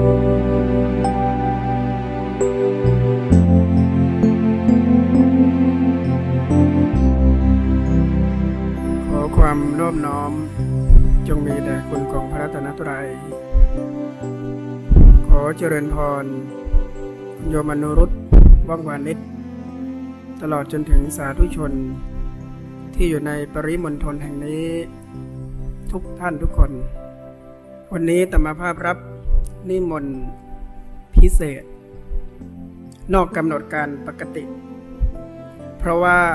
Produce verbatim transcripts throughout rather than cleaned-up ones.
ขอความนอบน้อมจงมีแด่คุณของพระรัตนตรัยขอเจริญพรคุณโยมอนุรุตว่องวานิชตลอดจนถึงสาธุชนที่อยู่ในปริมณฑลแห่งนี้ทุกท่านทุกคนวันนี้อาตมาภาพรับนิมนต์พิเศษนอกกำหนดการปกติเพราะว่า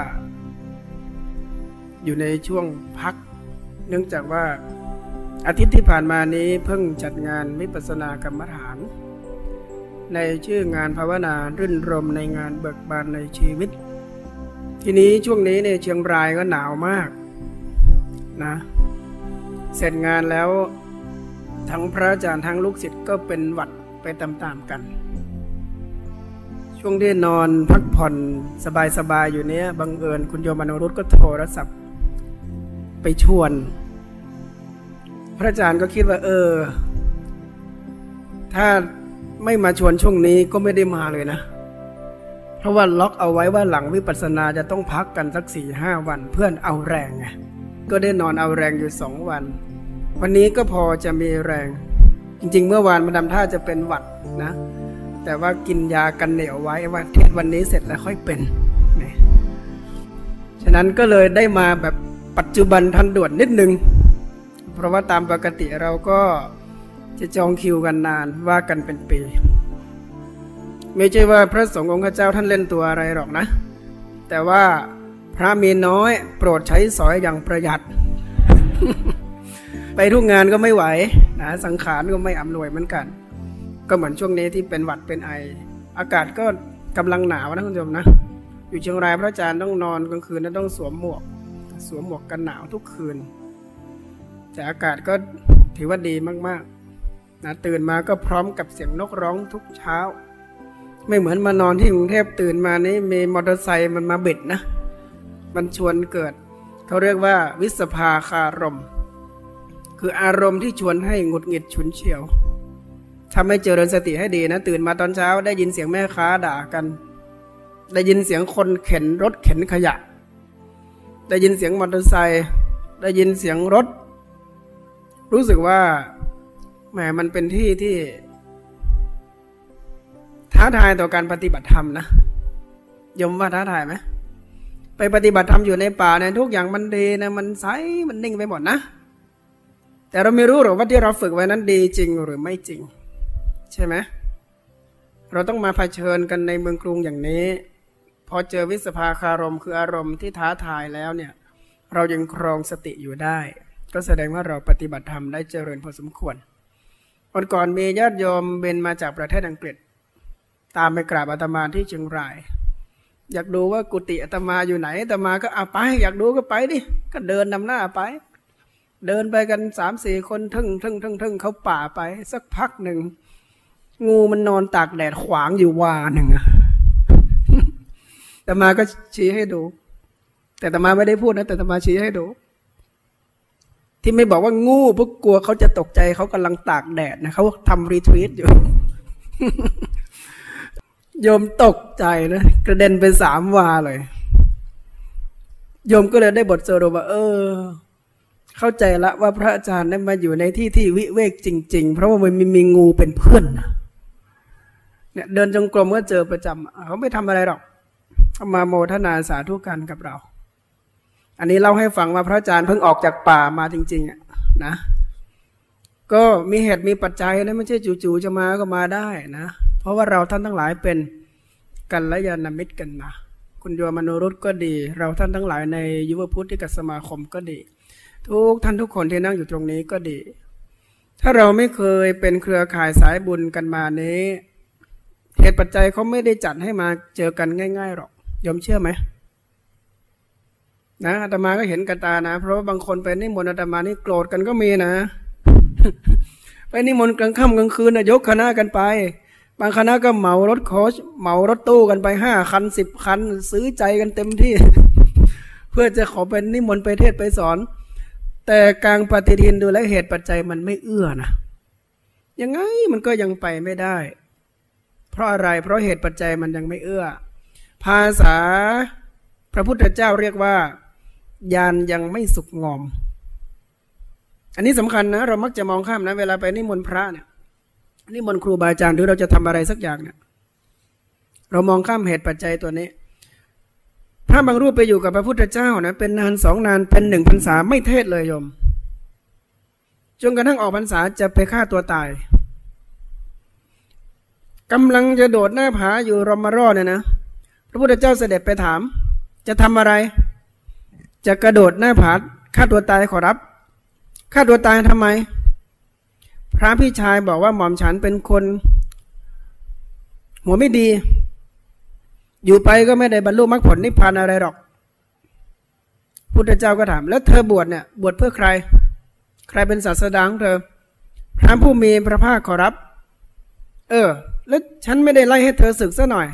อยู่ในช่วงพักเนื่องจากว่าอาทิตย์ที่ผ่านมานี้เพิ่งจัดงานวิปัสสนากรรมฐานในชื่องานภาวนารื่นรมในงานเบิกบานในชีวิตทีนี้ช่วงนี้ในเชียงรายก็หนาวมากนะเสร็จงานแล้วทั้งพระอาจารย์ทั้งลูกศิษย์ก็เป็นหวัดไปตามๆกันช่วงที่นอนพักผ่อนสบายๆอยู่เนี้ยบังเอิญคุณโยมอนุรุตก็โทรศัพท์ไปชวนพระอาจารย์ก็คิดว่าเออถ้าไม่มาชวนช่วงนี้ก็ไม่ได้มาเลยนะเพราะว่าล็อกเอาไว้ว่าหลังวิปัสสนาจะต้องพักกันสักสี่ห้าวันเพื่อนเอาแรงไงก็ได้นอนเอาแรงอยู่สองวันวันนี้ก็พอจะมีแรงจริงๆเมื่อวานมันทำท่าจะเป็นหวัดนะแต่ว่ากินยากันเหนียวไว้ว่าเทศวันนี้เสร็จแล้วค่อยเป็นนี่ฉะนั้นก็เลยได้มาแบบปัจจุบันทันด่วนนิดนึงเพราะว่าตามปกติเราก็จะจองคิวกันนานว่ากันเป็นปีไม่ใช่ว่าพระสงฆ์องค์เจ้าท่านเล่นตัวอะไรหรอกนะแต่ว่าพระมีน้อยโปรดใช้สอยอย่างประหยัด ไปทุกงานก็ไม่ไหวนะสังขารก็ไม่อำนวยเหมือนกันก็เหมือนช่วงนี้ที่เป็นหวัดเป็นไออากาศก็กำลังหนาวนะคุณผู้ชมนะอยู่เชียงรายพระอาจารย์ต้องนอนกลางคืนแล้วต้องสวมหมวกสวมหมวกกันหนาวทุกคืนแต่อากาศก็ถือว่าดีมากๆนะตื่นมาก็พร้อมกับเสียงนกร้องทุกเช้าไม่เหมือนมานอนที่กรุงเทพตื่นมานี่มีมอเตอร์ไซค์มันมาบิดนะมันชวนเกิดเขาเรียกว่าวิสภาคารมคืออารมณ์ที่ชวนให้หงุดหงิดฉุนเฉียวทำให้เจริญสติให้ดีนะตื่นมาตอนเช้าได้ยินเสียงแม่ค้าด่ากันได้ยินเสียงคนเข็นรถเข็นขยะได้ยินเสียงมอเตอร์ไซค์ได้ยินเสียงรถรู้สึกว่าแหมมันเป็นที่ที่ท้าทายต่อการปฏิบัติธรรมนะยมว่าท้าทายไหมไปปฏิบัติธรรมอยู่ในป่าเนี่ยทุกอย่างมันดีนะมันใสมันนิ่งไปหมดนะแต่เราไม่รู้หรอกว่าที่เราฝึกไว้นั้นดีจริงหรือไม่จริงใช่ไหมเราต้องมาเผชิญกันในเมืองกรุงอย่างนี้พอเจอวิสภาคารมคืออารมณ์ที่ท้าทายแล้วเนี่ยเรายังครองสติอยู่ได้ก็แสดงว่าเราปฏิบัติธรรมได้เจริญพอสมควรวันก่อนมีญาติโยมเบนมาจากประเทศอังกฤษตามไปกราบอาตมาที่เชียงรายอยากดูว่ากุฏิอาตมาอยู่ไหนอาตมาก็เอาไปอยากดูก็ไปดิก็เดินนำหน้าไปเดินไปกันสามสี่คนทึ่งทึ่งทึ่งทึ่งเขาป่าไปสักพักหนึ่งงูมันนอนตากแดดขวางอยู่วาหนึ่งอาตมาก็ชี้ให้ดูแต่อาตมาไม่ได้พูดนะแต่อาตมาชี้ให้ดูที่ไม่บอกว่างูเพราะกลัวเขาจะตกใจเขากำลังตากแดดนะเขาทำรีทวีตอยู่ โยมตกใจนะกระเด็นไปสามวาเลยโยมก็เลยได้บทสรุปว่าเออเข้าใจละว่าพระอาจารย์ได้มาอยู่ในที่ที่วิเวกจริงๆเพราะว่ามันมีมีงูเป็นเพื่อนเนี่ยเดินจงกรมก็เจอประจำเขาไม่ทำอะไรหรอกเขามาโมทนาสาธุกันกับเราอันนี้เล่าให้ฟังว่าพระอาจารย์เพิ่งออกจากป่ามาจริงๆอ่ะนะก็มีเหตุมีปัจจัยนะไม่ใช่จู่ๆจะมาก็มาได้นะเพราะว่าเราท่านทั้งหลายเป็นกัลยาณมิตรกันนะคุณโยมอนุรุตก็ดีเราท่านทั้งหลายในยุวพุทธิกสมาคมก็ดีทุกท่านทุกคนที่นั่งอยู่ตรงนี้ก็ดีถ้าเราไม่เคยเป็นเครือข่ายสายบุญกันมานี้เหตุปัจจัยเขาไม่ได้จัดให้มาเจอกันง่ายๆหรอกยอมเชื่อไหมนะอาตมาก็เห็นกันตานะเพราะว่าบางคนไปนิมนต์อาตมานี่โกรธกันก็มีนะ ไปนิมนต์กลางค่ำกลางคืนนะยกคณะกันไปบางคณะก็เหมารถโค้ชเหมารถตู้กันไปห้าคันสิบคันซื้อใจกันเต็มที่ เพื่อจะขอเป็นนิมนต์ไปเทศไปสอนแต่การปฏิทินดูแลเหตุปัจจัยมันไม่เอื้อนะยังไงมันก็ยังไปไม่ได้เพราะอะไรเพราะเหตุปัจจัยมันยังไม่เอื้อภาษาพระพุทธเจ้าเรียกว่าญาณยังไม่สุกงอมอันนี้สำคัญนะเรามักจะมองข้ามนะเวลาไปนิมนต์พระเนี่ยนิมนต์ครูบาอาจารย์หรือเราจะทำอะไรสักอย่างเนี่ยเรามองข้ามเหตุปัจจัยตัวนี้พระบางรูปไปอยู่กับพระพุทธเจ้านะเป็นนานสองนานเป็นหนึ่งพรรษาไม่เทศเลยโยมจนกระทั่งออกพรรษาจะไปฆ่าตัวตายกำลังจะโดดหน้าผาอยู่รมารอดเนี่ยนะพระพุทธเจ้าเสด็จไปถามจะทำอะไรจะกระโดดหน้าผาฆ่าตัวตายขอรับฆ่าตัวตายทำไมพระพี่ชายบอกว่าหม่อมฉันเป็นคนหัวไม่ดีอยู่ไปก็ไม่ได้บรรลุมรรคผลนิพพานอะไรหรอกพุทธเจ้าก็ถามแล้วเธอบวชเนี่ยบวชเพื่อใครใครเป็นศาสดาของเธอพระผู้มีพระภาคขอรับเออแล้วฉันไม่ได้ไล่ให้เธอศึกซะหน่อย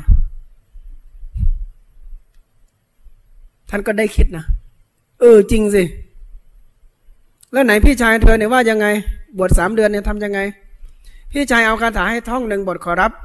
ท่านก็ได้คิดนะเออจริงสิแล้วไหนพี่ชายเธอเนี่ยว่ายังไงบวชสามเดือนเนี่ยทำยังไงพี่ชายเอาคาถาให้ท่องหนึ่งบทขอรับ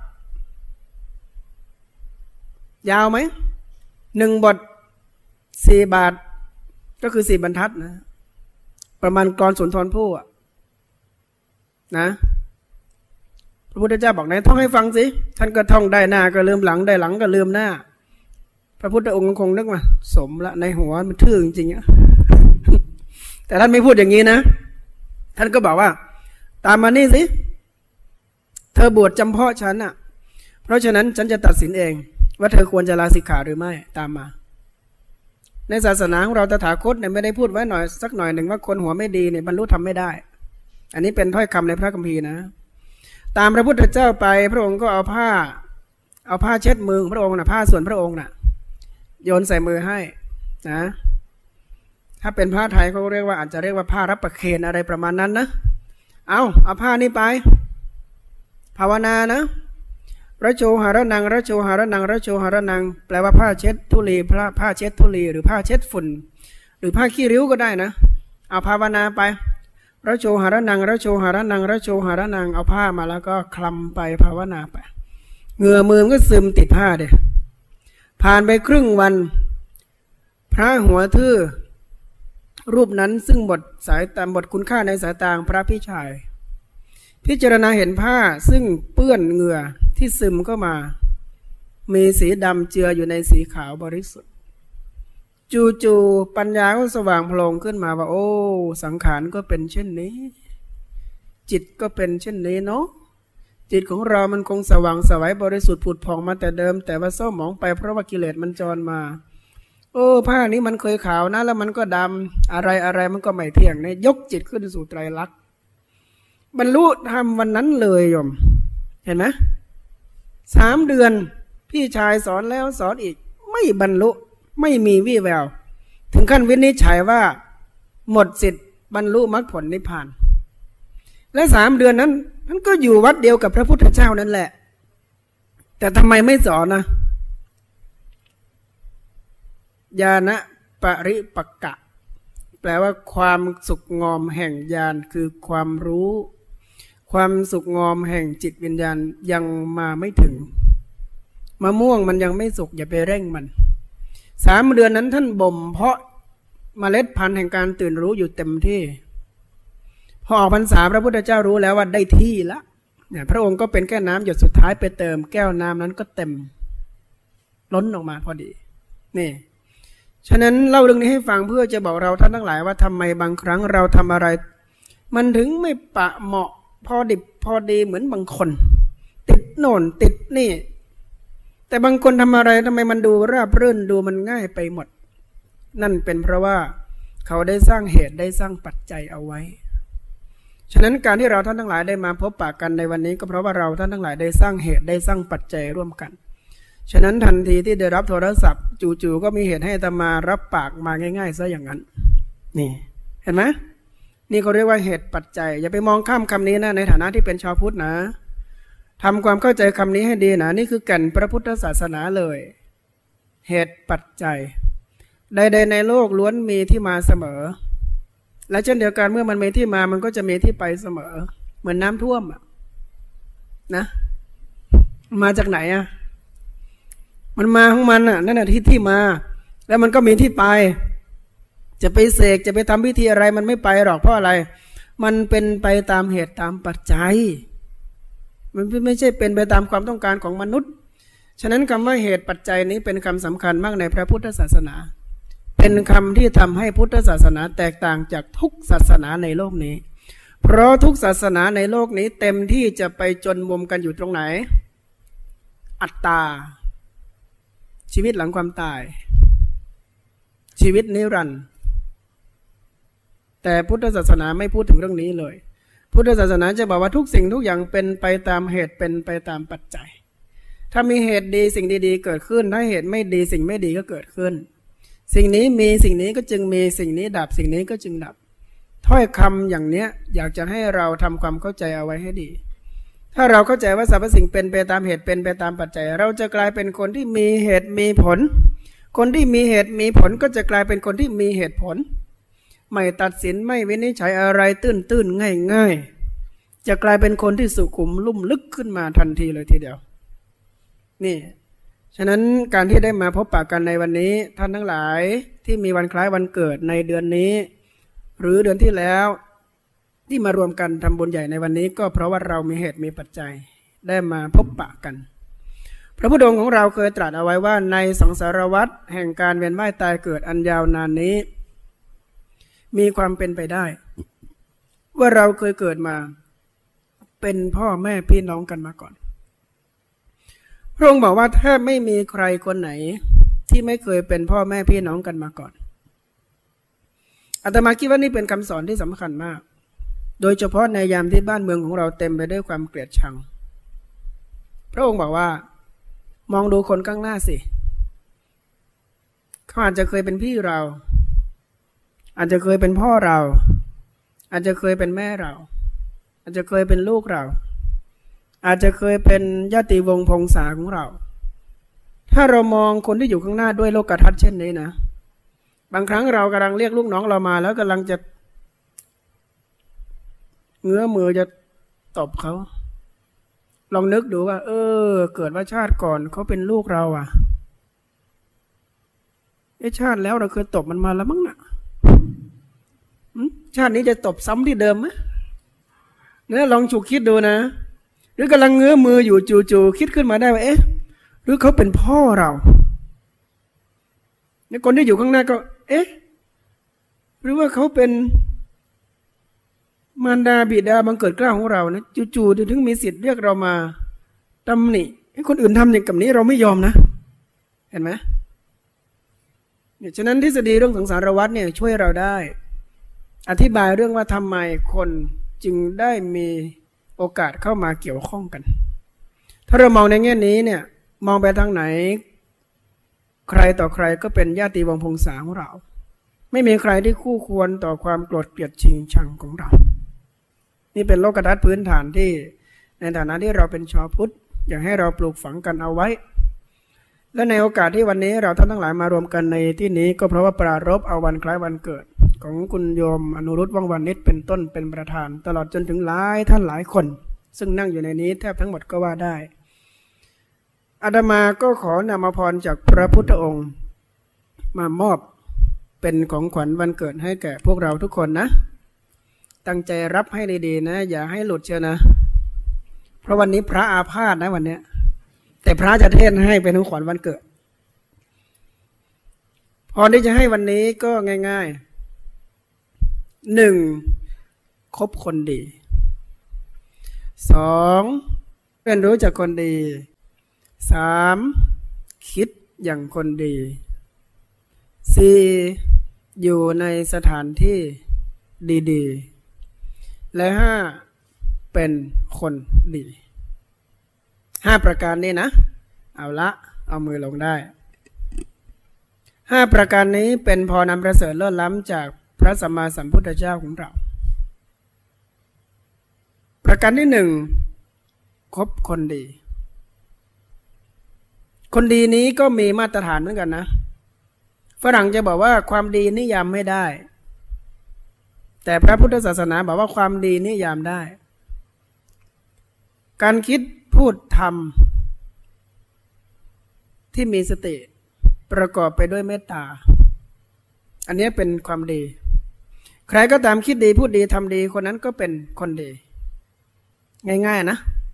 ยาวไหมหนึ่งบทสี่บาทก็คือสี่บรรทัดนะประมาณกรสุนทรภู่นะพระพุทธเจ้าบอกไหนท่องให้ฟังสิท่านก็ท่องได้หน้าก็ลืมหลังได้หลังก็ลืมหน้าพระพุทธองค์คงนึกว่าสมละในหัวมันทื่อจริงๆอะแต่ท่านไม่พูดอย่างนี้นะท่านก็บอกว่าตามมานี่สิเธอบวชจำเพาะฉันอ่ะเพราะฉะนั้นฉันจะตัดสินเองว่าเธอควรจะลาสิกขาหรือไม่ตามมาในศาสนาของเราตถาคตเนี่ยไม่ได้พูดไว้หน่อยสักหน่อยหนึ่งว่าคนหัวไม่ดีเนี่ยบรรลุธรรมไม่ได้อันนี้เป็นถ้อยคำในพระคัมภีร์นะตามพระพุทธเจ้าไปพระองค์ก็เอาผ้าเอาผ้าเช็ดมือพระองค์นะผ้าส่วนพระองค์น่ะโยนใส่มือให้นะถ้าเป็นผ้าไทยเขาเรียกว่าอาจจะเรียกว่าผ้ารับประเคนอะไรประมาณนั้นนะเอาเอาผ้านี้ไปภาวนานะระโชหารนังระโชหารนังระโชหารนังแปลว่าผ้าเช็ดทุลีผ้าผ้าเช็ดทุลีหรือผ้าเช็ดฝุ่นหรือผ้าขี้ริ้วก็ได้นะเอาภาวนาไประโชหารนังระโชหารนังระโชหารนังเอาผ้ามาแล้วก็คลำไปภาวนาไปเหงื่อมือมันก็ซึมติดผ้าเด้ผ่านไปครึ่งวันพระหัวทื่อรูปนั้นซึ่งบทสายตามบทคุณค่าในสายตาพระพี่ชายพิจารณาเห็นผ้าซึ่งเปื้อนเหงื่อที่ซึมเข้ามามีสีดำเจืออยู่ในสีขาวบริสุทธิ์จู่ๆปัญญาก็สว่างโพลงขึ้นมาว่าโอ้สังขารก็เป็นเช่นนี้จิตก็เป็นเช่นนี้เนาะจิตของเรามันคงสว่างสวยบริสุทธิ์ผุดผ่องมาแต่เดิมแต่ว่าเศร้าหมองไปเพราะว่ากิเลสมันจรมาโอ้ผ้านี้มันเคยขาวนะแล้วมันก็ดำอะไรอะไรมันก็ไม่เที่ยงเนี่ยยกจิตขึ้นสู่ไตรลักษณ์บรรลุธรรมวันนั้นเลยโยมเห็นไหมสามเดือนพี่ชายสอนแล้วสอนอีกไม่บรรลุไม่มีวี่แววถึงขั้นวินิจฉัยว่าหมดสิทธิ์บรรลุมรรคผลนิพพานและสามเดือนนั้นท่านก็อยู่วัดเดียวกับพระพุทธเจ้านั่นแหละแต่ทำไมไม่สอนนะญาณปริปักกะแปลว่าความสุกงอมแห่งญาณคือความรู้ความสุกงอมแห่งจิตวิญญาณยังมาไม่ถึงมะม่วงมันยังไม่สุกอย่าไปเร่งมันสามเดือนนั้นท่านบ่มเพาะเมล็ดพันธุ์แห่งการตื่นรู้อยู่เต็มที่พอออกพรรษาพระพุทธเจ้ารู้แล้วว่าได้ที่ละเนี่ยพระองค์ก็เป็นแค่น้ำหยดสุดท้ายไปเติมแก้วน้ำนั้นก็เต็มล้นออกมาพอดีนี่ฉะนั้นเล่าเรื่องนี้ให้ฟังเพื่อจะบอกเราท่านทั้งหลายว่าทำไมบางครั้งเราทำอะไรมันถึงไม่ปะเหมาะพอดิบพอดีเหมือนบางคนติดโน่นติดนี่แต่บางคนทำอะไรทำไมมันดูราบรื่นดูมันง่ายไปหมดนั่นเป็นเพราะว่าเขาได้สร้างเหตุได้สร้างปัจจัยเอาไว้ฉะนั้นการที่เราท่านทั้งหลายได้มาพบปะกันในวันนี้ก็เพราะว่าเราท่านทั้งหลายได้สร้างเหตุได้สร้างปัจจัยร่วมกันฉะนั้นทันทีที่ได้รับโทรศัพท์จู่ๆก็มีเหตุให้อาตมารับปากมาง่ายๆซะอย่างนั้นนี่เห็นไหมนี่เขาเรียกว่าเหตุปัจจัยอย่าไปมองข้ามคำนี้นะในฐานะที่เป็นชาวพุทธนะทำความเข้าใจคำนี้ให้ดีนะนี่คือแก่นพระพุทธศาสนาเลยเหตุปัจจัยใดๆในโลกล้วนมีที่มาเสมอและเช่นเดียวกันเมื่อมันมีที่มามันก็จะมีที่ไปเสมอเหมือนน้ำท่วมนะมาจากไหนอ่ะมันมาของมันอ่ะนั่นแหละที่ที่มาแล้วมันก็มีที่ไปจะไปเสกจะไปทำพิธีอะไรมันไม่ไปหรอกเพราะอะไรมันเป็นไปตามเหตุตามปัจจัยมันไม่ใช่เป็นไปตามความต้องการของมนุษย์ฉะนั้นคำว่าเหตุปัจจัยนี้เป็นคำสำคัญมากในพระพุทธศาสนาเป็นคำที่ทำให้พุทธศาสนาแตกต่างจากทุกศาสนาในโลกนี้เพราะทุกศาสนาในโลกนี้เต็มที่จะไปจนมุมกันอยู่ตรงไหนอัตตาชีวิตหลังความตายชีวิตนิรันดร์แต่พุทธศาสนาไม่พูดถึงเรื่องนี้เลยพุทธศาสนาจะบอกว่าทุกสิ่งทุกอย่างเป็นไปตามเหตุเป็นไปตามปัจจัยถ้ามีเหตุดีสิ่งดีๆเกิดขึ้นถ้าเหตุไม่ดีสิ่งไม่ดีก็เกิดขึ้นสิ่งนี้มีสิ่งนี้ก็จึงมีสิ่งนี้ดับสิ่งนี้ก็จึงดับถ้อยคำอย่างเนี้ยอยากจะให้เราทำความเข้าใจเอาไว้ให้ดีถ้าเราเข้าใจว่าสรรพสิ่งเป็นไปตามเหตุเป็นไปตามปัจจัยเราจะกลายเป็นคนที่มีเหตุมีผลคนที่มีเหตุมีผลก็จะกลายเป็นคนที่มีเหตุผลไม่ตัดสินไม่วินิจฉัยอะไรตื้นๆง่ายๆจะกลายเป็นคนที่สุขุมลุ่มลึกขึ้นมาทันทีเลยทีเดียวนี่ฉะนั้นการที่ได้มาพบปะกันในวันนี้ท่านทั้งหลายที่มีวันคล้ายวันเกิดในเดือนนี้หรือเดือนที่แล้วที่มารวมกันทำบุญใหญ่ในวันนี้ก็เพราะว่าเรามีเหตุมีปัจจัยได้มาพบปะกันพระพุทธองค์ของเราเคยตรัสเอาไว้ว่าในสังสารวัฏแห่งการเวียนว่ายตายเกิดอันยาวนานนี้มีความเป็นไปได้ว่าเราเคยเกิดมาเป็นพ่อแม่พี่น้องกันมาก่อนพระองค์บอกว่าถ้าไม่มีใครคนไหนที่ไม่เคยเป็นพ่อแม่พี่น้องกันมาก่อนอาตมาคิดว่านี่เป็นคำสอนที่สำคัญมากโดยเฉพาะในยามที่บ้านเมืองของเราเต็มไปด้วยความเกลียดชังพระองค์บอกว่ามองดูคนข้างหน้าสิเขาอาจจะเคยเป็นพี่เราอาจจะเคยเป็นพ่อเราอาจจะเคยเป็นแม่เราอาจจะเคยเป็นลูกเราอาจจะเคยเป็นญาติวงศ์พงศาของเราถ้าเรามองคนที่อยู่ข้างหน้าด้วยโลกทัศน์เช่นนี้นะบางครั้งเรากำลังเรียกลูกน้องเรามาแล้วกำลังจะเงื้อมือจะตบเขาลองนึกดูว่าเออเกิดว่าชาติก่อนเขาเป็นลูกเราอ่ะไอ้ชาติแล้วเราเคยตบมันมาแล้วมั้งน่ะชาตินี้จะตบซ้ำที่เดิมไหมเนี่ยลองฉุกคิดดูนะหรือกำลังเงื้อมืออยู่จู่ๆคิดขึ้นมาได้ว่าเอ๊ะหรือเขาเป็นพ่อเราเนี่ยคนที่อยู่ข้างหน้าก็เอ๊ะหรือว่าเขาเป็นมารดาบิดาบังเกิดเกล้าของเรานะจู่ๆถึงมีสิทธิ์เรียกเรามาตำหนิให้คนอื่นทำอย่างกับนี้เราไม่ยอมนะเห็นไหมเนี่ยฉะนั้นทฤษฎีเรื่องสังสารวัฏเนี่ยช่วยเราได้อธิบายเรื่องว่าทำไมคนจึงได้มีโอกาสเข้ามาเกี่ยวข้องกันถ้าเรามองในแง่นี้เนี่ยมองไปทางไหนใครต่อใครก็เป็นญาติวงศ์พงศาของเราไม่มีใครที่คู่ควรต่อความโกรธเกลียดชิงชังของเรานี่เป็นโลกทัศน์พื้นฐานที่ในฐานะที่เราเป็นชาวพุทธอยากให้เราปลูกฝังกันเอาไว้และในโอกาสที่วันนี้เราท่านทั้งหลายมารวมกันในที่นี้ก็เพราะว่าปรารภเอาวันคล้ายวันเกิดของคุณโยมอนุรุตว่องวานิชเป็นต้นเป็นประธานตลอดจนถึงหลายท่านหลายคนซึ่งนั่งอยู่ในนี้แทบทั้งหมดก็ว่าได้อาตมาก็ขอนำอภรจากพระพุทธองค์มามอบเป็นของขวัญวันเกิดให้แก่พวกเราทุกคนนะตั้งใจรับให้ดีๆนะอย่าให้หลุดเชียวนะเพราะวันนี้พระอาพาธนะวันนี้แต่พระจะเทศให้เป็นของขวัญวันเกิดพรที่จะให้วันนี้ก็ง่ายๆหนึ่งคบคนดีสองเรียนรู้จากคนดีสามคิดอย่างคนดีสี่อยู่ในสถานที่ดีๆและห้าเป็นคนดีห้าประการนี้นะเอาละเอามือลงได้ห้าประการนี้เป็นพรนำประเสริฐเลิศล้ำจากพระสัมมาสัมพุทธเจ้าของเราประการที่หนึ่งคบคนดีคนดีนี้ก็มีมาตรฐานเหมือนกันนะฝรั่งจะบอกว่าความดีนิยามไม่ได้แต่พระพุทธศาสนาบอกว่าความดีนิยามได้การคิดพูดธรรมที่มีสติประกอบไปด้วยเมตตาอันนี้เป็นความดีใครก็ตามคิดดีพูดดีทำดีคนนั้นก็เป็นคนดีง่ายๆนะ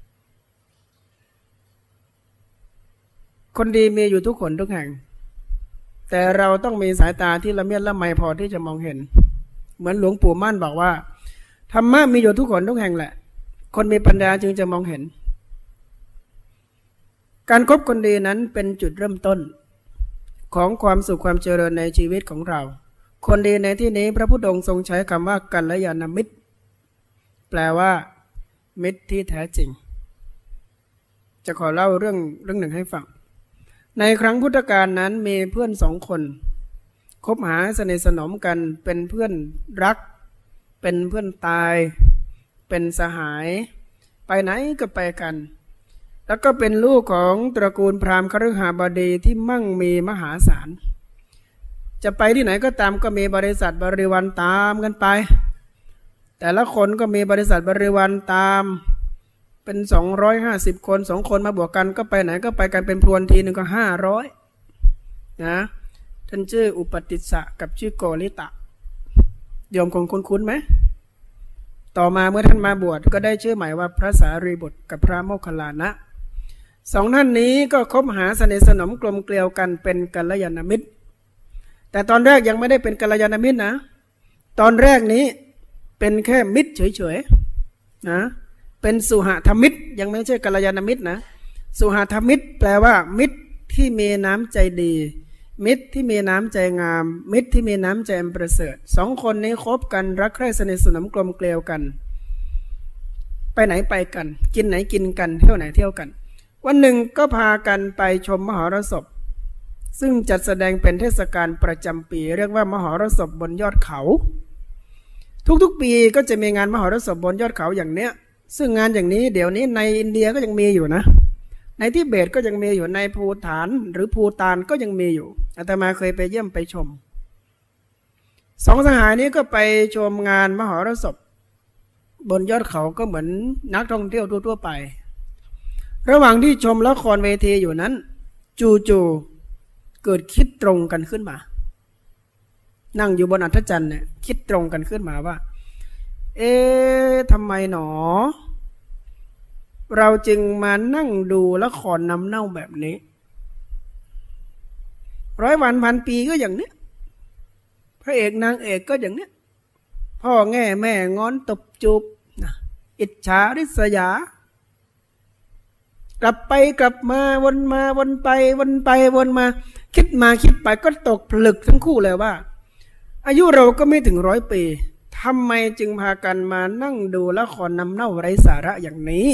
คนดีมีอยู่ทุกคนทุกแห่งแต่เราต้องมีสายตาที่ละเมียดละไมพอที่จะมองเห็นเหมือนหลวงปู่มั่นบอกว่าธรรมะมีอยู่ทุกคนทุกแห่งแหละคนมีปัญญาจึงจะมองเห็นการคบคนดีนั้นเป็นจุดเริ่มต้นของความสุขความเจริญในชีวิตของเราคนดีในที่นี้พระพุทธองค์ทรงใช้คำว่ากัลยาณมิตรแปลว่ามิตรที่แท้จริงจะขอเล่าเรื่องเรื่องหนึ่งให้ฟังในครั้งพุทธกาลนั้นมีเพื่อนสองคนคบหาสนิทสนมกันเป็นเพื่อนรักเป็นเพื่อนตายเป็นสหายไปไหนก็ไปกันแล้วก็เป็นลูกของตระกูลพราหมณ์คฤหบดีที่มั่งมีมหาศาลจะไปที่ไหนก็ตามก็มีบริษัทบริวารตามกันไปแต่ละคนก็มีบริษัทบริวารตามเป็นสองร้อยห้าสิบคนสองคนมาบวกกันก็ไปไหนก็ไปกันเป็นพรวนทีหนึ่งก็ห้าร้อยนะท่านชื่ออุปติสสะกับชื่อโกริตะโยมคงคุ้นๆไหมต่อมาเมื่อท่านมาบวชก็ได้ชื่อใหม่ว่าพระสารีบุตรกับพระโมคคัลลานะสองท่านนี้ก็คบหาสนิทสนมกลมเกลียวกันเป็นกัลยาณมิตรแต่ตอนแรกยังไม่ได้เป็นกัลยาณมิตรนะตอนแรกนี้เป็นแค่มิตรเฉยๆนะเป็นสุหธรรมิตรยังไม่ใช่กัลยาณมิตรนะสุหธรรมิตรแปลว่ามิตรที่มีน้ำใจดีมิตรที่มีน้ำใจงามมิตรที่มีน้ำใจอันประเสริฐสองคนนี้คบกันรักใคร่สนิทสนมกลมเกลียวกันไปไหนไปกันกินไหนกินกันเที่ยวไหนเที่ยวกันวันหนึ่งก็พากันไปชมมหรสพซึ่งจัดแสดงเป็นเทศกาลประจำปีเรียกว่ามหรสพบนยอดเขาทุกๆปีก็จะมีงานมหรสพบนยอดเขาอย่างเนี้ยซึ่งงานอย่างนี้เดี๋ยวนี้ในอินเดียก็ยังมีอยู่นะในทิเบตก็ยังมีอยู่ในภูฏานหรือภูฏานก็ยังมีอยู่อาตมาเคยไปเยี่ยมไปชมสองสหายนี้ก็ไปชมงานมหรสพบนยอดเขาก็เหมือนนักท่องเที่ยวทั่วๆไประหว่างที่ชมละครเวทีอยู่นั้นจู่ๆเกิดคิดตรงกันขึ้นมานั่งอยู่บนอัฐจันทร์เนี่ยคิดตรงกันขึ้นมาว่าเอ๊ะทำไมหนอเราจึงมานั่งดูละครน้ำเน่าแบบนี้ร้อยวันพันปีก็อย่างนี้พระเอกนางเอกก็อย่างนี้พ่อแง่แม่งอนตบจูบอิจฉาริษยากลับไปกลับมาวนมาวนไปวนไปวนมาคิดมาคิดไปก็ตกผลึกทั้งคู่เลยว่าอายุเราก็ไม่ถึงร้อยปีทำไมจึงพากันมานั่งดูละครน้ำเน่าไร้สาระอย่างนี้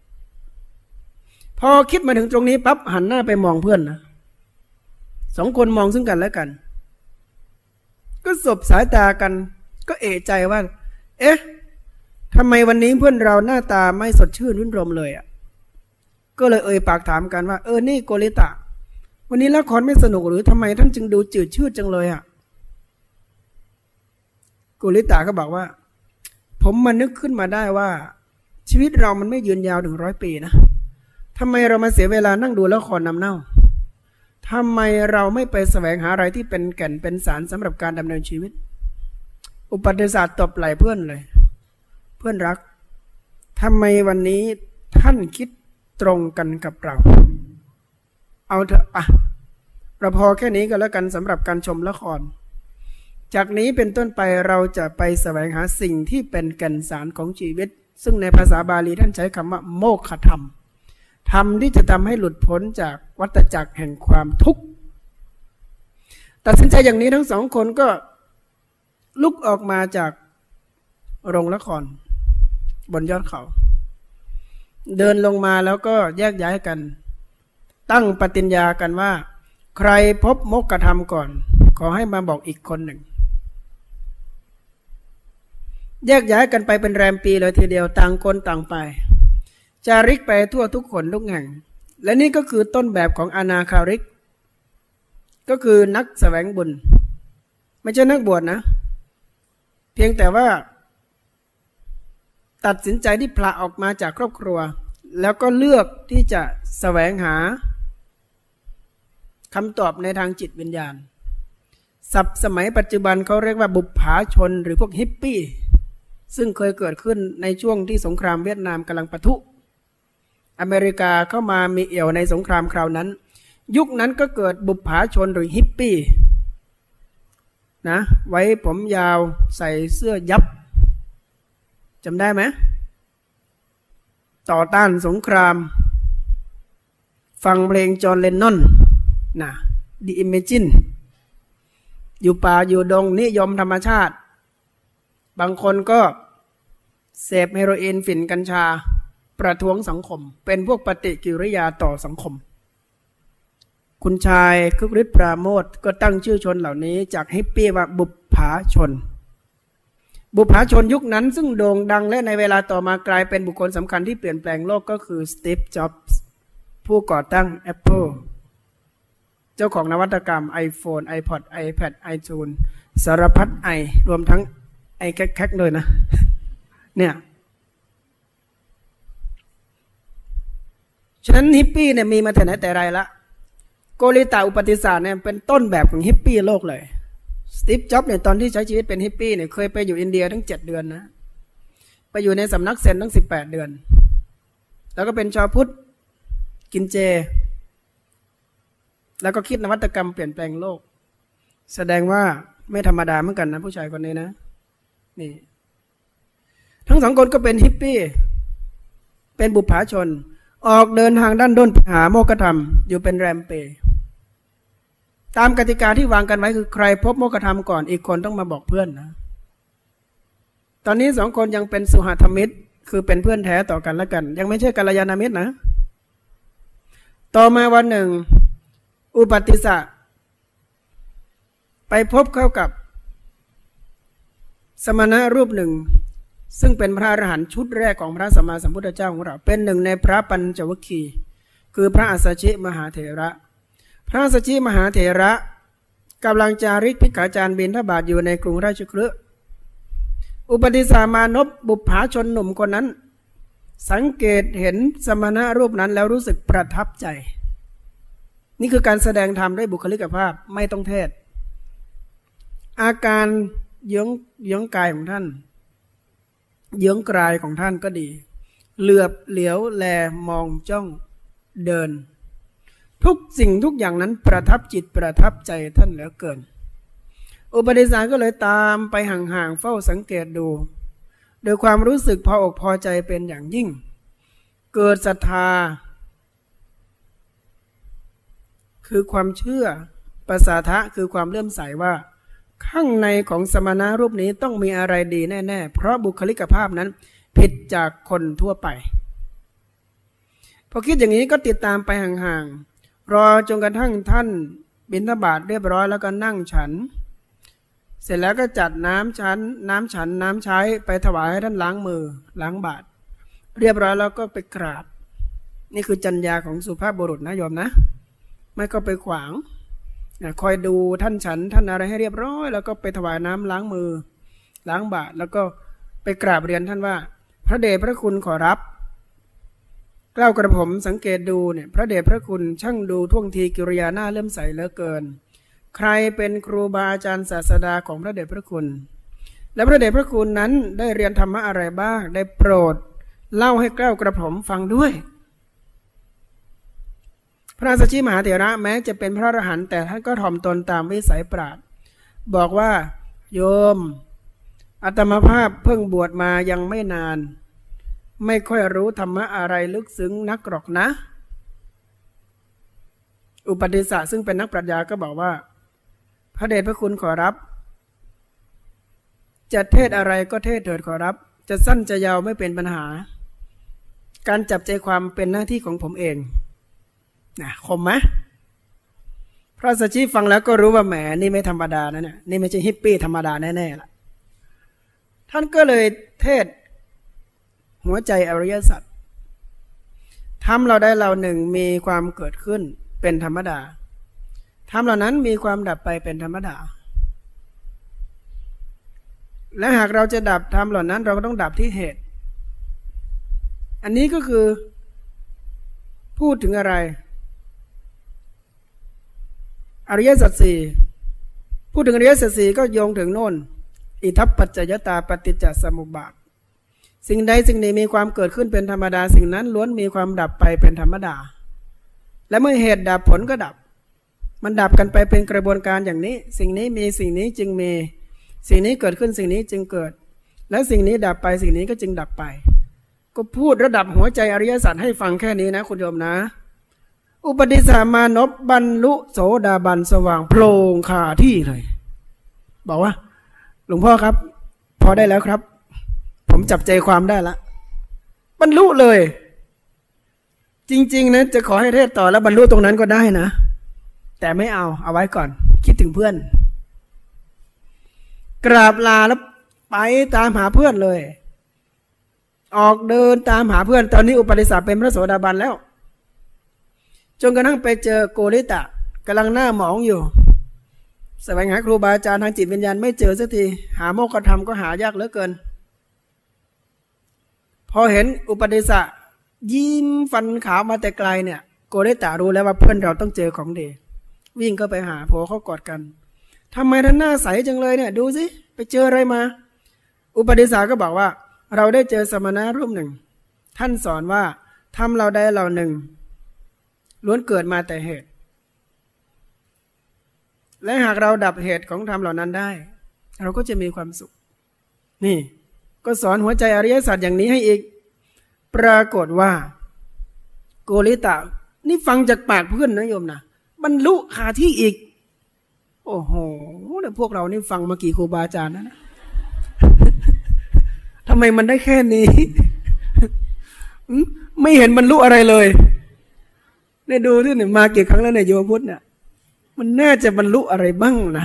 พอคิดมาถึงตรงนี้ปั๊บหันหน้าไปมองเพื่อนนะสองคนมองซึ่งกันและกันก็สบสายตากันก็เอะใจว่าเอ๊ะทำไมวันนี้เพื่อนเราหน้าตาไม่สดชื่นรื่นรมเลยอ่ะก็เลยเอ่ยปากถามกันว่าเออนี่โกริตะวันนี้ละครไม่สนุกหรือทำไมท่านจึงดูจืดชืดจังเลยอ่ะโกริตะก็บอกว่าผมมานึกขึ้นมาได้ว่าชีวิตเรามันไม่ยืนยาวถึงร้อยปีนะทำไมเรามาเสียเวลานั่งดูละครน้ำเน่าทำไมเราไม่ไปแสวงหาอะไรที่เป็นแก่นเป็นสารสำหรับการดำเนินชีวิตอุปติสสะตบไหล่เพื่อนเลยเพื่อนรักทำไมวันนี้ท่านคิดตรงกันกับเราเอาเถอะอ่ะเราพอแค่นี้ก็แล้วกันสำหรับการชมละครจากนี้เป็นต้นไปเราจะไปแสวงหาสิ่งที่เป็นแก่นสารของชีวิตซึ่งในภาษาบาลีท่านใช้คำว่าโมฆะธรรมธรรมที่จะทำให้หลุดพ้นจากวัฏจักรแห่งความทุกข์ตัดสินใจอย่างนี้ทั้งสองคนก็ลุกออกมาจากโรงละครบนยอดเขาเดินลงมาแล้วก็แยกย้ายกันตั้งปฏิญญากันว่าใครพบโมฆะธรรมก่อนขอให้มาบอกอีกคนหนึ่งแยกย้ายกันไปเป็นแรมปีเลยทีเดียวต่างคนต่างไปจาริกไปทั่วทุกคนทุกแห่งและนี่ก็คือต้นแบบของอนาคาริกก็คือนักแสวงบุญไม่ใช่นักบวชนะเพียงแต่ว่าตัดสินใจที่พละออกมาจากครอบครัวแล้วก็เลือกที่จะแสวงหาคำตอบในทางจิตวิญญาณศัพท์สมัยปัจจุบันเขาเรียกว่าบุปผาชนหรือพวกฮิปปี้ซึ่งเคยเกิดขึ้นในช่วงที่สงครามเวียดนามกำลังปะทุอเมริกาเข้ามามีเอี่ยวในสงครามคราวนั้นยุคนั้นก็เกิดบุปผาชนหรือฮิปปี้นะไว้ผมยาวใส่เสื้อยับจำได้ไหมต่อต้านสงครามฟังเพลงจอห์นเลนนอนนะ The Imagine อยู่ป่าอยู่ดงนิยมธรรมชาติบางคนก็เสพเฮโรอีนฝิ่นกัญชาประท้วงสังคมเป็นพวกปฏิกิริยาต่อสังคมคุณชายคึกฤทธิ์ปราโมทย์ก็ตั้งชื่อชนเหล่านี้จากฮิปปี้ว่าบุปผาชนบุปผาชนยุคนั้นซึ่งโด่งดังและในเวลาต่อมากลายเป็นบุคคลสำคัญที่เปลี่ยนแปลงโลกก็คือสตีฟ จ็อบส์ผู้ก่อตั้ง Apple เจ้าของนวัตกรรม iPhone iPod iPad iTunes สารพัดไอรวมทั้งไอแคกๆเลยนะเนี่ยฉะนั้นฮิปปี้เนี่ยมีมาแต่ไหนแต่ไรละโกริตาอุปติศาสตร์เนี่ยเป็นต้นแบบของฮิปปี้โลกเลยสตีฟ จ็อบส์เนี่ยตอนที่ใช้ชีวิตเป็นฮิปปี้เนี่ยเคยไปอยู่อินเดียทั้งเจ็ดเดือนนะไปอยู่ในสำนักเซนทั้งสิบแปดเดือนแล้วก็เป็นชาวพุทธกินเจแล้วก็คิดนวัตกรรมเปลี่ยนแปลงโลกแสดงว่าไม่ธรรมดาเหมือนกันนะผู้ชายคนนี้นะนี่ทั้งสองคนก็เป็นฮิปปี้เป็นบุปผาชนออกเดินทางด้านด้นไปหาโมฆะธรรมอยู่เป็นแรมเปตามกติกาที่วางกันไว้คือใครพบโมฆะธรรมก่อนอีกคนต้องมาบอกเพื่อนนะตอนนี้สองคนยังเป็นสุหธรรมิตรคือเป็นเพื่อนแท้ต่อกันและกันยังไม่ใช่กัลยาณมิตรนะต่อมาวันหนึ่งอุปติสสะไปพบเข้ากับสมณะรูปหนึ่งซึ่งเป็นพระอรหันต์ชุดแรกของพระสัมมาสัมพุทธเจ้าของเราเป็นหนึ่งในพระปัญจวัคคีย์คือพระอัสสชิมหาเถระพระอัสสชิมหาเถระกำลังจาริกภิกขาจารย์บิณฑบาตอยู่ในกรุงราชคฤห์อุปติสามานพบุปผาชนหนุ่มคนนั้นสังเกตเห็นสมณะรูปนั้นแล้วรู้สึกประทับใจนี่คือการแสดงธรรมด้วยบุคลิกภาพไม่ต้องเทศอาการเยื้องเยื้องกายของท่านเยื้องกายของท่านก็ดีเหลือบเหลียวแลมองจ้องเดินทุกสิ่งทุกอย่างนั้นประทับจิตประทับใจท่านเหลือเกินอุปติสสะก็เลยตามไปห่างๆเฝ้าสังเกตดูโดยความรู้สึกพออกพอใจเป็นอย่างยิ่งเกิดศรัทธาคือความเชื่อปสาทะคือความเลื่อมใสว่าข้างในของสมณะรูปนี้ต้องมีอะไรดีแน่ๆเพราะบุคลิกภาพนั้นผิดจากคนทั่วไปพอคิดอย่างนี้ก็ติดตามไปห่างๆรอจนกระทั่งท่านบิณฑบาตเรียบร้อยแล้วก็นั่งฉันเสร็จแล้วก็จัดน้ำฉันน้ำฉันน้ำใช้ไปถวายให้ท่านล้างมือล้างบาตรเรียบร้อยแล้วก็ไปกราบนี่คือจรรยาของสุภาพบุรุษนะโยมนะไม่ก็ไปขวางคอยดูท่านฉันท่านอะไรให้เรียบร้อยแล้วก็ไปถวายน้ำล้างมือล้างบาตรแล้วก็ไปกราบเรียนท่านว่าพระเดชพระคุณขอรับเกล้ากระผมสังเกตดูเนี่ยพระเดชพระคุณช่างดูท่วงทีกิริยาหน้าเลื่อมใสเหลือเกินใครเป็นครูบาอาจารย์ศาสดาของพระเดชพระคุณและพระเดชพระคุณนั้นได้เรียนธรรมะอะไรบ้างได้โปรดเล่าให้เกล้ากระผมฟังด้วยพระอัสสชิมหาเถระแม้จะเป็นพระอรหันต์แต่ท่านก็ถ่อมตนตามวิสัยปราชญ์บอกว่าโยมอาตมาภาพเพิ่งบวชมายังไม่นานไม่ค่อยรู้ธรรมะอะไรลึกซึ้งนักหรอกนะอุปติสสะซึ่งเป็นนักปรัชญาก็บอกว่าพระเดชพระคุณขอรับจะเทศอะไรก็เทศเถิดขอรับจะสั้นจะยาวไม่เป็นปัญหาการจับใจความเป็นหน้าที่ของผมเองนะคมไหมพระสัชชีฟังแล้วก็รู้ว่าแหมนี่ไม่ธรรมดานะเนี่ยนี่ไม่ใช่ฮิปปี้ธรรมดาแน่ๆล่ะท่านก็เลยเทศหัวใจอริยสัจทำเราได้เราหนึ่งมีความเกิดขึ้นเป็นธรรมดาทำเหล่านั้นมีความดับไปเป็นธรรมดาและหากเราจะดับทำเหล่านั้นเราก็ต้องดับที่เหตุอันนี้ก็คือพูดถึงอะไรอริยสัจสี่พูดถึงอริยสัจสี่ก็โยงถึงโน่นอิทัปปัจจยตาปฏิจจสมุปบาทสิ่งใดสิ่งหนึ่งมีความเกิดขึ้นเป็นธรรมดาสิ่งนั้นล้วนมีความดับไปเป็นธรรมดาและเมื่อเหตุดับผลก็ดับมันดับกันไปเป็นกระบวนการอย่างนี้สิ่งนี้มีสิ่งนี้จึงมีสิ่งนี้เกิดขึ้นสิ่งนี้จึงเกิดและสิ่งนี้ดับไปสิ่งนี้ก็จึงดับไปก็พูดระดับหัวใจอริยสัจให้ฟังแค่นี้นะคุณโยมนะอุปติสามานพบรรลุโสดาบันสว่างโพลงคาที่เลยบอกว่าหลวงพ่อครับพอได้แล้วครับผมจับใจความได้ละบรรลุเลยจริงๆนะจะขอให้เทศต่อแล้วบรรลุตรงนั้นก็ได้นะแต่ไม่เอาเอาไว้ก่อนคิดถึงเพื่อนกราบลาแล้วไปตามหาเพื่อนเลยออกเดินตามหาเพื่อนตอนนี้อุปติสสะเป็นพระโสดาบันแล้วจนกระทั่งไปเจอโกริตะกำลังหน้าหมองอยู่แสวงหาครูบาอาจารย์ทางจิตวิญญาณไม่เจอสักทีหาโมกขธรรมก็หายากเหลือเกินพอเห็นอุปติสสะยิ้มฟันขาวมาแต่ไกลเนี่ยโกริตะรู้แล้วว่าเพื่อนเราต้องเจอของดีวิ่งเข้าไปหาโผล่เข้ากอดกันทำไมท่านหน้าใสจังเลยเนี่ยดูสิไปเจออะไรมาอุปติสสะก็บอกว่าเราได้เจอสมณะรูปหนึ่งท่านสอนว่าทำเราใดเราหนึ่งล้วนเกิดมาแต่เหตุและหากเราดับเหตุของธรรมเหล่านั้นได้เราก็จะมีความสุขนี่ก็สอนหัวใจอริยสัจอย่างนี้ให้อีกปรากฏว่าโกริตะนี่ฟังจากปากเพื่อนนะโยมนะบรรลุคาที่อีกโอ้โหแล้วพวกเรานี่ฟังมากี่ครูบาอาจารย์นะทำไมมันได้แค่นี้ไม่เห็นบรรลุอะไรเลยเนี่ยดูที่เนี่ยมากี่ครั้งแล้วเนี่ยโยมพุทธเนี่ยมันน่าจะบรรลุอะไรบ้างนะ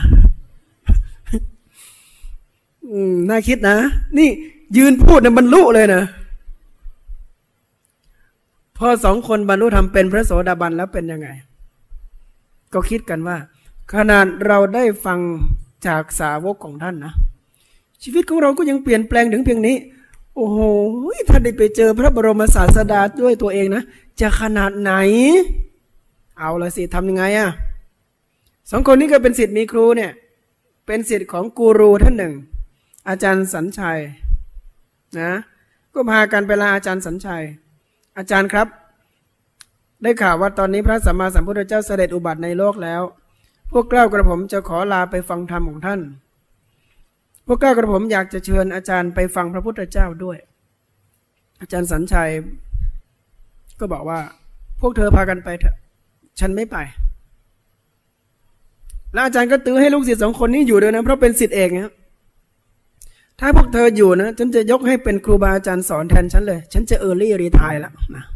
อืมน่าคิดนะนี่ยืนพูดเนี่ยบรรลุเลยนะพอสองคนบรรลุธรรมเป็นพระโสดาบันแล้วเป็นยังไงก็คิดกันว่าขนาดเราได้ฟังจากสาวกของท่านนะชีวิตของเราก็ยังเปลี่ยนแปลงถึงเพียงนี้โอ้โหถ้าได้ไปเจอพระบรมศาสดาด้วยตัวเองนะจะขนาดไหนเอาละสิทำยังไงอะสองคนนี้ก็เป็นศิษย์มีครูเนี่ยเป็นศิษย์ของกูรูท่านหนึ่งอาจารย์สัญชัยนะก็พากันไปลาอาจารย์สัญชัยอาจารย์ครับได้ข่าวว่าตอนนี้พระสัมมาสัมพุทธเจ้าเสด็จอุบัติในโลกแล้วพวกเกล้ากระผมจะขอลาไปฟังธรรมของท่านพวกเกล้ากระผมอยากจะเชิญอาจารย์ไปฟังพระพุทธเจ้าด้วยอาจารย์สัญชัยก็บอกว่าพวกเธอพากันไปเถอะฉันไม่ไปแล้วอาจารย์ก็ตื้อให้ลูกศิษย์สองคนนี้อยู่ด้วยนะเพราะเป็นศิษย์เอกนะถ้าพวกเธออยู่นะฉันจะยกให้เป็นครูบาอาจารย์สอนแทนฉันเลยฉันจะเออร์ลี่รีไทร์แล้วนะ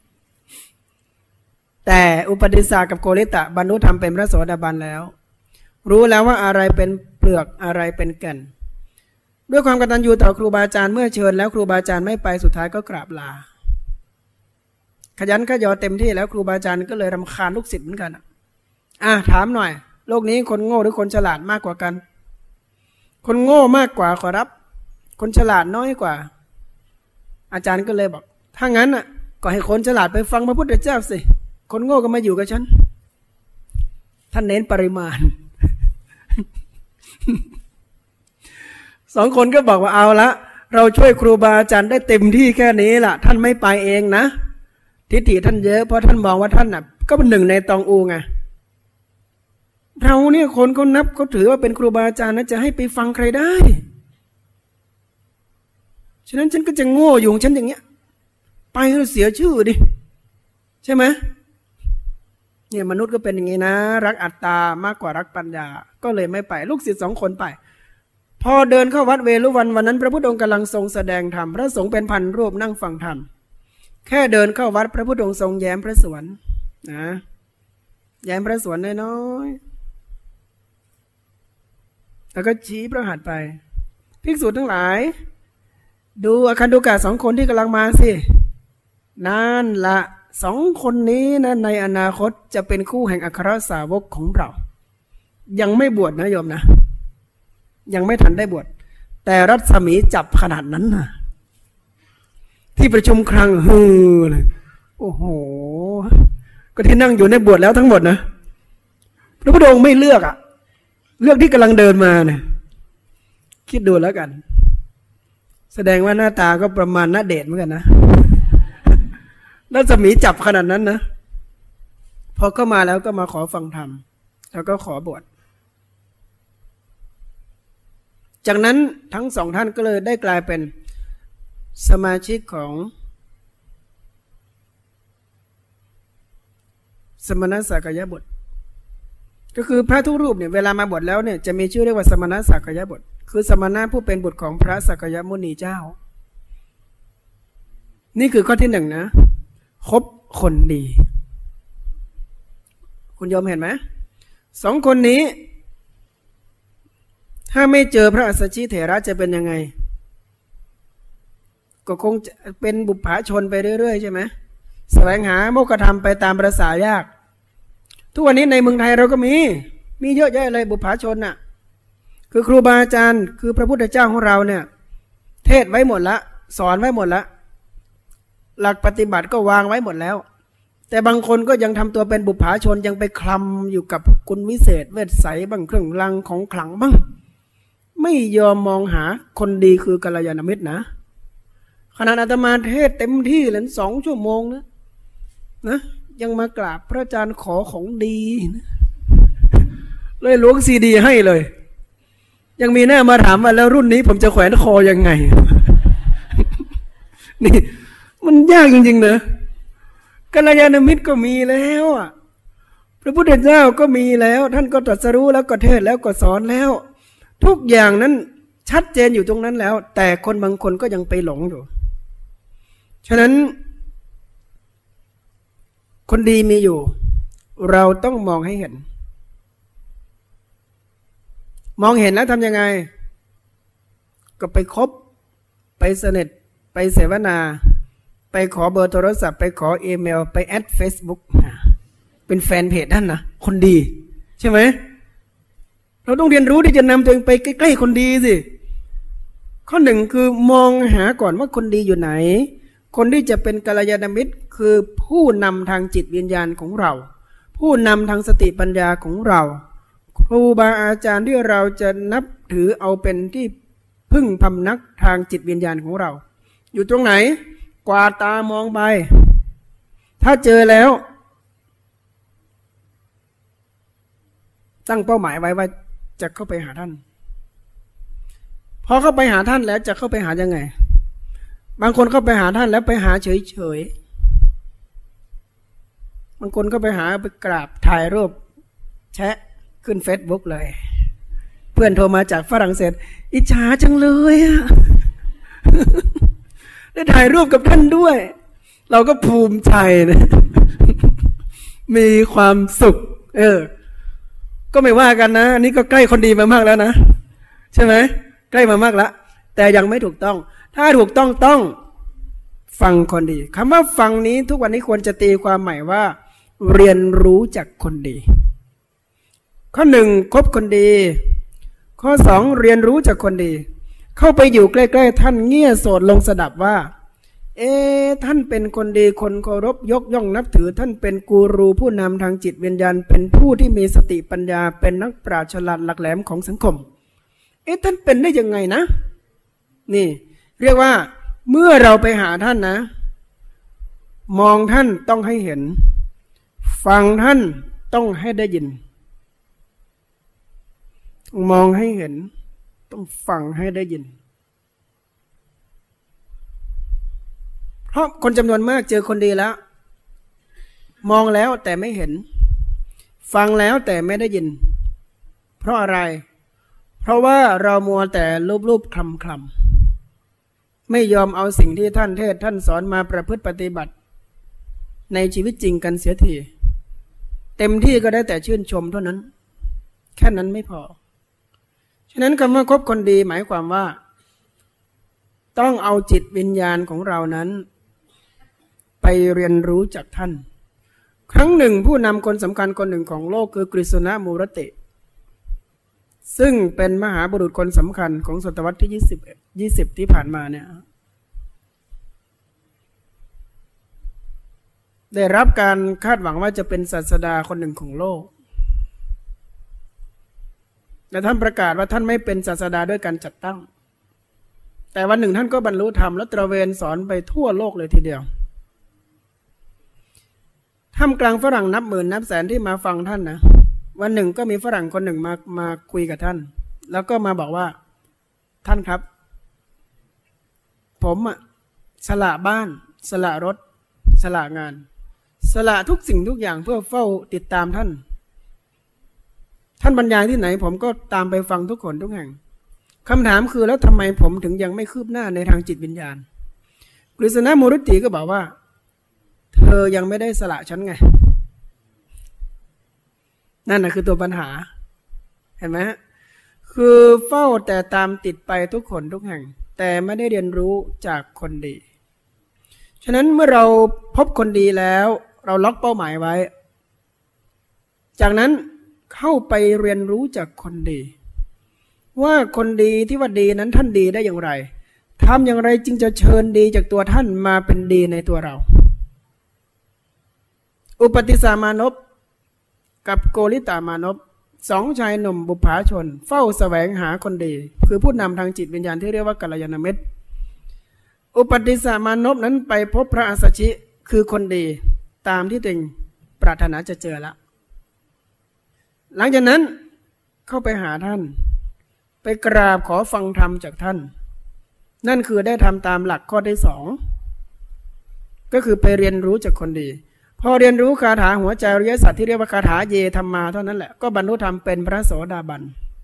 แต่อุปติสสะกับโกริตะบรรลุธรรมเป็นพระโสดาบันแล้วรู้แล้วว่าอะไรเป็นเปลือกอะไรเป็นแก่นด้วยความกตัญญูต่อครูบาอาจารย์เมื่อเชิญแล้วครูบาอาจารย์ไม่ไปสุดท้ายก็กราบลาขยันขยอเต็มที่แล้วครูบาอาจารย์ก็เลยรำคาญลูกศิษย์เหมือนกันอ่ะถามหน่อยโลกนี้คนโง่หรือคนฉลาดมากกว่ากันคนโง่มากกว่าขอรับคนฉลาดน้อยกว่าอาจารย์ก็เลยบอกถ้างั้นอ่ะก็ให้คนฉลาดไปฟังพระพุทธเจ้าสิคนโง่ก็มาอยู่กับฉันท่านเน้นปริมาณ สองคนก็บอกว่าเอาละเราช่วยครูบาอาจารย์ได้เต็มที่แค่นี้ล่ะท่านไม่ไปเองนะทิฏฐิท่านเยอะเพราะท่านมองว่าท่านน่ะก็เป็นหนึ่งในตองอูไงเราเนี่ยคนเขานับเขาถือว่าเป็นครูบาอาจารย์นะจะให้ไปฟังใครได้ฉะนั้นฉันก็จะโง่อยู่ฉันอย่างเงี้ยไปแล้วเสียชื่อดิใช่ไหมเนี่ยมนุษย์ก็เป็นอย่างงี้นะรักอัตตามากกว่ารักปัญญาก็เลยไม่ไปลูกศิษย์สองคนไปพอเดินเข้าวัดเวฬุวันวันนั้นพระพุทธองค์กำลังทรงแสดงธรรมพระสงฆ์เป็นพันรูปนั่งฟังธรรมแค่เดินเข้าวัดพระพุทธองค์ทรงแย้มพระสวนนะแย้มพระสวนน้อยๆแล้วก็ชี้พระหัตถ์ไปภิกษุทั้งหลายดูอคันตุกะสองคนที่กำลังมาสินั่นละสองคนนี้นะในอนาคตจะเป็นคู่แห่งอัครสาวกของเรายังไม่บวชนะโยมนะยังไม่ทันได้บวชแต่รัศมีจับขนาดนั้นนะที่ประชุมครั้งฮือเลยโอ้โหก็ที่นั่งอยู่ในบวชแล้วทั้งหมดนะพระพุทธองค์ไม่เลือกอะเลือกที่กำลังเดินมาเนี่ยคิดดูแล้วกันแสดงว่าหน้าตาก็ประมาณณเดชน์เหมือนกันนะรัศมีจับขนาดนั้นนะพอเข้ามาแล้วก็มาขอฟังธรรมแล้วก็ขอบวชจากนั้นทั้งสองท่านก็เลยได้กลายเป็นสมาชิกของสมณสักยบุตรก็คือพระทุกรูปเนี่ยเวลามาบวชแล้วเนี่ยจะมีชื่อเรียกว่าสมณสักยบุตรคือสมณะผู้เป็นบุตรของพระสักยมุนีเจ้านี่คือข้อที่หนึ่งนะคบคนดีคุณโยมเห็นไหมสองคนนี้ถ้าไม่เจอพระอัสสชิเถระจะเป็นยังไงก็คงจะเป็นบุปผาชนไปเรื่อยๆใช่ไหมแสวงหาโมกขธรรมไปตามประสายากทุกวันนี้ในเมืองไทยเราก็มีมีเยอะแยะเลยบุปผาชนน่ะคือครูบาอาจารย์คือพระพุทธเจ้าของเราเนี่ยเทศไว้หมดละสอนไว้หมดละหลักปฏิบัติก็วางไว้หมดแล้วแต่บางคนก็ยังทำตัวเป็นบุปผาชนยังไปคลำอยู่กับคุณวิเศษเวทไสบ้างเครื่องรางของขลังบ้างไม่ยอมมองหาคนดีคือกัลยาณมิตรนะขณะอาตมาเทศเต็มที่เลยสองชั่วโมงนะนะยังมากราบพระอาจารย์ขอของดีนะเลยล้วงซีดีให้เลยยังมีหน้ามาถามว่าแล้วรุ่นนี้ผมจะแขวนคอยังไง นี่มันยากจริงๆนะกัลยาณมิตรก็มีแล้วอ่ะพระพุทธเจ้าก็มีแล้วท่านก็ตรัสรู้แล้วก็เทศแล้วก็สอนแล้วทุกอย่างนั้นชัดเจนอยู่ตรงนั้นแล้วแต่คนบางคนก็ยังไปหลงอยู่ฉะนั้นคนดีมีอยู่เราต้องมองให้เห็นมองเห็นแล้วทำยังไงก็ไปคบไปสนิทไปเสวนาไปขอเบอร์โทรศัพท์ไปขออีเมลไปแอดเฟซบุ๊กเป็นแฟนเพจท่านนะคนดีใช่ไหมเราต้องเรียนรู้ที่จะนำตัวเองไปใกล้ๆคนดีสิข้อหนึ่งคือมองหาก่อนว่าคนดีอยู่ไหนคนที่จะเป็นกัลยาณมิตรคือผู้นำทางจิตวิญญาณของเราผู้นำทางสติปัญญาของเราครูบาอาจารย์ที่เราจะนับถือเอาเป็นที่พึ่งพำนักทางจิตวิญญาณของเราอยู่ตรงไหนกวาดตามองไปถ้าเจอแล้วตั้งเป้าหมายไว้ว่าจะเข้าไปหาท่านพอเข้าไปหาท่านแล้วจะเข้าไปหายังไงบางคนเข้าไปหาท่านแล้วไปหาเฉยๆบางคนก็ไปหาไปกราบถ่ายรูปแชะขึ้นเฟซบุ๊กเลยเพื่อนโทรมาจากฝรั่งเศสอิจฉาจังเลยอะ ได้ถ่ายรูปกับท่านด้วยเราก็ภูมิใจนะ มีความสุขเออก็ไม่ว่ากันนะอันนี้ก็ใกล้คนดีมามากแล้วนะใช่ไหมใกล้มามากแล้วแต่ยังไม่ถูกต้องถ้าถูกต้องต้องฟังคนดีคำว่าฟังนี้ทุกวันนี้ควรจะตีความใหม่ว่าเรียนรู้จากคนดีข้อหนึ่งคบคนดีข้อสองเรียนรู้จากคนดีเข้าไปอยู่ใกล้ๆท่านเงี่ยโสดลงสดับว่าเอ๊ะท่านเป็นคนดีคนเคารพยกย่องนับถือท่านเป็นกูรูผู้นำทางจิตวิญญาณเป็นผู้ที่มีสติปัญญาเป็นนักปราชญ์ฉลาดหลักแหลมของสังคมเอ๊ะท่านเป็นได้ยังไงนะนี่เรียกว่าเมื่อเราไปหาท่านนะมองท่านต้องให้เห็นฟังท่านต้องให้ได้ยินมองให้เห็นต้องฟังให้ได้ยินเพราะคนจำนวนมากเจอคนดีแล้วมองแล้วแต่ไม่เห็นฟังแล้วแต่ไม่ได้ยินเพราะอะไรเพราะว่าเรามัวแต่รูปๆคลำๆไม่ยอมเอาสิ่งที่ท่านเทศท่านสอนมาประพฤติปฏิบัติในชีวิตจริงกันเสียทีเต็มที่ก็ได้แต่ชื่นชมเท่านั้นแค่นั้นไม่พอฉะนั้นคำว่าคบคนดีหมายความว่าต้องเอาจิตวิญญาณของเรานั้นไปเรียนรู้จากท่านครั้งหนึ่งผู้นำคนสำคัญคนหนึ่งของโลกคือกฤษณมูรติซึ่งเป็นมหาบุรุษคนสำคัญของศตวรรษที่ยี่สิบ ยี่สิบที่ผ่านมาเนี่ยได้รับการคาดหวังว่าจะเป็นศาสดาคนหนึ่งของโลกแต่ท่านประกาศว่าท่านไม่เป็นศาสดาด้วยการจัดตั้งแต่วันหนึ่งท่านก็บรรลุธรรมและตระเวนสอนไปทั่วโลกเลยทีเดียวท่ามกลางฝรั่งนับหมื่นนับแสนที่มาฟังท่านนะวันหนึ่งก็มีฝรั่งคนหนึ่งมามาคุยกับท่านแล้วก็มาบอกว่าท่านครับผมอะสละบ้านสละรถสละงานสละทุกสิ่งทุกอย่างเพื่อเฝ้าติดตามท่านท่านบรรยายที่ไหนผมก็ตามไปฟังทุกคนทุกแห่งคำถามคือแล้วทำไมผมถึงยังไม่คืบหน้าในทางจิตวิญญาณกฤษณมูรุติก็บอกว่าเธอยังไม่ได้สละฉันไงนั่นนะคือตัวปัญหาเห็นไหมคือเฝ้าแต่ตามติดไปทุกคนทุกแห่งแต่ไม่ได้เรียนรู้จากคนดีฉะนั้นเมื่อเราพบคนดีแล้วเราล็อกเป้าหมายไว้จากนั้นเข้าไปเรียนรู้จากคนดีว่าคนดีที่ว่าดีนั้นท่านดีได้อย่างไรทำอย่างไรจึงจะเชิญดีจากตัวท่านมาเป็นดีในตัวเราอุปติสามานพกับโกริตามานพสองชายหนุ่มบุปผาชนเฝ้าแสวงหาคนดีคือผู้นำทางจิตวิญญาณที่เรียกว่ากัลยาณมิตรอุปติสามานพนั้นไปพบพระอัสสชิคือคนดีตามที่ตัวเองปรารถนาจะเจอละหลังจากนั้นเข้าไปหาท่านไปกราบขอฟังธรรมจากท่านนั่นคือได้ทำตามหลักข้อที่สองก็คือไปเรียนรู้จากคนดีพอเรียนรู้คาถาหัวใจอริยสัจที่เรียกว่าคาถาเยธรรมาเท่านั้นแหละก็บรรลุธรรมเป็นพระโสดาบัน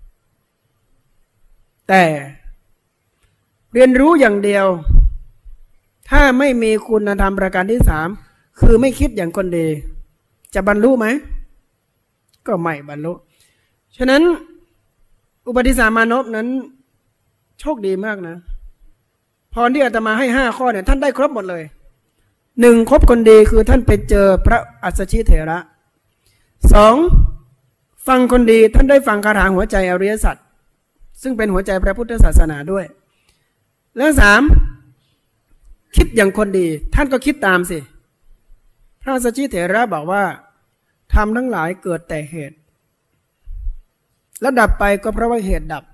แต่เรียนรู้อย่างเดียวถ้าไม่มีคุณธรรมประการที่สามคือไม่คิดอย่างคนดีจะบรรลุไหมก็ไม่บรรลุฉะนั้นอุปติสามานพนั้นโชคดีมากนะพรที่อาตมาให้ห้าข้อเนี่ยท่านได้ครบหมดเลยหนึ่งคบคนดีคือท่านไปเจอพระอัสสชิเถระสองฟังคนดีท่านได้ฟังคาถาหัวใจอริยสัจซึ่งเป็นหัวใจพระพุทธศาสนาด้วยและสามคิดอย่างคนดีท่านก็คิดตามสิพระอัสสชิเถระบอกว่าธรรมทั้งหลายเกิดแต่เหตุและดับไปก็เพราะว่าเหตุดับ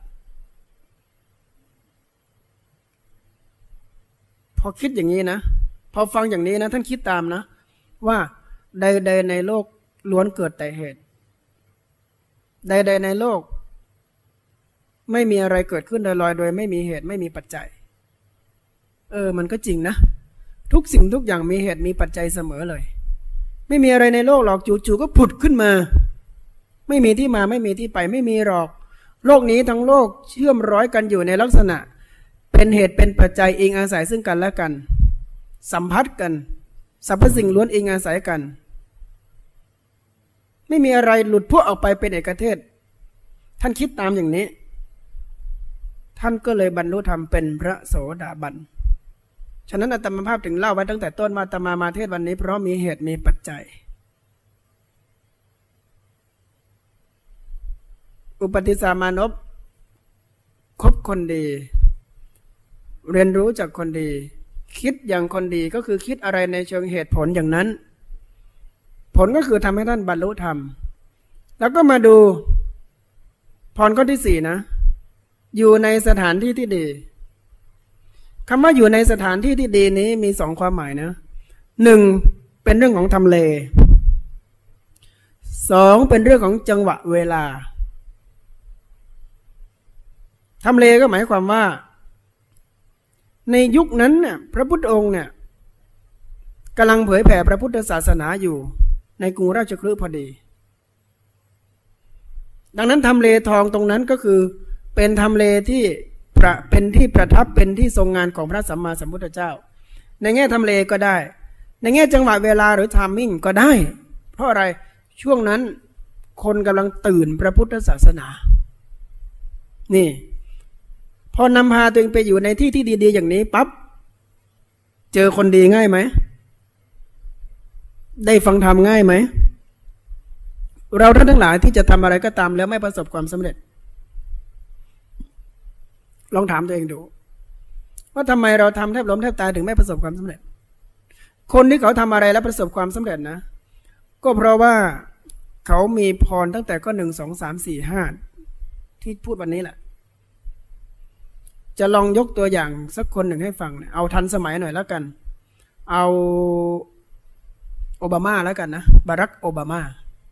พอคิดอย่างนี้นะพอฟังอย่างนี้นะท่านคิดตามนะว่าใดๆในโลกล้วนเกิดแต่เหตุใดๆในโลกไม่มีอะไรเกิดขึ้นลอยๆโดยไม่มีเหตุไม่มีปัจจัยเออมันก็จริงนะทุกสิ่งทุกอย่างมีเหตุมีปัจจัยเสมอเลยไม่มีอะไรในโลกหรอกจู่ๆก็ผุดขึ้นมาไม่มีที่มาไม่มีที่ไปไม่มีหรอกโลกนี้ทั้งโลกเชื่อมร้อยกันอยู่ในลักษณะเป็นเหตุเป็นปัจจัยอิงอาศัยซึ่งกันและกันสัมพัทธ์กันสรรพสิ่งล้วนอิงอาศัยกันไม่มีอะไรหลุดพวกออกไปเป็นเอกเทศท่านคิดตามอย่างนี้ท่านก็เลยบรรลุธรรมเป็นพระโสดาบันฉะนั้นอาตมาภาพถึงเล่าไว้ตั้งแต่ต้นว่าอาตมามาเทศวันนี้เพราะมีเหตุมีปัจจัยอุปติสามานพคบคนดีเรียนรู้จากคนดีคิดอย่างคนดีก็คือคิดอะไรในเชิงเหตุผลอย่างนั้นผลก็คือทำให้ท่านบรรลุธรรมแล้วก็มาดูพรข้อที่สี่นะอยู่ในสถานที่ที่ดีคำว่าอยู่ในสถานที่ที่ดีนี้มีสองความหมายนะหนึ่งเป็นเรื่องของทำเลสองเป็นเรื่องของจังหวะเวลาทำเลก็หมายความว่าในยุคนั้นเนี่ยพระพุทธองค์เนี่ยกำลังเผยแผ่พระพุทธศาสนาอยู่ในกรุงราชคฤห์พอดีดังนั้นทำเลทองตรงนั้นก็คือเป็นทำเลที่ประเป็นที่ประทับเป็นที่ทรงงานของพระสัมมาสัมพุทธเจ้าในแง่ทำเลก็ได้ในแง่จังหวะเวลาหรือไทมิ่งก็ได้เพราะอะไรช่วงนั้นคนกำลังตื่นพระพุทธศาสนานี่พอนำพาตัวเองไปอยู่ในที่ที่ดีๆอย่างนี้ปั๊บเจอคนดีง่ายไหมได้ฟังธรรมง่ายไหมเราท่านทั้งหลายที่จะทำอะไรก็ตามแล้วไม่ประสบความสำเร็จลองถามตัวเองดูว่าทำไมเราทำแทบล้มแทบตายถึงไม่ประสบความสำเร็จคนที่เขาทำอะไรแล้วประสบความสำเร็จนะก็เพราะว่าเขามีพรตั้งแต่ข้อหนึ่งสองสามสี่ห้าที่พูดวันนี้แหละจะลองยกตัวอย่างสักคนหนึ่งให้ฟังเอาทันสมัยหน่อยแล้วกันเอาโอบามาแล้วกันนะบารักโอบามา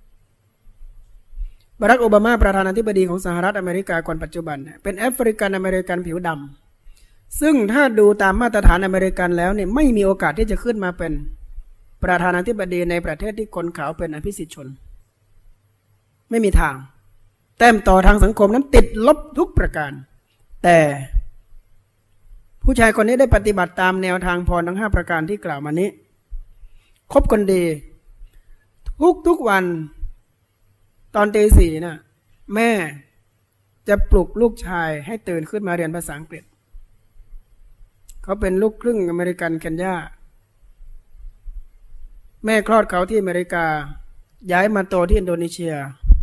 บารักโอบามาประธานาธิบดีของสหรัฐอเมริกาคนปัจจุบันเป็นแอฟริกันอเมริกันผิวดำซึ่งถ้าดูตามมาตรฐานอเมริกันแล้วเนี่ยไม่มีโอกาสที่จะขึ้นมาเป็นประธานาธิบดีในประเทศที่คนขาวเป็นอภิสิทธิชนไม่มีทางแต้มต่อทางสังคมนั้นติดลบทุกประการแต่ผู้ชายคนนี้ได้ปฏิบัติตามแนวทางพรทั้งห้าประการที่กล่าวมานี้คบคนดีทุกทุกวันตอนตีสี่น่ะแม่จะปลุกลูกชายให้ตื่นขึ้นมาเรียนภาษาอังกฤษเขาเป็นลูกครึ่งอเมริกันเคนยาแม่คลอดเขาที่อเมริกาย้ายมาโตที่อินโดนีเซีย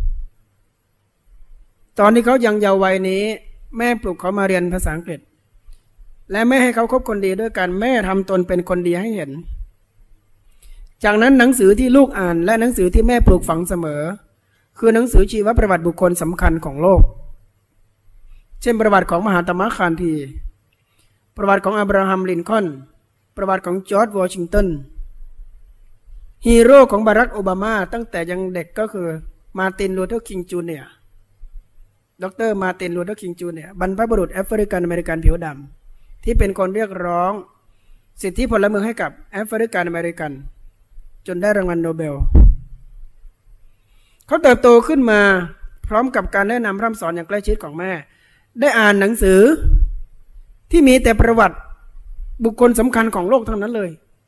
ตอนที่เขายังเยาว์วัยนี้แม่ปลุกเขามาเรียนภาษาอังกฤษและแม่ให้เขาคบคนดีด้วยกันแม่ทำตนเป็นคนดีให้เห็นจากนั้นหนังสือที่ลูกอ่านและหนังสือที่แม่ปลูกฝังเสมอคือหนังสือชีวประวัติบุคคลสำคัญของโลกเช่นประวัติของมหาตมะคานธีประวัติของอับราฮัมลินคอล์นประวัติของจอร์จวอชิงตันฮีโร่ของบารักโอบามาตั้งแต่ยังเด็กก็คือมาร์ตินลูเทอร์คิงจูเนียร์ดรมาร์ตินลูเทอร์คิงจูเนียร์บรรพบุรุษแอฟริกันอเมริกันผิวดำที่เป็นคนเรียกร้องสิทธิพลเมืองให้กับแอฟริกันอเมริกันจนได้รางวัลโนเบลเขาเติบโตขึ้นมาพร้อมกับการแนะนำพร่ำสอนอย่างใกล้ชิดของแม่ได้อ่านหนังสือที่มีแต่ประวัติบุคคลสำคัญของโลกเท่านั้นเลย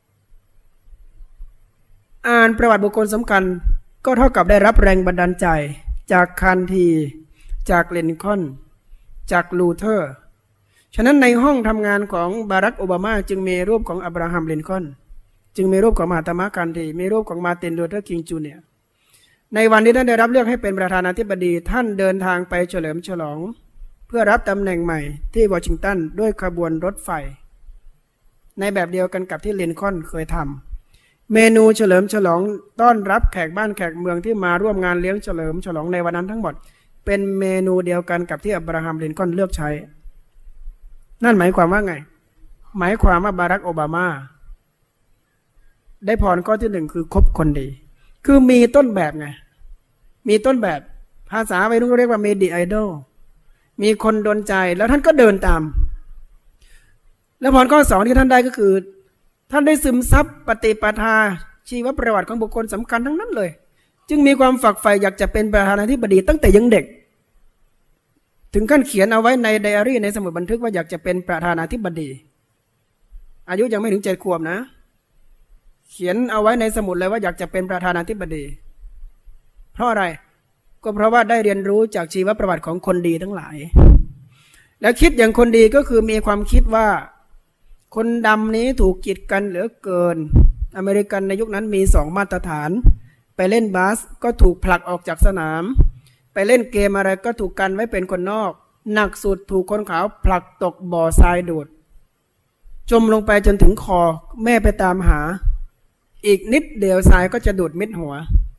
อ่านประวัติบุคคลสำคัญก็เท่ากับได้รับแรงบันดาลใจจากคานธีจากลินคอล์นจากลูเทอร์ฉะนั้นในห้องทำงานของบารักโอบามาจึงมีรูปของอับราฮัมลินคอล์นจึงมีรูปของมหาตมะคานธีมีรูปของมาร์ตินลูเทอร์คิงจูเนียร์ในวันที่ท่านได้รับเลือกให้เป็นประธานาธิบดีท่านเดินทางไปเฉลิมฉลองเพื่อรับตำแหน่งใหม่ที่วอชิงตันด้วยขบวนรถไฟในแบบเดียวกันกับที่ลินคอล์นเคยทำเมนูเฉลิมฉลองต้อนรับแขกบ้านแขกเมืองที่มาร่วมงานเลี้ยงเฉลิมฉลองในวันนั้นทั้งหมดเป็นเมนูเดียวกันกับที่อับราฮัมลินคอล์นเลือกใช้นั่นหมายความว่าไงหมายความว่าบารักโอบามาได้พรข้อที่หนึ่งคือคบคนดีคือมีต้นแบบไงมีต้นแบบภาษาวัยรุ่นเรียกว่าเมดิไอดอลมีคนโดนใจแล้วท่านก็เดินตามแล้วพรข้อสองที่ท่านได้ก็คือท่านได้ซึมซับปฏิปทาชีวประวัติของบุคคลสำคัญทั้งนั้นเลยจึงมีความฝักใฝ่อยากจะเป็นประธานาธิบดีตั้งแต่ยังเด็กถึงขั้นเขียนเอาไว้ในไดอารี่ในสมุดบันทึกว่าอยากจะเป็นประธานาธิบดีอายุยังไม่ถึงเจ็ดขวบนะเขียนเอาไว้ในสมุดเลยว่าอยากจะเป็นประธานาธิบดีเพราะอะไรก็เพราะว่าได้เรียนรู้จากชีวประวัติของคนดีทั้งหลายและคิดอย่างคนดีก็คือมีความคิดว่าคนดำนี้ถูกกีดกันเหลือเกินอเมริกันในยุคนั้นมีสองมาตรฐานไปเล่นบาสก็ถูกผลักออกจากสนามไปเล่นเกมอะไรก็ถูกกันไว้เป็นคนนอกหนักสุดถูกคนขาวผลักตกบ่อทรายดูดจมลงไปจนถึงคอแม่ไปตามหาอีกนิดเดียวทรายก็จะดูดมิดหัว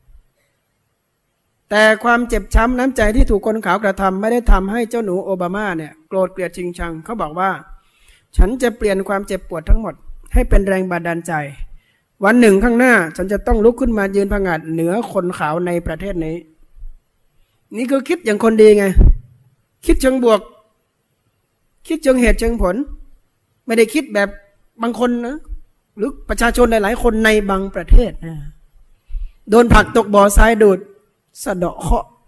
แต่ความเจ็บช้ำน้ำใจที่ถูกคนขาวกระทำไม่ได้ทำให้เจ้าหนูโอบามาเนี่ยโกรธเกลียดชิงชังเขาบอกว่าฉันจะเปลี่ยนความเจ็บปวดทั้งหมดให้เป็นแรงบันดาลใจวันหนึ่งข้างหน้าฉันจะต้องลุกขึ้นมายืนผงาดเหนือคนขาวในประเทศนี้นี่คือคิดอย่างคนดีไงคิดเชิงบวกคิดเชิงเหตุเชิงผลไม่ได้คิดแบบบางคนนะหรือประชาชนหลายๆคนในบางประเทศนะโดนผลักตกบ่อทรายดูดสะเดาะเคราะห์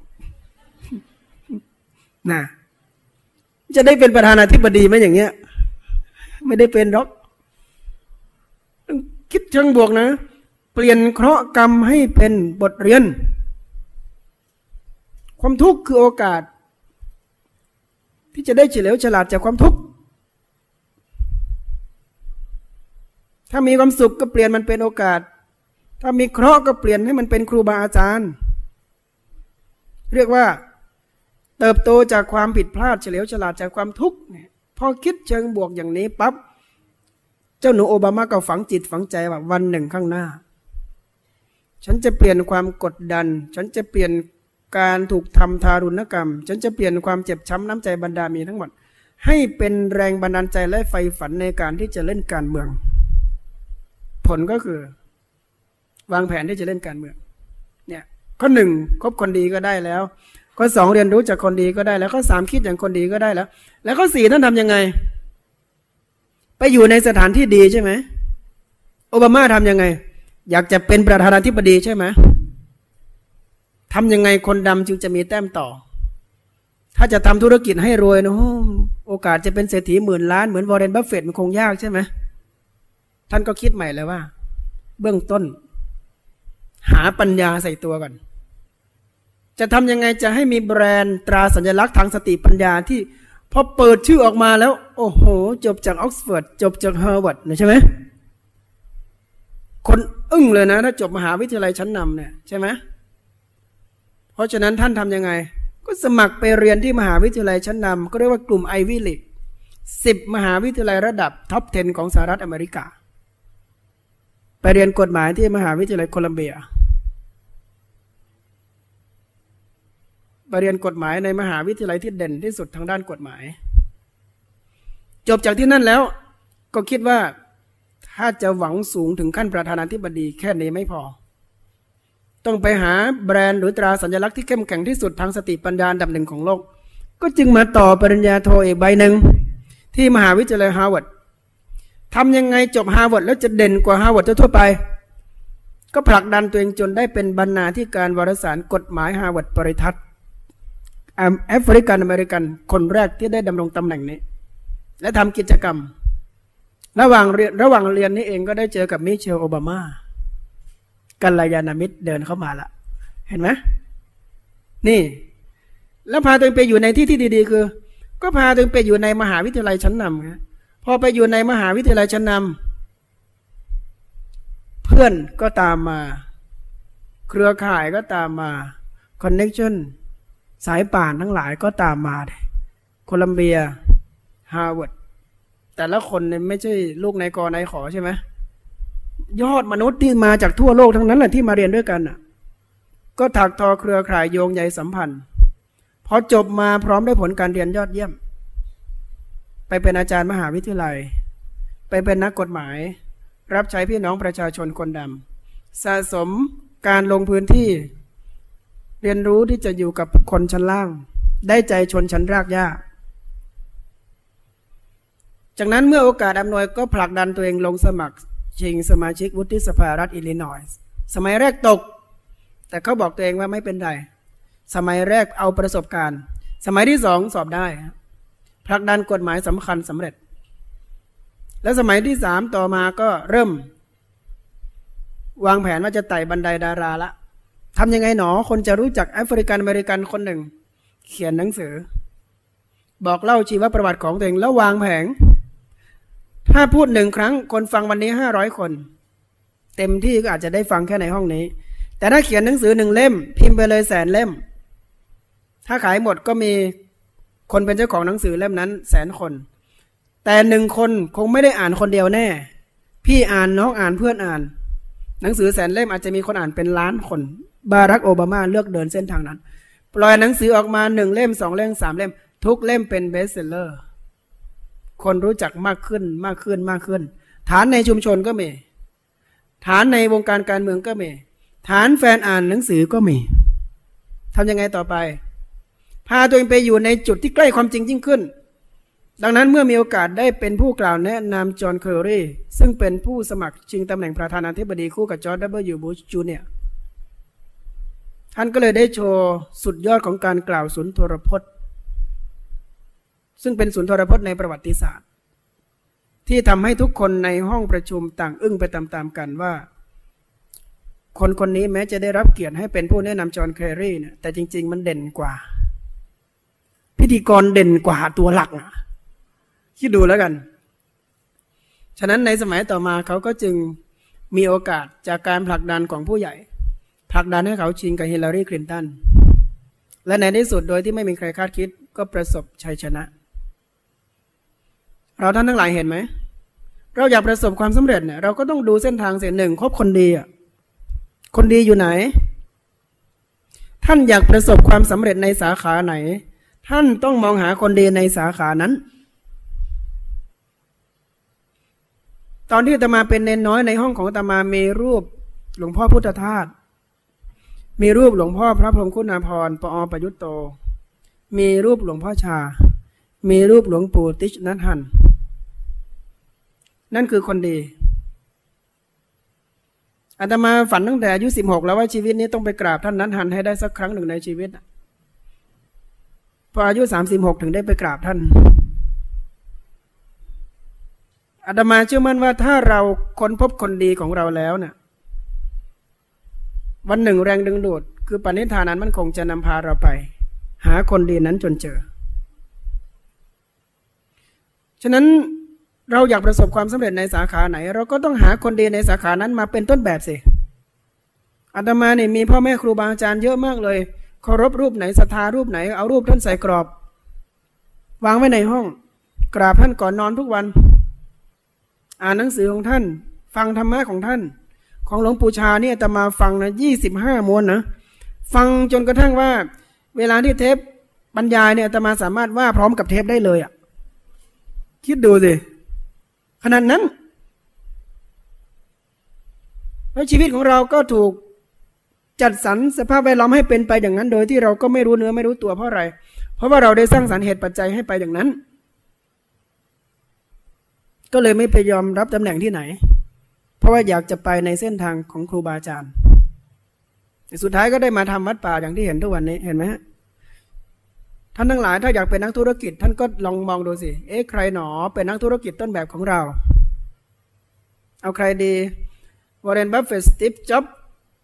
นะจะได้เป็นประธานาธิบดีไหมอย่างเงี้ยไม่ได้เป็นหรอกคิดเชิงบวกนะเปลี่ยนเคราะห์กรรมให้เป็นบทเรียนความทุกข์คือโอกาสที่จะได้เฉลียวฉลาดจากความทุกข์ถ้ามีความสุขก็เปลี่ยนมันเป็นโอกาสถ้ามีเคราะห์ก็เปลี่ยนให้มันเป็นครูบาอาจารย์เรียกว่าเติบโตจากความผิดพลาดเฉลียวฉลาดจากความทุกข์พอคิดเชิงบวกอย่างนี้ปั๊บเจ้าหนูโอบามาก็ฝังจิตฝังใจว่าวันหนึ่งข้างหน้าฉันจะเปลี่ยนความกดดันฉันจะเปลี่ยนการถูกทำทารุณกรรมฉันจะเปลี่ยนความเจ็บช้ำน้ำใจบรรดามีทั้งหมดให้เป็นแรงบันดาลใจและไฟฝันในการที่จะเล่นการเมืองผลก็คือวางแผนที่จะเล่นการเมืองเนี่ยข้อหนึ่งคบคนดีก็ได้แล้วข้อสองเรียนรู้จากคนดีก็ได้แล้วข้อสามคิดอย่างคนดีก็ได้แล้วแล้วข้อสี่ท่านทำยังไงไปอยู่ในสถานที่ดีใช่ไหมโอบามาทำยังไงอยากจะเป็นประธานาธิบดีใช่ไหมทำยังไงคนดำจึงจะมีแต้มต่อถ้าจะทำธุรกิจให้รวยนะโอกาสจะเป็นเศรษฐีหมื่นล้านเหมือนวอร์เรน บัฟเฟตต์มันคงยากใช่ไหมท่านก็คิดใหม่เลยว่าเบื้องต้นหาปัญญาใส่ตัวก่อนจะทำยังไงจะให้มีแบรนด์ตราสัญลักษณ์ทางสติปัญญาที่พอเปิดชื่อออกมาแล้วโอ้โหจบจากออกซฟอร์ดจบจากฮาร์วาร์ดนะใช่ไหมคนอึ้งเลยนะถ้าจบมหาวิทยาลัยชั้นนำเนี่ยใช่ไหมเพราะฉะนั้นท่านทำยังไงก็สมัครไปเรียนที่มหาวิทยาลัยชั้นนำก็เรียกว่ากลุ่มไอวี่ลีกสิบมหาวิทยาลัยระดับท็อปสิบของสหรัฐอเมริกาไปเรียนกฎหมายที่มหาวิทยาลัยโคลัมเบียไปเรียนกฎหมายในมหาวิทยาลัยที่เด่นที่สุดทางด้านกฎหมายจบจากที่นั่นแล้วก็คิดว่าถ้าจะหวังสูงถึงขั้นประธานาธิบดีแค่นี้ไม่พอต้องไปหาแบรนด์หรือตราสัญลักษณ์ที่เข้มแข็งที่สุดทางสติปัญญาอันดับหนึ่งของโลกก็จึงมาต่อปริญญาโทอีกใบหนึ่งที่มหาวิทยาลัยฮาร์วาร์ดทำยังไงจบฮาร์วาร์ดแล้วจะเด่นกว่าฮาร์วาร์ดทั่วไปก็ผลักดันตัวเองจนได้เป็นบรรณาธิการวารสารกฎหมายฮาร์วาร์ดปริทัศน์แอฟริกันอเมริกันคนแรกที่ได้ดำรงตำแหน่งนี้และทำกิจกรรมระหว่างเรียนระหว่างเรียนนี้เองก็ได้เจอกับมิเชลโอบามากัลยาณมิตรเดินเข้ามาละเห็นไหมนี่แล้วพาตัวเองไปอยู่ในที่ที่ดีๆคือก็พาตัวเองไปอยู่ในมหาวิทยาลัยชั้นนำครับพอไปอยู่ในมหาวิทยาลัยชั้นนำเพื่อนก็ตามมาเครือข่ายก็ตามมาคอนเนคชั่นสายป่านทั้งหลายก็ตามมาโคลัมเบียฮาร์วาร์ดแต่ละคนเนี่ยไม่ใช่ลูกนายกนายขอใช่ไหมยอดมนุษย์ที่มาจากทั่วโลกทั้งนั้นแหละที่มาเรียนด้วยกันน่ะก็ถักทอเครือข่ายโยงใยสัมพันธ์พอจบมาพร้อมด้วยผลการเรียนยอดเยี่ยมไปเป็นอาจารย์มหาวิทยาลัยไปเป็นนักกฎหมายรับใช้พี่น้องประชาชนคนดำสะสมการลงพื้นที่เรียนรู้ที่จะอยู่กับคนชั้นล่างได้ใจชนชั้นรากหญ้าจากนั้นเมื่อโอกาสอำนวยก็ผลักดันตัวเองลงสมัครชิงสมาชิกวุฒิสภารัฐอิลลินอยส์สมัยแรกตกแต่เขาบอกตัวเองว่าไม่เป็นไรสมัยแรกเอาประสบการณ์สมัยที่สองสอบได้ผลักดันกฎหมายสำคัญสำเร็จแล้วสมัยที่สามต่อมาก็เริ่มวางแผนว่าจะไต่บันไดดาราละทำยังไงหนอคนจะรู้จักแอฟริกันอเมริกันคนหนึ่งเขียนหนังสือบอกเล่าชีวประวัติของตัวเองแล้ววางแผนถ้าพูดหนึ่งครั้งคนฟังวันนี้ห้าร้อยคนเต็มที่ก็อาจจะได้ฟังแค่ในห้องนี้แต่ถ้าเขียนหนังสือหนึ่งเล่มพิมพ์ไปเลยแสนเล่มถ้าขายหมดก็มีคนเป็นเจ้าของหนังสือเล่มนั้นแสนคนแต่หนึ่งคนคงไม่ได้อ่านคนเดียวแน่พี่อ่านน้องอ่านเพื่อนอ่านหนังสือแสนเล่มอาจจะมีคนอ่านเป็นล้านคนบารักโอบามาเลือกเดินเส้นทางนั้นปล่อยหนังสือออกมาหนึ่งเล่มสองเล่มสามเล่มทุกเล่มเป็นเบสเซลเลอร์คนรู้จักมากขึ้นมากขึ้นมากขึ้นฐานในชุมชนก็มีฐานในวงการการเมืองก็มีฐานแฟนอ่านหนังสือก็มีทำยังไงต่อไปพาตัวเองไปอยู่ในจุดที่ใกล้ความจริงยิ่งขึ้นดังนั้นเมื่อมีโอกาสได้เป็นผู้กล่าวแนะนำจอห์นเคอร์รีซึ่งเป็นผู้สมัครชิงตำแหน่งประธานาธิบดีคู่กับจอร์จ ดับเบิลยู บุช จูเนียร์ท่านก็เลยได้โชว์สุดยอดของการกล่าวสุนทรพจน์ซึ่งเป็นสุนทรพจน์ในประวัติศาสตร์ที่ทำให้ทุกคนในห้องประชุมต่างอึ้งไปตามๆกันว่าคนคนนี้แม้จะได้รับเกียรติให้เป็นผู้แนะนำจอห์นเคอร์รีเนี่ยแต่จริงๆมันเด่นกว่าพิธีกรเด่นกว่าตัวหลักนะคิดดูแล้วกันฉะนั้นในสมัยต่อมาเขาก็จึงมีโอกาสจากการผลักดันของผู้ใหญ่ผลักดันให้เขาชิงกับฮิลลารีคลินตันและในที่สุดโดยที่ไม่มีใครคาดคิดก็ประสบชัยชนะเราท่านทั้งหลายเห็นไหมเราอยากประสบความสำเร็จเนี่ยเราก็ต้องดูเส้นทางเสียหนึ่งคบคนดีอ่ะคนดีอยู่ไหนท่านอยากประสบความสำเร็จในสาขาไหนท่านต้องมองหาคนดีในสาขานั้นตอนที่อาตมาเป็นเนนน้อยในห้องของอาตมามีรูปหลวงพ่อพุทธทาสมีรูปหลวงพ่อพระพรหมคุณาภรณ์ปอประยุตโตมีรูปหลวงพ่อชามีรูปหลวงปู่ติชนัทหันนั่นคือคนดีอาตมาฝันตั้งแต่อายุสิบหกแล้วว่าชีวิตนี้ต้องไปกราบท่านนัทหันให้ได้สักครั้งหนึ่งในชีวิตพออายุสามสิบหกถึงได้ไปกราบท่านอาตมาเชื่อมั่นว่าถ้าเราค้นพบคนดีของเราแล้วเนี่ยวันหนึ่งแรงดึงดูดคือปณิธานนั้นมันคงจะนำพาเราไปหาคนดีนั้นจนเจอฉะนั้นเราอยากประสบความสำเร็จในสาขาไหนเราก็ต้องหาคนดีในสาขานั้นมาเป็นต้นแบบสิอาตมาเนี่ยมีพ่อแม่ครูบาอาจารย์เยอะมากเลยเคารพรูปไหนศรัทธารูปไหนเอารูปท่านใส่กรอบวางไว้ในห้องกราบท่านก่อนนอนทุกวันอ่านหนังสือของท่านฟังธรรมะของท่านของหลวงปู่ชาเนี่ยอาตมาฟังนะยี่สิบห้ามวนนะฟังจนกระทั่งว่าเวลาที่เทปบรรยายเนี่ยอาตมาสามารถว่าพร้อมกับเทปได้เลยอ่ะคิดดูสิขนาดนั้นแล้วชีวิตของเราก็ถูกจัดสรรสภาพแวดล้อมให้เป็นไปอย่างนั้นโดยที่เราก็ไม่รู้เนื้อไม่รู้ตัวเพราะอะไรเพราะว่าเราได้สร้างสรรค์เหตุปัจจัยให้ไปอย่างนั้นก็เลยไม่ไปยอมรับตำแหน่งที่ไหนเพราะว่าอยากจะไปในเส้นทางของครูบาอาจารย์สุดท้ายก็ได้มาทำวัดป่าอย่างที่เห็นทุกวันนี้เห็นไหมฮะท่านทั้งหลายถ้าอยากเป็นนักธุรกิจท่านก็ลองมองดูสิเอ๊ะใครหนอเป็นนักธุรกิจต้นแบบของเราเอาใครดีวอร์เรน บัฟเฟตต์ สตีฟ จ็อบส์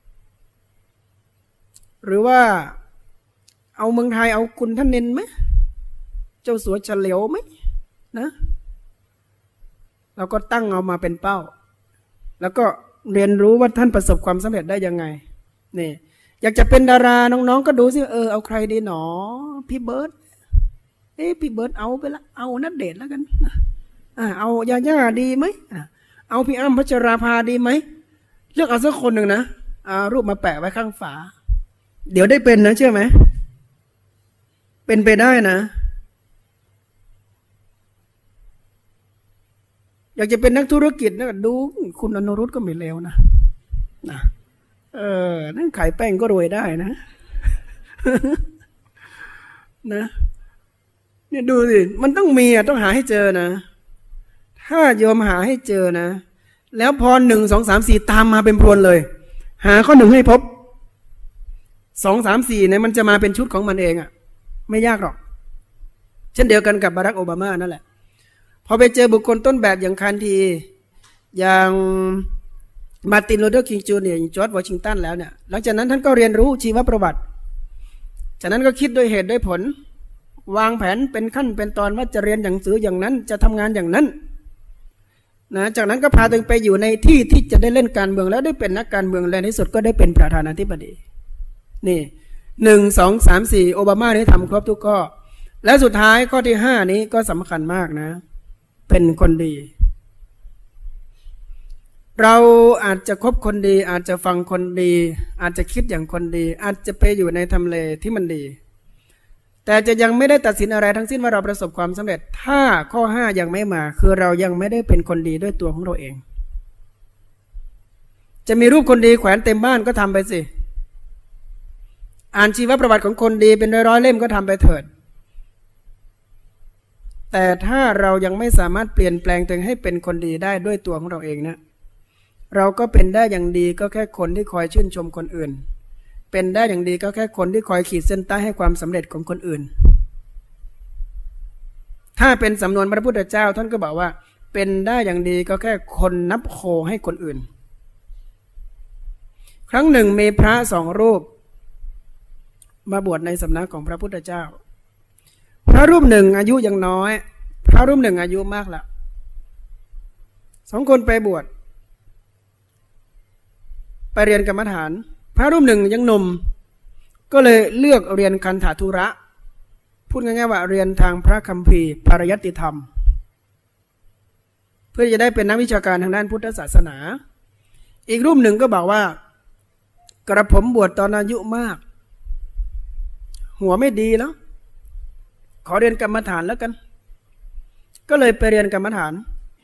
หรือว่าเอาเมืองไทยเอาคุณท่านนินไหมเจ้าสัวเฉลียวไหมนะเราก็ตั้งเอามาเป็นเป้าแล้วก็เรียนรู้ว่าท่านประสบความสำเร็จได้ยังไงนี่อยากจะเป็นดาราน้องๆก็ดูสิเออเอาใครดีหนอพี่เบิร์ดเอ๊ะพี่เบิร์ดเอาไปละเอาณเดชน์แล้วกันอ่าเอายาย่าดีไหมเอาพี่อ้ำพัชราภาดีไหมเลือกเอาสักคนหนึ่งนะเอารูปมาแปะไว้ข้างฝาเดี๋ยวได้เป็นนะเชื่อไหมเป็นไปได้นะอยากจะเป็นนักธุรกิจนะดูคุณอนุรุตก็ไม่เลวนะนะเออนั่นขายแป้งก็รวยได้นะ นะเนี่ยดูสิมันต้องมีอ่ะต้องหาให้เจอนะถ้ายอมหาให้เจอนะแล้วพอหนึ่งสองสามสี่ตามมาเป็นพรวนเลยหาข้อหนึ่งให้พบสองสามสี่เนี่ยมันจะมาเป็นชุดของมันเองอ่ะไม่ยากหรอกเช่นเดียวกันกับบารักโอบามานั่นแหละพอไปเจอบุคคลต้นแบบอย่างคันทีอย่างมาร์ติน ลูเทอร์ คิง จูเนียร์อย่างจอร์จ วอชิงตันแล้วเนี่ยหลังจากนั้นท่านก็เรียนรู้ชีวประวัติจากนั้นก็คิดด้วยเหตุด้วยผลวางแผนเป็นขั้นเป็นตอนว่าจะเรียนอย่างสืออย่างนั้นจะทำงานอย่างนั้นนะจากนั้นก็พาตัวเองไปอยู่ในที่ที่จะได้เล่นการเมืองแล้วได้เป็นนักการเมืองและในที่สุดก็ได้เป็นประธานาธิบดีนี่หนึ่งสองสามสี่โอบามาได้ทำครบทุกข้อและสุดท้ายข้อที่ห้านี้ก็สำคัญมากนะเป็นคนดีเราอาจจะคบคนดีอาจจะฟังคนดีอาจจะคิดอย่างคนดีอาจจะไปอยู่ในทำเลที่มันดีแต่จะยังไม่ได้ตัดสินอะไรทั้งสิ้นว่าเราประสบความสำเร็จถ้าข้อห้ายังไม่มาคือเรายังไม่ได้เป็นคนดีด้วยตัวของเราเองจะมีรูปคนดีแขวนเต็มบ้านก็ทำไปสิอ่านชีวประวัติของคนดีเป็นร้อยๆเล่มก็ทำไปเถิดแต่ถ้าเรายังไม่สามารถเปลี่ยนแปลงตัวเองให้เป็นคนดีได้ด้วยตัวของเราเองนะเราก็เป็นได้อย่างดีก็แค่คนที่คอยชื่นชมคนอื่นเป็นได้อย่างดีก็แค่คนที่คอยขีดเส้นใต้ให้ความสำเร็จของคนอื่นถ้าเป็นสำนวนพระพุทธเจ้าท่านก็บอกว่าเป็นได้อย่างดีก็แค่คนนับโคให้คนอื่นครั้งหนึ่งมีพระสองรูปมาบวชในสำนักของพระพุทธเจ้าพระรูปหนึ่งอายุยังน้อยพระรูปหนึ่งอายุมากแล้วสองคนไปบวชไปเรียนกรรมฐานพระรูปหนึ่งยังหนุ่มก็เลยเลือกเรียนคันธทุระพูดง่ายๆว่าเรียนทางพระคัมภีร์ปริยัติธรรมพื่อจะได้เป็นนักวิชาการทางด้านพุทธศาสนาอีกรูปหนึ่งก็บอกว่ากระผมบวชตอนอายุมากหัวไม่ดีแล้วขอเรียนกรรมฐานแล้วกันก็เลยไปเรียนกรรมฐาน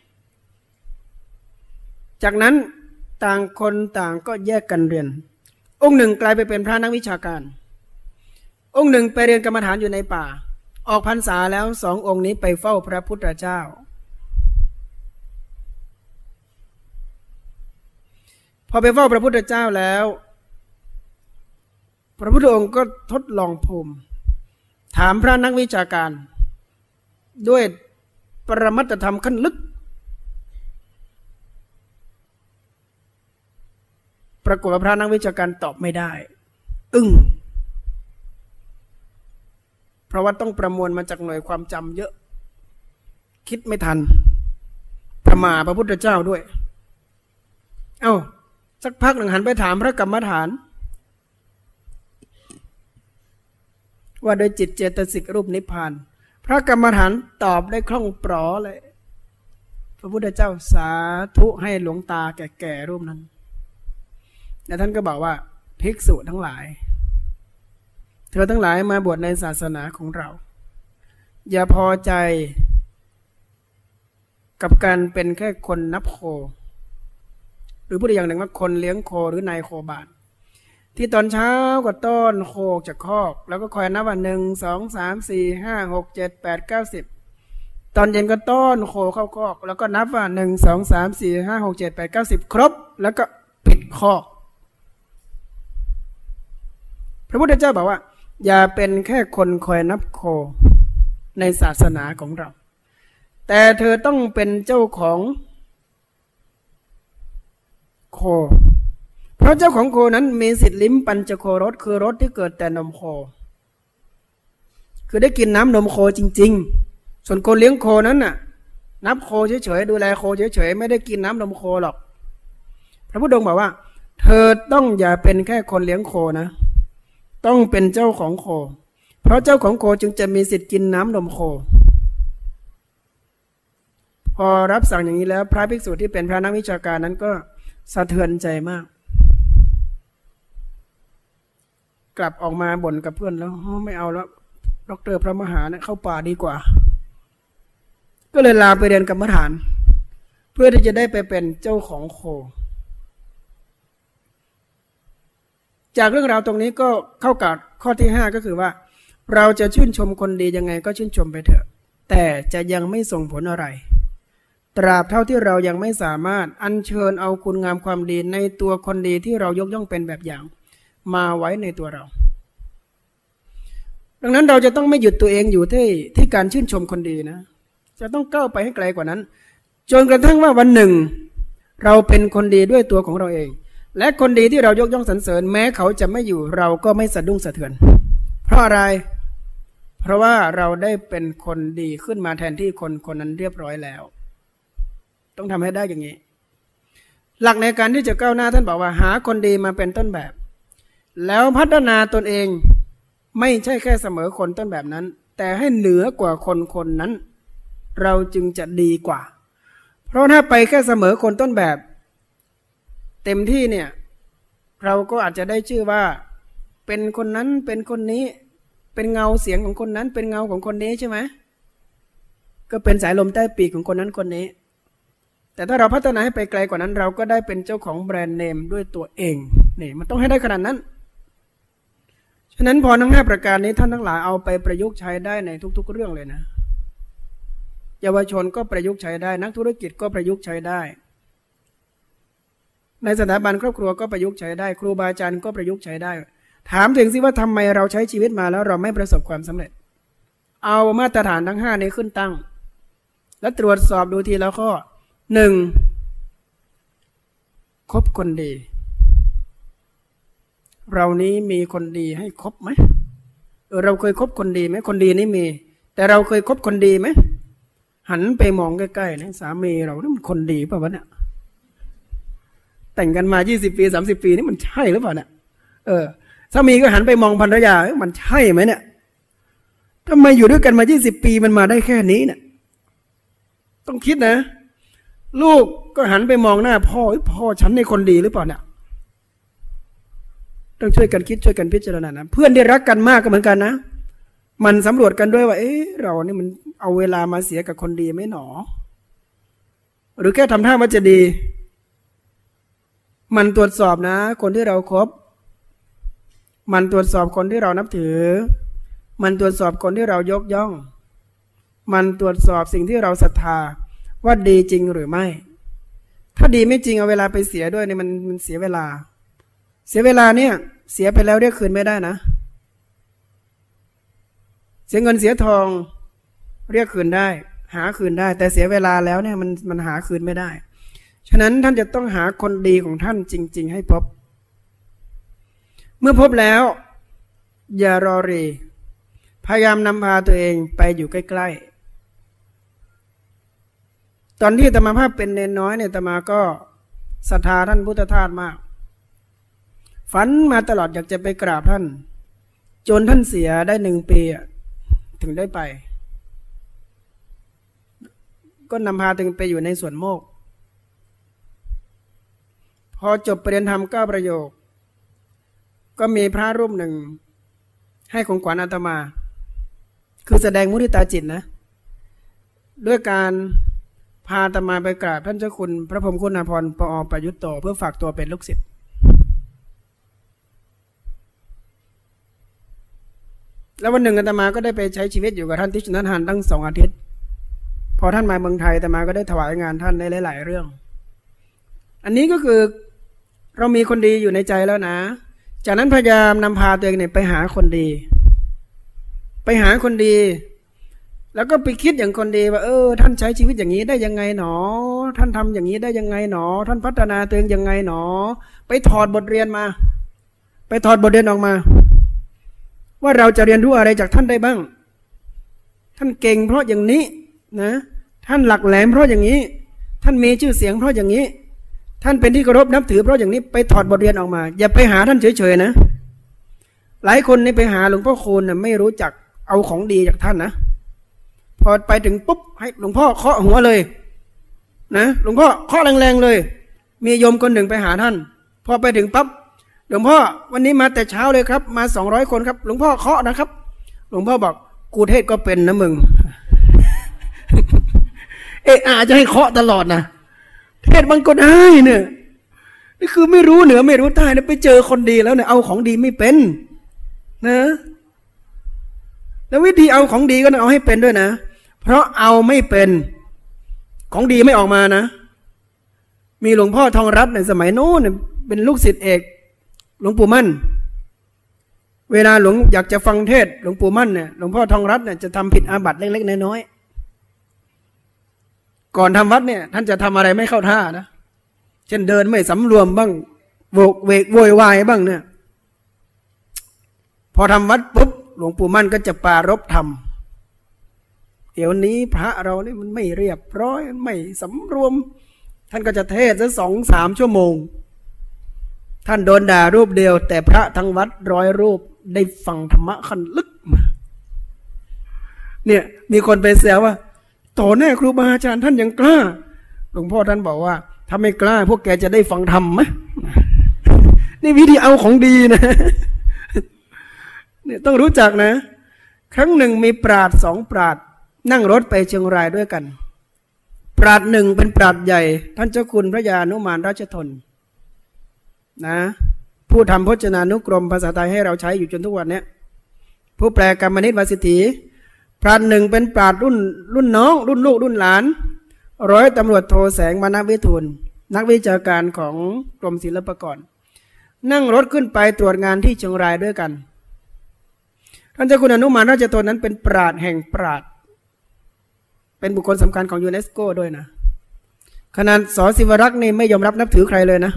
จากนั้นต่างคนต่างก็แยกกันเรียนองค์หนึ่งกลายไปเป็นพระนักวิชาการองค์หนึ่งไปเรียนกรรมฐานอยู่ในป่าออกพรรษาแล้วสององค์นี้ไปเฝ้าพระพุทธเจ้าพอไปเฝ้าพระพุทธเจ้าแล้วพระพุทธองค์ก็ทดลองภูมิถามพระนักวิชาการด้วยปรมัตถธรรมขั้นลึกปรากฏว่าพระนักวิชาการตอบไม่ได้อึ้งเพราะว่าต้องประมวลมาจากหน่วยความจำเยอะคิดไม่ทันประมาพระพุทธเจ้าด้วยเอ้าสักพักหนึ่งหันไปถามพระกรรมฐานว่าโดยจิตเจตสิกรูปนิพพานพระกรรมฐานตอบได้คล่องปลอเลยพระพุทธเจ้าสาธุให้หลวงตาแก่ๆรูปนั้นแล้วท่านก็บอกว่าภิกษุทั้งหลายเธอทั้งหลายมาบวชในศาสนาของเราอย่าพอใจกับการเป็นแค่คนนับโคหรือพูดอีกอย่างหนึ่งว่าคนเลี้ยงโคหรือนายโคบาทที่ตอนเช้าก็ต้อนโคจากคอกแล้วก็คอยนับว่าหนึ่งสองสามสี่ห้าหกเจ็ดแปดเก้าสิบตอนเย็นก็ต้อนโคเข้าคอกแล้วก็นับว่าหนึ่งสองสามสี่ห้าหกเจ็ดแปดเก้าสิบครบแล้วก็ปิดคอกพระพุทธเจ้าบอกว่าอย่าเป็นแค่คนคอยนับโคในศาสนาของเราแต่เธอต้องเป็นเจ้าของโคเพราะเจ้าของโคนั้นมีสิทธิ์ลิ้มปัญจโครสคือรสที่เกิดแต่นมโคคือได้กินน้ำนมโคจริงๆส่วนคนเลี้ยงโคนั้นน่ะนับโคเฉยๆดูแลโคเฉยๆไม่ได้กินน้ำนมโคหรอกพระพุทธองค์บอกว่าเธอต้องอย่าเป็นแค่คนเลี้ยงโคนะต้องเป็นเจ้าของโคเพราะเจ้าของโคจึงจะมีสิทธิ์กินน้ำนมโคพอรับสั่งอย่างนี้แล้วพระภิกษุที่เป็นพระนักวิชาการนั้นก็สะเทือนใจมากกลับออกมาบ่นกับเพื่อนแล้วไม่เอาแล้วดร.พระมหาเนี่ยเข้าป่าดีกว่าก็เลยลาไปเรียนกรรมฐานเพื่อที่จะได้ไปเป็นเจ้าของโคจากเรื่องราวตรงนี้ก็เข้ากับข้อที่ห้าก็คือว่าเราจะชื่นชมคนดียังไงก็ชื่นชมไปเถอะแต่จะยังไม่ส่งผลอะไรตราบเท่าที่เรายังไม่สามารถอัญเชิญเอาคุณงามความดีในตัวคนดีที่เรายกย่องเป็นแบบอย่างมาไว้ในตัวเราดังนั้นเราจะต้องไม่หยุดตัวเองอยู่ที่ที่การชื่นชมคนดีนะจะต้องก้าวไปให้ไกลกว่านั้นจนกระทั่งว่าวันหนึ่งเราเป็นคนดีด้วยตัวของเราเองและคนดีที่เรายกย่องสรรเสริญแม้เขาจะไม่อยู่เราก็ไม่สะดุ้งสะเทือนเพราะอะไรเพราะว่าเราได้เป็นคนดีขึ้นมาแทนที่คนคนนั้นเรียบร้อยแล้วต้องทำให้ได้อย่างนี้หลักในการที่จะก้าวหน้าท่านบอกว่าหาคนดีมาเป็นต้นแบบแล้วพัฒนาตนเองไม่ใช่แค่เสมอคนต้นแบบนั้นแต่ให้เหนือกว่าคนคนนั้นเราจึงจะดีกว่าเพราะถ้าไปแค่เสมอคนต้นแบบเต็มที่เนี่ยเราก็อาจจะได้ชื่อว่าเป็นคนนั้นเป็นคนนี้เป็นเงาเสียงของคนนั้นเป็นเงาของคนนี้ใช่ไหมก็เป็นสายลมใต้ปีกของคนนั้นคนนี้แต่ถ้าเราพัฒนาให้ไปไกลกว่านั้นเราก็ได้เป็นเจ้าของแบรนด์เนมด้วยตัวเองนี่มันต้องให้ได้ขนาดนั้นฉะนั้นพอทั้งห้าประการนี้ท่านทั้งหลายเอาไปประยุกต์ใช้ได้ในทุกๆเรื่องเลยนะเยาวชนก็ประยุกต์ใช้ได้นักธุรกิจก็ประยุกต์ใช้ได้ในสถาบันครอบครัวก็ประยุกต์ใช้ได้ครูบาอาจารย์ก็ประยุกต์ใช้ได้ถามถึงสิว่าทำไมเราใช้ชีวิตมาแล้วเราไม่ประสบความสำเร็จเอามาตรฐานทั้งห้านี้ขึ้นตั้งและตรวจสอบดูทีละข้อหนึ่งคบคนดีเรานี้มีคนดีให้คบไหมเออเราเคยคบคนดีไหมคนดีนี่มีแต่เราเคยคบคนดีไหมหันไปมองใกล้ๆนะสามีเรานี่มันคนดีป่ะวะเนี่ยแต่งกันมายี่สิบปีสามสิบปีนี่มันใช่หรือเปล่าเนี่ยเออสามีก็หันไปมองภรรยามันใช่ไหมเนี่ยทำไมอยู่ด้วยกันมายี่สิบปีมันมาได้แค่นี้เนี่ยต้องคิดนะลูกก็หันไปมองหน้าพ่อพ่อฉันในคนดีหรือเปล่าเนี่ยต้องช่วยกันคิดช่วยกันพิจารณานะเพื่อนที่รักกันมากก็เหมือนกันนะมันสำรวจกันด้วยว่าเอ๊ะเรานี่มันเอาเวลามาเสียกับคนดีไหมหนอหรือแค่ทำท่าว่าจะดีมันตรวจสอบนะคนที่เราครบมันตรวจสอบคนที่เรานับถือมันตรวจสอบคนที่เรายกย่องมันตรวจสอบสิ่งที่เราศรัทธาว่าดีจริงหรือไม่ถ้าดีไม่จริงเอาเวลาไปเสียด้วยเนี่ยมันมันเสียเวลาเสียเวลาเนี่ยเสียไปแล้วเรียกคืนไม่ได้นะเสียเงินเสียทองเรียกคืนได้หาคืนได้แต่เสียเวลาแล้วเนี่ยมันมันหาคืนไม่ได้ฉะนั้นท่านจะต้องหาคนดีของท่านจริงๆให้พบเมื่อพบแล้วอย่ารอรีพยายามนำพาตัวเองไปอยู่ใกล้ๆตอนที่อาตมาภาพเป็นเนนน้อยเนี่ยอาตมาก็ศรัทธาท่านพุทธทาสมากฝันมาตลอดอยากจะไปกราบท่านจนท่านเสียได้หนึ่งปีถึงได้ไปก็นำพาถึงไปอยู่ในสวนโมกพอจบประเด็นธรรมเก้าประโยคก็มีพระรูปหนึ่งให้ของขวัญอาตมาคือแสดงมุทิตาจิตนะด้วยการพาอาตมาไปกราบท่านเจ้าคุณพระพรหมคุณาภรณ์ปอประยุตโตเพื่อฝากตัวเป็นลูกศิษย์แล้ววันหนึ่งอาตมาก็ได้ไปใช้ชีวิตอยู่กับท่านที่ชนะทานตั้งสองอาทิตย์พอท่านมาเมืองไทยอาตมาก็ได้ถวายงานท่านในหลายๆเรื่องอันนี้ก็คือเรามีคนดีอยู่ในใจแล้วนะจากนั้นพยายามนำพาตัวเองเนี่ยไปหาคนดีไปหาคนดีแล้วก็ไปคิดอย่างคนดีว่าเออท่านใช้ชีวิตอย่างนี้ได้ยังไงหนอท่านทำอย่างนี้ได้ยังไงหนอท่านพัฒนาตัวเองยังไงหนอไปถอดบทเรียนมาไปถอดบทเรียนออกมาว่าเราจะเรียนรู้อะไรจากท่านได้บ้างท่านเก่งเพราะอย่างนี้นะท่านหลักแหลมเพราะอย่างนี้ท่านมีชื่อเสียงเพราะอย่างนี้ท่านเป็นที่เคารพนับถือเพราะอย่างนี้ไปถอดบทเรียนออกมาอย่าไปหาท่านเฉยๆนะหลายคนนี่ไปหาหลวงพ่อคูณน่ะไม่รู้จักเอาของดีจากท่านนะพอไปถึงปุ๊บให้หลวงพ่อเคาะหัวเลยนะหลวงพ่อเคาะแรงๆเลยมีโยมคนหนึ่งไปหาท่านพอไปถึงปั๊บหลวงพ่อวันนี้มาแต่เช้าเลยครับมาสองร้อยคนครับหลวงพ่อเคาะนะครับหลวงพ่อบอกกูเทศก็เป็นนะมึง เอ๊ะอาจจะให้เคาะตลอดนะเทศมันก็ได้เนี่ยนี่คือไม่รู้เหนือไม่รู้ใต้นะไปเจอคนดีแล้วเนี่ยเอาของดีไม่เป็นนะแล้ววิธีเอาของดีก็ต้องเอาให้เป็นด้วยนะเพราะเอาไม่เป็นของดีไม่ออกมานะมีหลวงพ่อทองรัตน์ในสมัยโน้นเป็นลูกศิษย์เอกหลวงปู่มั่นเวลาหลวงอยากจะฟังเทศหลวงปู่มั่นเนี่ยหลวงพ่อทองรัตน์เนี่ยจะทำผิดอาบัติเล็กๆน้อยๆก่อนทำวัดเนี่ยท่านจะทำอะไรไม่เข้าท่านะเช่นเดินไม่สำรวมบ้างโวกเวกโวยวายบ้างเนี่ยพอทำวัดปุ๊บหลวงปู่มั่นก็จะปรารภธรรมเดี๋ยวนี้พระเรานี่มันไม่เรียบร้อยไม่สำรวมท่านก็จะเทศซะสองสามชั่วโมงท่านโดนด่ารูปเดียวแต่พระทั้งวัดร้อยรูปได้ฟังธรรมะขั้นลึกเนี่ยมีคนไปแซวว่าต่อหน้าครูบาอาจารย์ท่านยังกล้าหลวงพ่อท่านบอกว่าถ้าไม่กล้าพวกแกจะได้ฟังธรรมไหมนี่วิธีเอาของดีนะเนี่ยต้องรู้จักนะครั้งหนึ่งมีปราชญ์สองปราชญ์นั่งรถไปเชียงรายด้วยกันปราชญ์หนึ่งเป็นปราชญ์ใหญ่ท่านเจ้าคุณพระยานุมานราชทนนะผู้ทำพจนานุกรมภาษาไทยให้เราใช้อยู่จนทุกวันนี้ผู้แปลกรรมนิตวสิทธิปราชญ์หนึ่งเป็นปราชญ์รุ่นรุ่นน้องรุ่นลูกรุ่นหลานร้อยตำรวจโทแสงมานะวิทูลนักวิชาการของกรมศิลปากรนั่งรถขึ้นไปตรวจงานที่เชียงรายด้วยกันท่านเจ้าคุณอนุมานราชทนนั้นเป็นปราชญ์แห่งปราชญ์เป็นบุคคลสำคัญของยูเนสโกด้วยนะขนาดสอศิวรักษ์นี่ไม่ยอมรับนับถือใครเลยนะ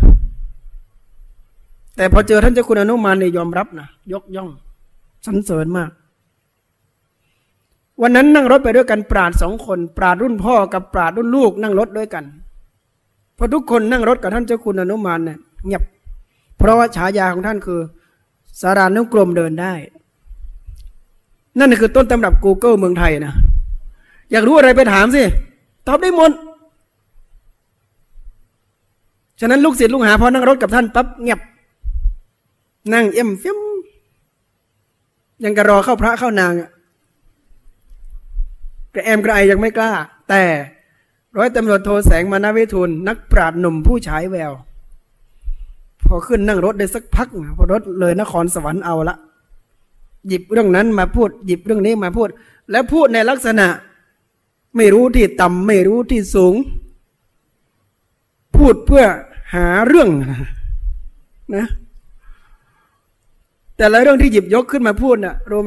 แต่พอเจอท่านเจ้าคุณอนุมานนี่ยอมรับนะยกย่องสรรเสริญมากวันนั้นนั่งรถไปด้วยกันปราชญ์สองคนปราชญ์รุ่นพ่อกับปราชญ์รุ่นลูกนั่งรถด้วยกันพอทุกคนนั่งรถกับท่านเจ้าคุณอนุมานเนี่ยเงียบเพราะว่าฉายาของท่านคือสารานุกรมเดินได้นั่นคือต้นตำรับ Google เมืองไทยนะอยากรู้อะไรไปถามสิตอบได้หมดฉะนั้นลูกศิษย์ลูกหาพอนั่งรถกับท่านปั๊บเงียบนั่งเอ็มฟิมยังกระรอเข้าพระเข้านางอะกระแอมกระไอยังไม่กล้าแต่ร้อยตำรวจโทแสงมานาวิทูลนักปราชญ์หนุ่มผู้ฉายแววพอขึ้นนั่งรถได้สักพักพอรถเลยนครสวรรค์เอาละหยิบเรื่องนั้นมาพูดหยิบเรื่องนี้มาพูดแล้วพูดในลักษณะไม่รู้ที่ต่ำไม่รู้ที่สูงพูดเพื่อหาเรื่องนะแต่ละเรื่องที่หยิบยกขึ้นมาพูดน่ะรู้ไหม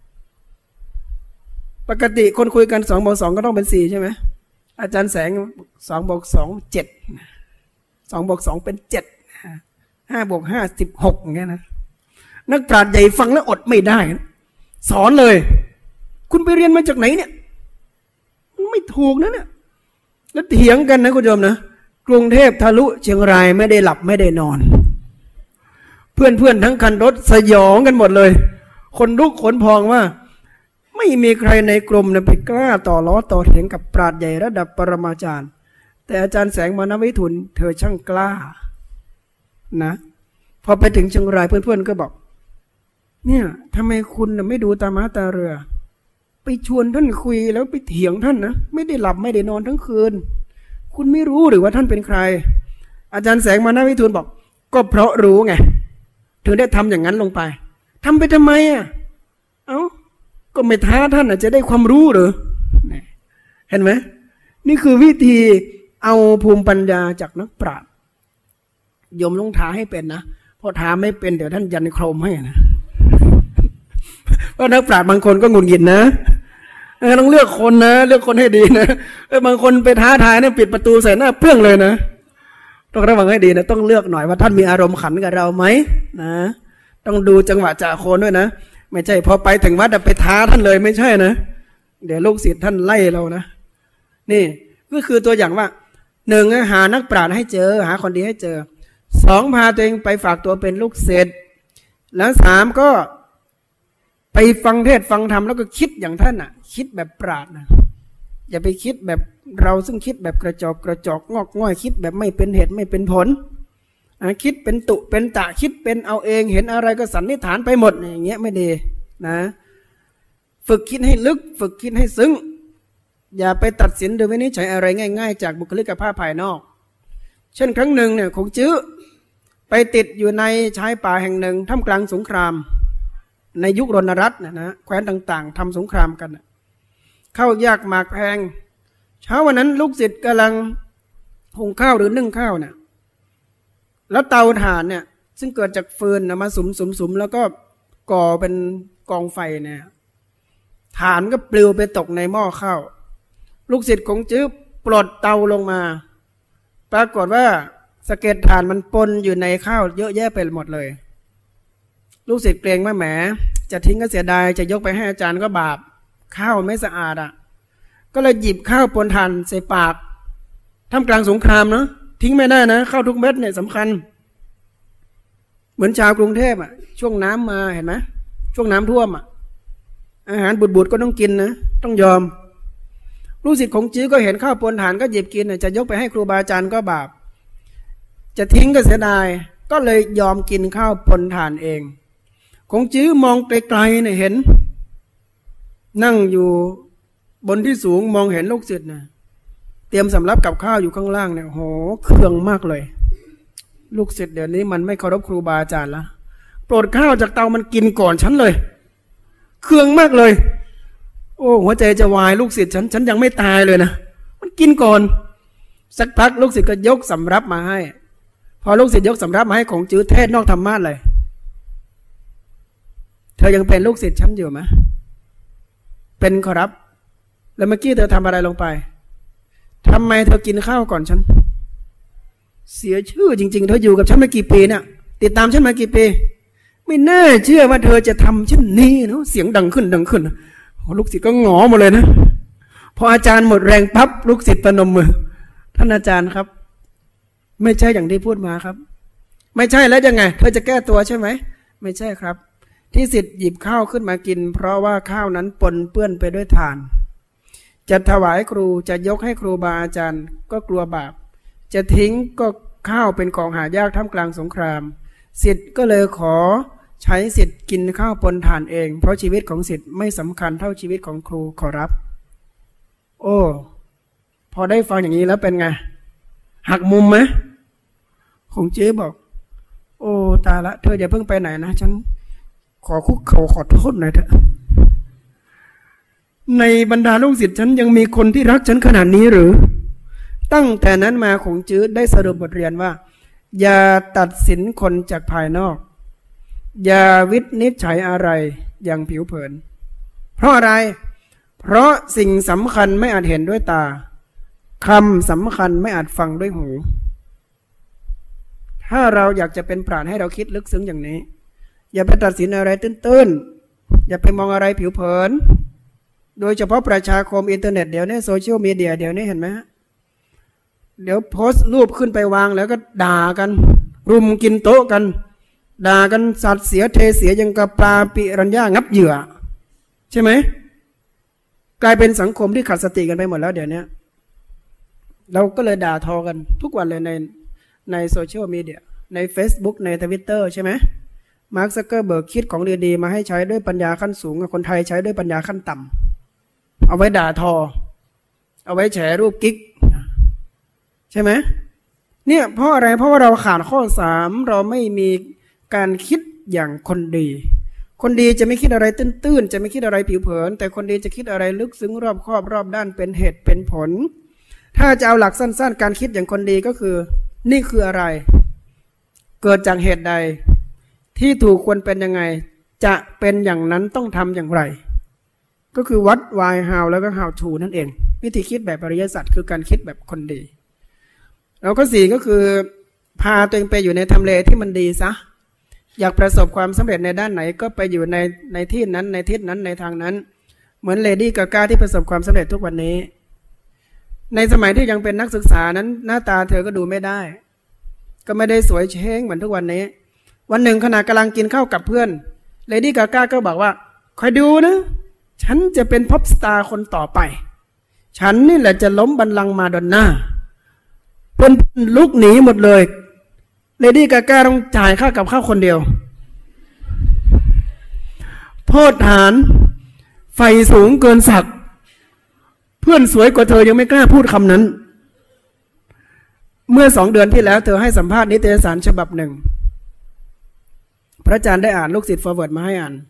ปกติคนคุยกันสองบวกสองก็ต้องเป็นสี่ใช่ไหมอาจารย์แสงสองบวกสองเจ็ดสองบวกสองเป็นเจ็ดห้าบวกห้าสิบหกอย่างเงี้ยนะนักปราชญ์ใหญ่ฟังแล้วอดไม่ได้สอนเลยคุณไปเรียนมาจากไหนเนี่ยไม่ถูกนะเนี่ยแล้วเถียงกันนะคุณผู้ชมนะกรุงเทพทะลุเชียงรายไม่ได้หลับไม่ได้นอนเพื่อนเพื่อนทั้งคันรถสยองกันหมดเลยคนลุกขนพองว่าไม่มีใครในกรมนะไปกล้าต่อล้อต่อเถียงกับปราชญ์ใหญ่ระดับปรมาจารย์แต่อาจารย์แสงมานาวิทูลเธอช่างกล้านะพอไปถึงเชียงรายเพื่อนๆก็บอกเนี่ยทำไมคุณไม่ดูตาม้าตาเรือไปชวนท่านคุยแล้วไปเถียงท่านนะไม่ได้หลับไม่ได้นอนทั้งคืนคุณไม่รู้หรือว่าท่านเป็นใครอาจารย์แสงมานาวิทูลบอกก็เพราะรู้ไงถึงได้ทำอย่างนั้นลงไปทำไปทำไมอ่ะเอ้าก็ไม่ท้าท่านอาจจะได้ความรู้หรือเห็นไหมนี่คือวิธีเอาภูมิปัญญาจากนักปราชญ์ยมลงท้าให้เป็นนะพอท้าไม่เป็นเดี๋ยวท่านยันโครมให้นะเพราะนักปราชญ์บางคนก็หงุดหงิดนะต้องเลือกคนนะเลือกคนให้ดีนะบางคนไปท้าทายเนี่ยปิดประตูใส่หน้าเปรี้ยงเลยนะต้องระวังให้ดีนะต้องเลือกหน่อยว่าท่านมีอารมณ์ขันกับเราไหมนะต้องดูจังหวะจ่าโคนด้วยนะไม่ใช่พอไปถึงวัดไปท้าท่านเลยไม่ใช่นะเดี๋ยวลูกศิษย์ท่านไล่เรานะนี่ก็คือตัวอย่างว่าหนึ่งหานักปราชญ์ให้เจอหาคนดีให้เจอสองพาตัวเองไปฝากตัวเป็นลูกศิษย์แล้วสามก็ไปฟังเทศฟังธรรมแล้วก็คิดอย่างท่านอ่ะคิดแบบปราชญ์นะอย่าไปคิดแบบเราซึ่งคิดแบบกระจอกกระจอกงอกง่อยคิดแบบไม่เป็นเหตุไม่เป็นผลคิดเป็นตุเป็นตะคิดเป็นเอาเองเห็นอะไรก็สันนิษฐานไปหมดอย่างเงี้ยไม่ดีนะฝึกคิดให้ลึกฝึกคิดให้ซึ้งอย่าไปตัดสินโดยวินิจฉัยอะไรง่ายๆจากบุคลิกภาพภายนอกเช่นครั้งหนึ่งเนี่ยคงจื้อไปติดอยู่ในชายป่าแห่งหนึ่งท่ามกลางสงครามในยุครณรัตน์นะนะแคว้นต่างๆทำสงครามกันข้าวยากหมากแพงเช้าวันนั้นลูกศิษย์กำลังหุงข้าวหรือนึ่งข้าวเนี่ยแล้วเตาถ่านเนี่ยซึ่งเกิดจากฟืนนะมาสุมสุมสุมแล้วก็ก่อเป็นกองไฟเนี่ยถ่านก็ปลิวไปตกในหม้อข้าวลูกศิษย์ของจื้อปลดเตาลงมาปรากฏว่าสะเก็ดถ่านมันปนอยู่ในข้าวเยอะแยะไปหมดเลยลูกศิษย์เกรงว่าแหมจะทิ้งก็เสียดายจะยกไปให้อาจารย์ก็บาปข้าวไม่สะอาดอ่ะก็เลยหยิบข้าวปนถ่านใส่ปากท่ามกลางสงครามเนาะทิ้งไม่ได้นะข้าวทุกเม็ดเนี่ยสำคัญเหมือนชาวกรุงเทพอ่ะช่วงน้ำมาเห็นไหมช่วงน้ำท่วมอ่ะอาหารบูดๆก็ต้องกินนะต้องยอมลูกศิษย์ของจื้อก็เห็นข้าวปนถ่านก็หยิบกินจะยกไปให้ครูบาอาจารย์ก็บาปจะทิ้งก็เสียดายก็เลยยอมกินข้าวปนถ่านเองของจื้อมองไกลๆเนี่ยเห็นนั่งอยู่บนที่สูงมองเห็นลูกศิษย์นะเตรียมสำรับกับข้าวอยู่ข้างล่างเนี่ยโหเคืองมากเลยลูกศิษย์เดี๋ยวนี้มันไม่เคารพครูบาอาจารย์ละโปรดข้าวจากเตามันกินก่อนฉันเลยเคืองมากเลยโอ้หัวใจจะวายลูกศิษย์ฉันฉันยังไม่ตายเลยนะมันกินก่อนสักพักลูกศิษย์ก็ยกสำรับมาให้พอลูกศิษย์ยกสำรับมาให้ของจื้อเทศนอกธรรมะเลยเธอยังเป็นลูกศิษย์ฉันอยู่ไหมเป็นขอรับแล้วเมื่อกี้เธอทำอะไรลงไปทำไมเธอกินข้าวก่อนฉันเสียชื่อจริงๆเธออยู่กับฉันมากี่ปีเนี่ยติดตามฉันมากี่ปีไม่น่าเชื่อว่าเธอจะทำเช่นนี้เนาะเสียงดังขึ้นดังขึ้นลูกศิษย์ก็หงอหมดเลยนะพออาจารย์หมดแรงปั๊บลูกศิษย์ประนมมือท่านอาจารย์ครับไม่ใช่อย่างที่พูดมาครับไม่ใช่แล้วยังไงเธอจะแก้ตัวใช่ไหมไม่ใช่ครับที่ศิษย์หยิบข้าวขึ้นมากินเพราะว่าข้าวนั้นปนเปื้อนไปด้วยถ่านจะถวายครูจะยกให้ครูบาอาจารย์ก็กลัวบาปจะทิ้งก็ข้าวเป็นของหายากท่ามกลางสงครามศิษย์ก็เลยขอใช้ศิษย์กินข้าวปนถ่านเองเพราะชีวิตของศิษย์ไม่สำคัญเท่าชีวิตของครูขอรับโอ้พอได้ฟังอย่างนี้แล้วเป็นไงหักมุมไหมคงเจ๊บอกโอ้ตายละเธออย่าเพิ่งไปไหนนะฉันขอคุกเข่าขอโทษหน่อยเถอะในบรรดาลูกศิษย์ฉันยังมีคนที่รักฉันขนาดนี้หรือตั้งแต่นั้นมาคงจื้อได้สรุปบทเรียนว่าอย่าตัดสินคนจากภายนอกอย่าวินิจฉัยอะไรอย่างผิวเผินเพราะอะไรเพราะสิ่งสำคัญไม่อาจเห็นด้วยตาคำสำคัญไม่อาจฟังด้วยหูถ้าเราอยากจะเป็นปราชญ์ให้เราคิดลึกซึ้งอย่างนี้อย่าไปตัดสินอะไรตื้นๆอย่าไปมองอะไรผิวเผินโดยเฉพาะประชาคมอินเทอร์เน็ตเดี๋ยวนี้โซเชียลมีเดียเดี๋ยวนี้เห็นไหมเดี๋ยวโพสต์รูปขึ้นไปวางแล้วก็ด่ากันรุมกินโต๊ะกันด่ากันสัตว์เสียเทเสียยังกับปลาปิรัญญางับเหยื่อใช่ไหมกลายเป็นสังคมที่ขาดสติกันไปหมดแล้วเดี๋ยวนี้เราก็เลยด่าทอกันทุกวันเลยในในโซเชียลมีเดียใน Facebook ใน Twitter ใช่ไหมมาร์ค ซักเกอร์เบิร์กคิดของดีๆมาให้ใช้ด้วยปัญญาขั้นสูงคนไทยใช้ด้วยปัญญาขั้นต่ำเอาไว้ด่าทอเอาไว้แฉรูปกิ๊กใช่ไหมเนี่ยเพราะอะไรเพราะว่าเราขาดข้อสามเราไม่มีการคิดอย่างคนดีคนดีจะไม่คิดอะไรตื้นๆจะไม่คิดอะไรผิวเผินแต่คนดีจะคิดอะไรลึกซึ้งรอบคอบรอบด้านเป็นเหตุเป็นผลถ้าจะเอาหลักสั้นๆการคิดอย่างคนดีก็คือนี่คืออะไรเกิดจากเหตุใดที่ถูกควรเป็นยังไงจะเป็นอย่างนั้นต้องทำอย่างไรก็คือ what why how แล้วก็ how to นั่นเองวิธีคิดแบบอริยสัจคือการคิดแบบคนดีแล้วก็สี่ก็คือพาตัวเองไปอยู่ในทำเลที่มันดีซะอยากประสบความสำเร็จในด้านไหนก็ไปอยู่ในในที่นั้นในทิศนั้นในทางนั้นเหมือนเลดี้กาก้าที่ประสบความสำเร็จทุกวันนี้ในสมัยที่ยังเป็นนักศึกษานั้นหน้าตาเธอก็ดูไม่ได้ก็ไม่ได้สวยเช้งเหมือนทุกวันนี้วันหนึ่งขณะกำลังกินข้าวกับเพื่อนเลดี้กาก้าก็บอกว่าคอยดูนะฉันจะเป็นพ็อปสตาร์คนต่อไปฉันนี่แหละจะล้มบัลลังก์มาดอนน่าเพื่อนลุกหนีหมดเลยเลดี้กาก้าต้องจ่ายค่ากับข้าวคนเดียวโทษฐานไฟสูงเกินศักดิ์เพื่อนสวยกว่าเธอยังไม่กล้าพูดคำนั้นเมื่อสองเดือนที่แล้วเธอให้สัมภาษณ์นิตยสารฉบับหนึ่งพระอาจารย์ได้อ่านลูกศิษย์ฟอร์เวิร์ดมาให้อ่าน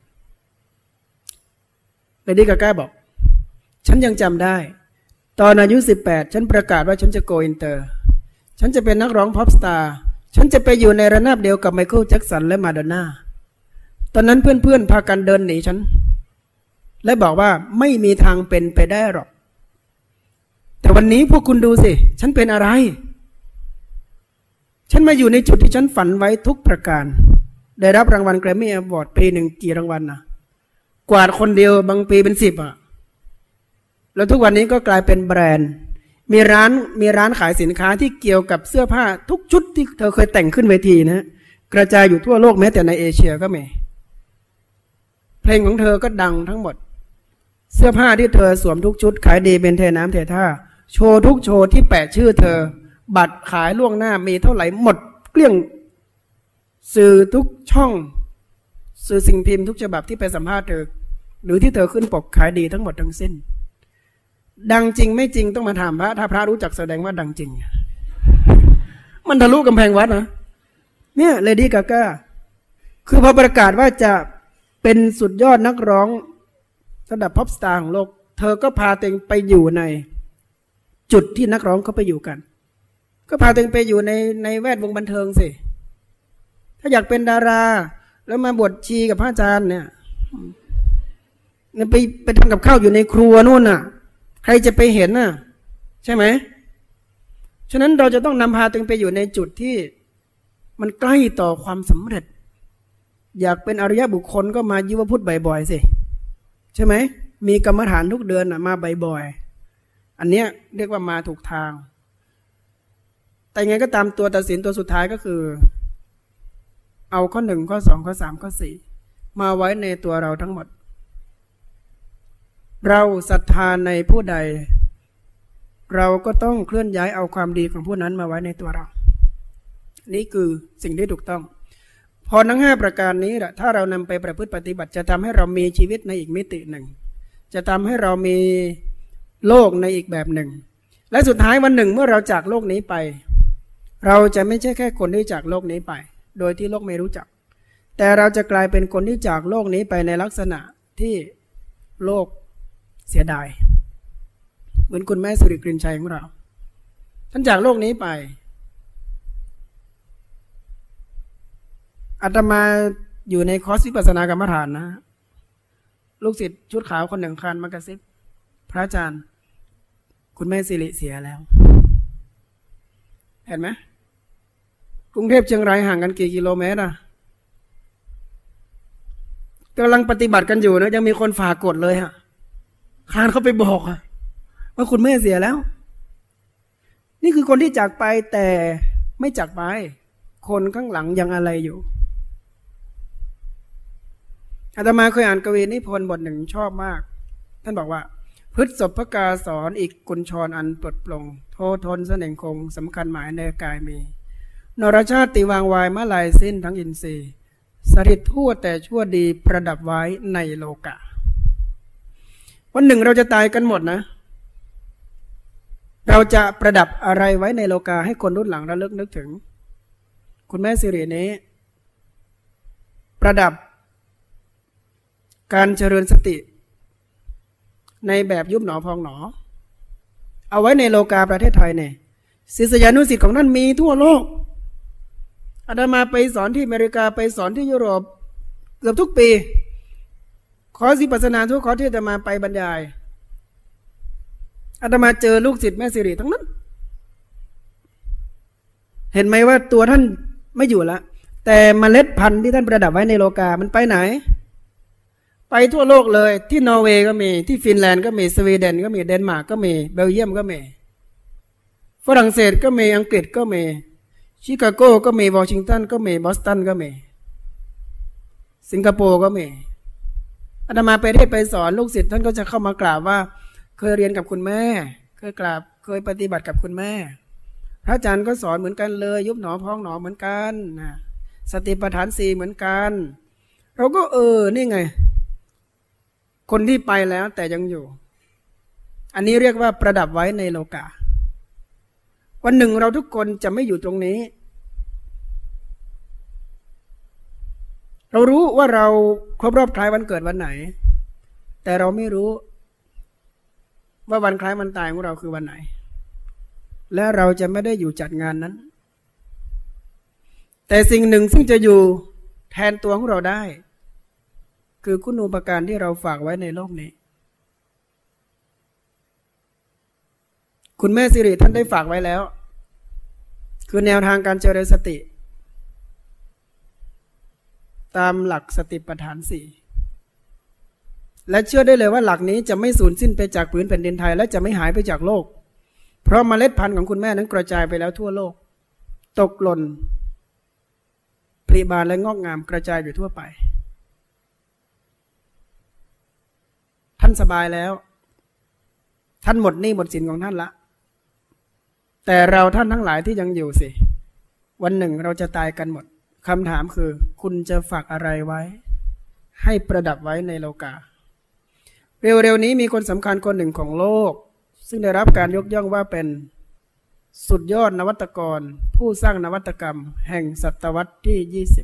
เลดี้กาก้าบอกฉันยังจำได้ตอนอายุสิบแปดฉันประกาศว่าฉันจะโกอินเตอร์ฉันจะเป็นนักร้องพ็อปสตาร์ฉันจะไปอยู่ในระนาบเดียวกับไมเคิลแจ็คสันและมาดอนน่าตอนนั้นเพื่อนๆพากันเดินหนีฉันและบอกว่าไม่มีทางเป็นไปได้หรอกแต่วันนี้พวกคุณดูสิฉันเป็นอะไรฉันมาอยู่ในจุดที่ฉันฝันไว้ทุกประการได้รับรางวัลแกรมมี่อวอร์ดปีหนึ่งกี่รางวัลนะกวาดคนเดียวบางปีเป็นสิบอ่ะแล้วทุกวันนี้ก็กลายเป็นแบรนด์มีร้านมีร้านขายสินค้าที่เกี่ยวกับเสื้อผ้าทุกชุดที่เธอเคยแต่งขึ้นเวทีนะกระจายอยู่ทั่วโลกแม้แต่ในเอเชียก็มีเพลงของเธอก็ดังทั้งหมดเสื้อผ้าที่เธอสวมทุกชุดขายดีเป็นเทน้ำเทท่าโชว์ทุกโชว์ที่แปะชื่อเธอบัตรขายล่วงหน้ามีเท่าไหร่หมดเกลี้ยงสื่อทุกช่องสื่อสิ่งพิมพ์ทุกฉบับที่ไปสัมภาษณ์เธอหรือที่เธอขึ้นปกขายดีทั้งหมดทั้งสิ้นดังจริงไม่จริงต้องมาถามพระถ้าพระรู้จักแสดงว่าดังจริงมันทะลุกำแพงวัดนะเนี่ยเลดี้กาก้าคือพอประกาศว่าจะเป็นสุดยอดนักร้องระดับพ็อปสตาร์ของโลกเธอก็พาตัวเองไปอยู่ในจุดที่นักร้องเขาไปอยู่กันก็พาตัวเองไปอยู่ในในแวดวงบันเทิงสิถ้าอยากเป็นดาราแล้วมาบวชชีกับพระอาจารย์เนี่ยไปไปทำกับข้าวอยู่ในครัวนู่นน่ะใครจะไปเห็นน่ะใช่ไหมฉะนั้นเราจะต้องนำพาตัวเองไปอยู่ในจุดที่มันใกล้ต่อความสำเร็จอยากเป็นอริยบุคคลก็มายุวพุทธบ่อยๆสิใช่ไหมมีกรรมฐานทุกเดือนน่ะมาบ่อยๆอันเนี้ยเรียกว่ามาถูกทางแต่ไงก็ตามตัวตัดสินตัวสุดท้ายก็คือเอาข้อหนึ่งข้อสองข้อสามข้อสี่มาไว้ในตัวเราทั้งหมดเราศรัทธาในผู้ใดเราก็ต้องเคลื่อนย้ายเอาความดีของผู้นั้นมาไว้ในตัวเรานี่คือสิ่งที่ถูกต้องพอทั้งห้าประการนี้แหละถ้าเรานำไปประพฤติปฏิบัติจะทำให้เรามีชีวิตในอีกมิติหนึ่งจะทำให้เรามีโลกในอีกแบบหนึ่งและสุดท้ายวันหนึ่งเมื่อเราจากโลกนี้ไปเราจะไม่ใช่แค่คนที่จากโลกนี้ไปโดยที่โลกไม่รู้จักแต่เราจะกลายเป็นคนที่จากโลกนี้ไปในลักษณะที่โลกเสียดายเหมือนคุณแม่สุริกรินชัยของเราท่านจากโลกนี้ไปอาตมาอยู่ในคอร์สวิปัสสนากรรมฐานนะลูกศิษย์ชุดขาวคนหนึ่งคานมากระซิบพระอาจารย์คุณแม่สิริเสียแล้วเห็นไหมกรุงเทพเชียงรายห่างกันกี่กิโลเมตรอะกำลังปฏิบัติกันอยู่นะยังมีคนฝากกดเลยฮะคานเข้าไปบอกอะว่าคุณแม่เสียแล้วนี่คือคนที่จากไปแต่ไม่จากไปคนข้างหลังยังอะไรอยู่อาตมาเคยอ่านกวีนิพนธ์บทหนึ่งชอบมากท่านบอกว่าพฤษภกาสอนอีกกุญชรอันปลดปลงโททนเสน่งคงสำคัญหมายในกายมีนรชาติวางวายมาลายสิ้นทั้งอินทรีย์สถิตทั่วแต่ชั่วดีประดับไว้ในโลกะวันหนึ่งเราจะตายกันหมดนะเราจะประดับอะไรไว้ในโลกาให้คนรุ่นหลังระลึกนึกถึงคุณแม่สิรินี้ประดับการเจริญสติในแบบยุบหนอพองหนอเอาไว้ในโลกาประเทศไทยเนี่ยศิษยานุศิษย์ของท่านมีทั่วโลกอาตมาไปสอนที่อเมริกาไปสอนที่ยุโรปเกือบทุกปีคอร์สวิปัสสนาทุกคอร์สที่อาตมาไปบรรยายอาตมาเจอลูกศิษย์แม่สิริทั้งนั้นเห็นไหมว่าตัวท่านไม่อยู่ละแต่เมล็ดพันธุ์ที่ท่านประดับไว้ในโลกามันไปไหนไปทั่วโลกเลยที่นอร์เวย์ก็มีที่ฟินแลนด์ก็มีสวีเดนก็มีเดนมาร์กก็มีเบลเยียมก็มีฝรั่งเศสก็มีอังกฤษก็มีชิคาโกก็มีวอชิงตันก็มีบอสตันก็มีสิงคโปร์ก็มีอาตมาไปเทศไปสอนลูกศิษย์ท่านก็จะเข้ามากราบว่าเคยเรียนกับคุณแม่เคยกราบเคยปฏิบัติกับคุณแม่พระอาจารย์ก็สอนเหมือนกันเลยยุบหนอพองหนอเหมือนกันนะสติปัฏฐานสี่เหมือนกันเราก็เออนี่ไงคนที่ไปแล้วแต่ยังอยู่อันนี้เรียกว่าประดับไว้ในโลกาวันหนึ่งเราทุกคนจะไม่อยู่ตรงนี้เรารู้ว่าเราครบรอบคล้ายวันเกิดวันไหนแต่เราไม่รู้ว่าวันคล้ายวันตายของเราคือวันไหนและเราจะไม่ได้อยู่จัดงานนั้นแต่สิ่งหนึ่งซึ่งจะอยู่แทนตัวของเราได้คือคุณูปการที่เราฝากไว้ในโลกนี้คุณแม่สิริท่านได้ฝากไว้แล้วคือแนวทางการเจริญสติตามหลักสติปัฏฐานสี่และเชื่อได้เลยว่าหลักนี้จะไม่สูญสิ้นไปจากผืนแผ่นดินไทยและจะไม่หายไปจากโลกเพราะเมล็ดพันธุ์ของคุณแม่นั้นกระจายไปแล้วทั่วโลกตกหล่นผลิบานและงอกงามกระจายอยู่ทั่วไปท่านสบายแล้วท่านหมดหนี้หมดสินของท่านละแต่เราท่านทั้งหลายที่ยังอยู่สิวันหนึ่งเราจะตายกันหมดคำถามคือคุณจะฝากอะไรไว้ให้ประดับไว้ในโลกาเร็วๆนี้มีคนสำคัญคนหนึ่งของโลกซึ่งได้รับการยกย่องว่าเป็นสุดยอดนวัตกรผู้สร้างนวัตกรรมแห่งศตวรรษที่ยี่สิบ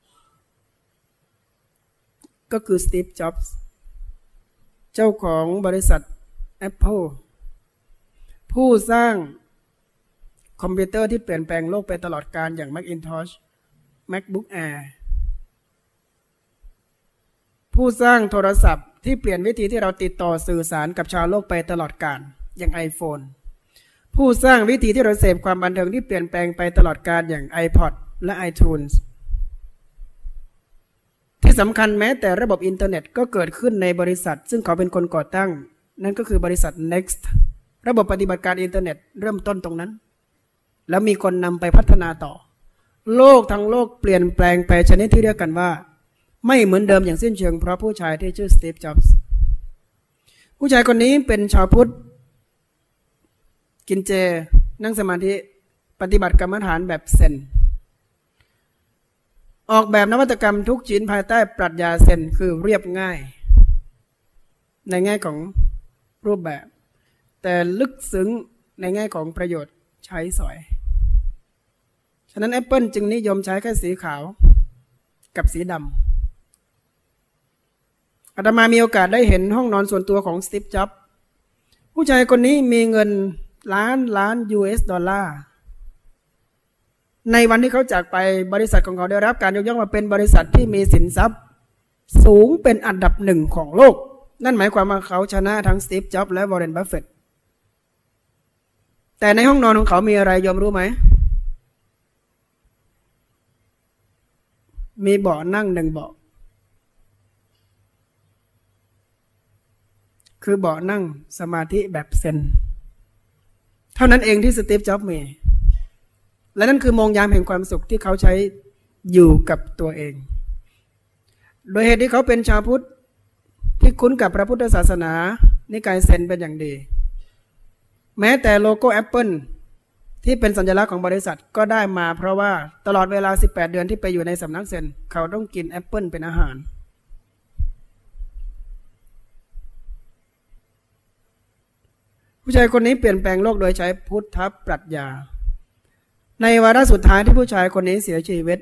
ก็คือสตีฟ จ็อบส์เจ้าของบริษัท Apple ผู้สร้างคอมพิวเตอร์ที่เปลี่ยนแปลงโลกไปตลอดกาลอย่าง Macintosh MacBook Air ผู้สร้างโทรศัพท์ที่เปลี่ยนวิธีที่เราติดต่อสื่อสารกับชาวโลกไปตลอดกาลอย่าง iPhone ผู้สร้างวิธีที่เราเสพความบันเทิงที่เปลี่ยนแปลงไปตลอดกาลอย่าง iPod และ iTunes ที่สำคัญแม้แต่ระบบอินเทอร์เน็ตก็เกิดขึ้นในบริษัทซึ่งเขาเป็นคนก่อตั้งนั่นก็คือบริษัท Next ระบบปฏิบัติการอินเทอร์เน็ตเริ่มต้นตรงนั้นแล้วมีคนนำไปพัฒนาต่อโลกทั้งโลกเปลี่ยนแปลงไปชนิดที่เรียกกันว่าไม่เหมือนเดิมอย่างสิ้นเชิงเพราะผู้ชายที่ชื่อสตีฟ จ็อบส์ผู้ชายคนนี้เป็นชาวพุทธกินเจนั่งสมาธิปฏิบัติกรรมฐานแบบเซนออกแบบนวัตกรรมทุกชิ้นภายใต้ปรัชญาเซนคือเรียบง่ายในแง่ของรูปแบบแต่ลึกซึ้งในแง่ของประโยชน์ใช้สอยฉะนั้น Apple จึงนิยมใช้แค่สีขาวกับสีดำอาตมามีโอกาสได้เห็นห้องนอนส่วนตัวของสตีฟ จ็อบส์ผู้ชายคนนี้มีเงินล้านล้าน ยู เอส ดอลลาร์ในวันที่เขาจากไปบริษัทของเขาได้รับการยกย่องมาเป็นบริษัทที่มีสินทรัพย์สูงเป็นอันดับหนึ่งของโลกนั่นหมายความว่าเขาชนะทั้งสตีฟ จ็อบส์และวอร์เรน บัฟเฟตต์แต่ในห้องนอนของเขามีอะไรยอมรู้ไหมมีเบาะนั่งหนึ่งเบาะคือเบาะนั่งสมาธิแบบเซนเท่านั้นเองที่สตีฟ จ็อบส์มีและนั่นคือมองยามแห่งความสุขที่เขาใช้อยู่กับตัวเองโดยเหตุที่เขาเป็นชาวพุทธที่คุ้นกับพระพุทธศาสนานิกายเซนเป็นอย่างดีแม้แต่โลโก้ Apple ที่เป็นสัญลักษณ์ของบริษัทก็ได้มาเพราะว่าตลอดเวลาสิบแปดเดือนที่ไปอยู่ในสำนักเซนเขาต้องกินแอปเปิลเป็นอาหารผู้ชายคนนี้เปลี่ยนแปลงโลกโดยใช้พุทธปรัชญาในวาระสุดท้ายที่ผู้ชายคนนี้เสียชีวิต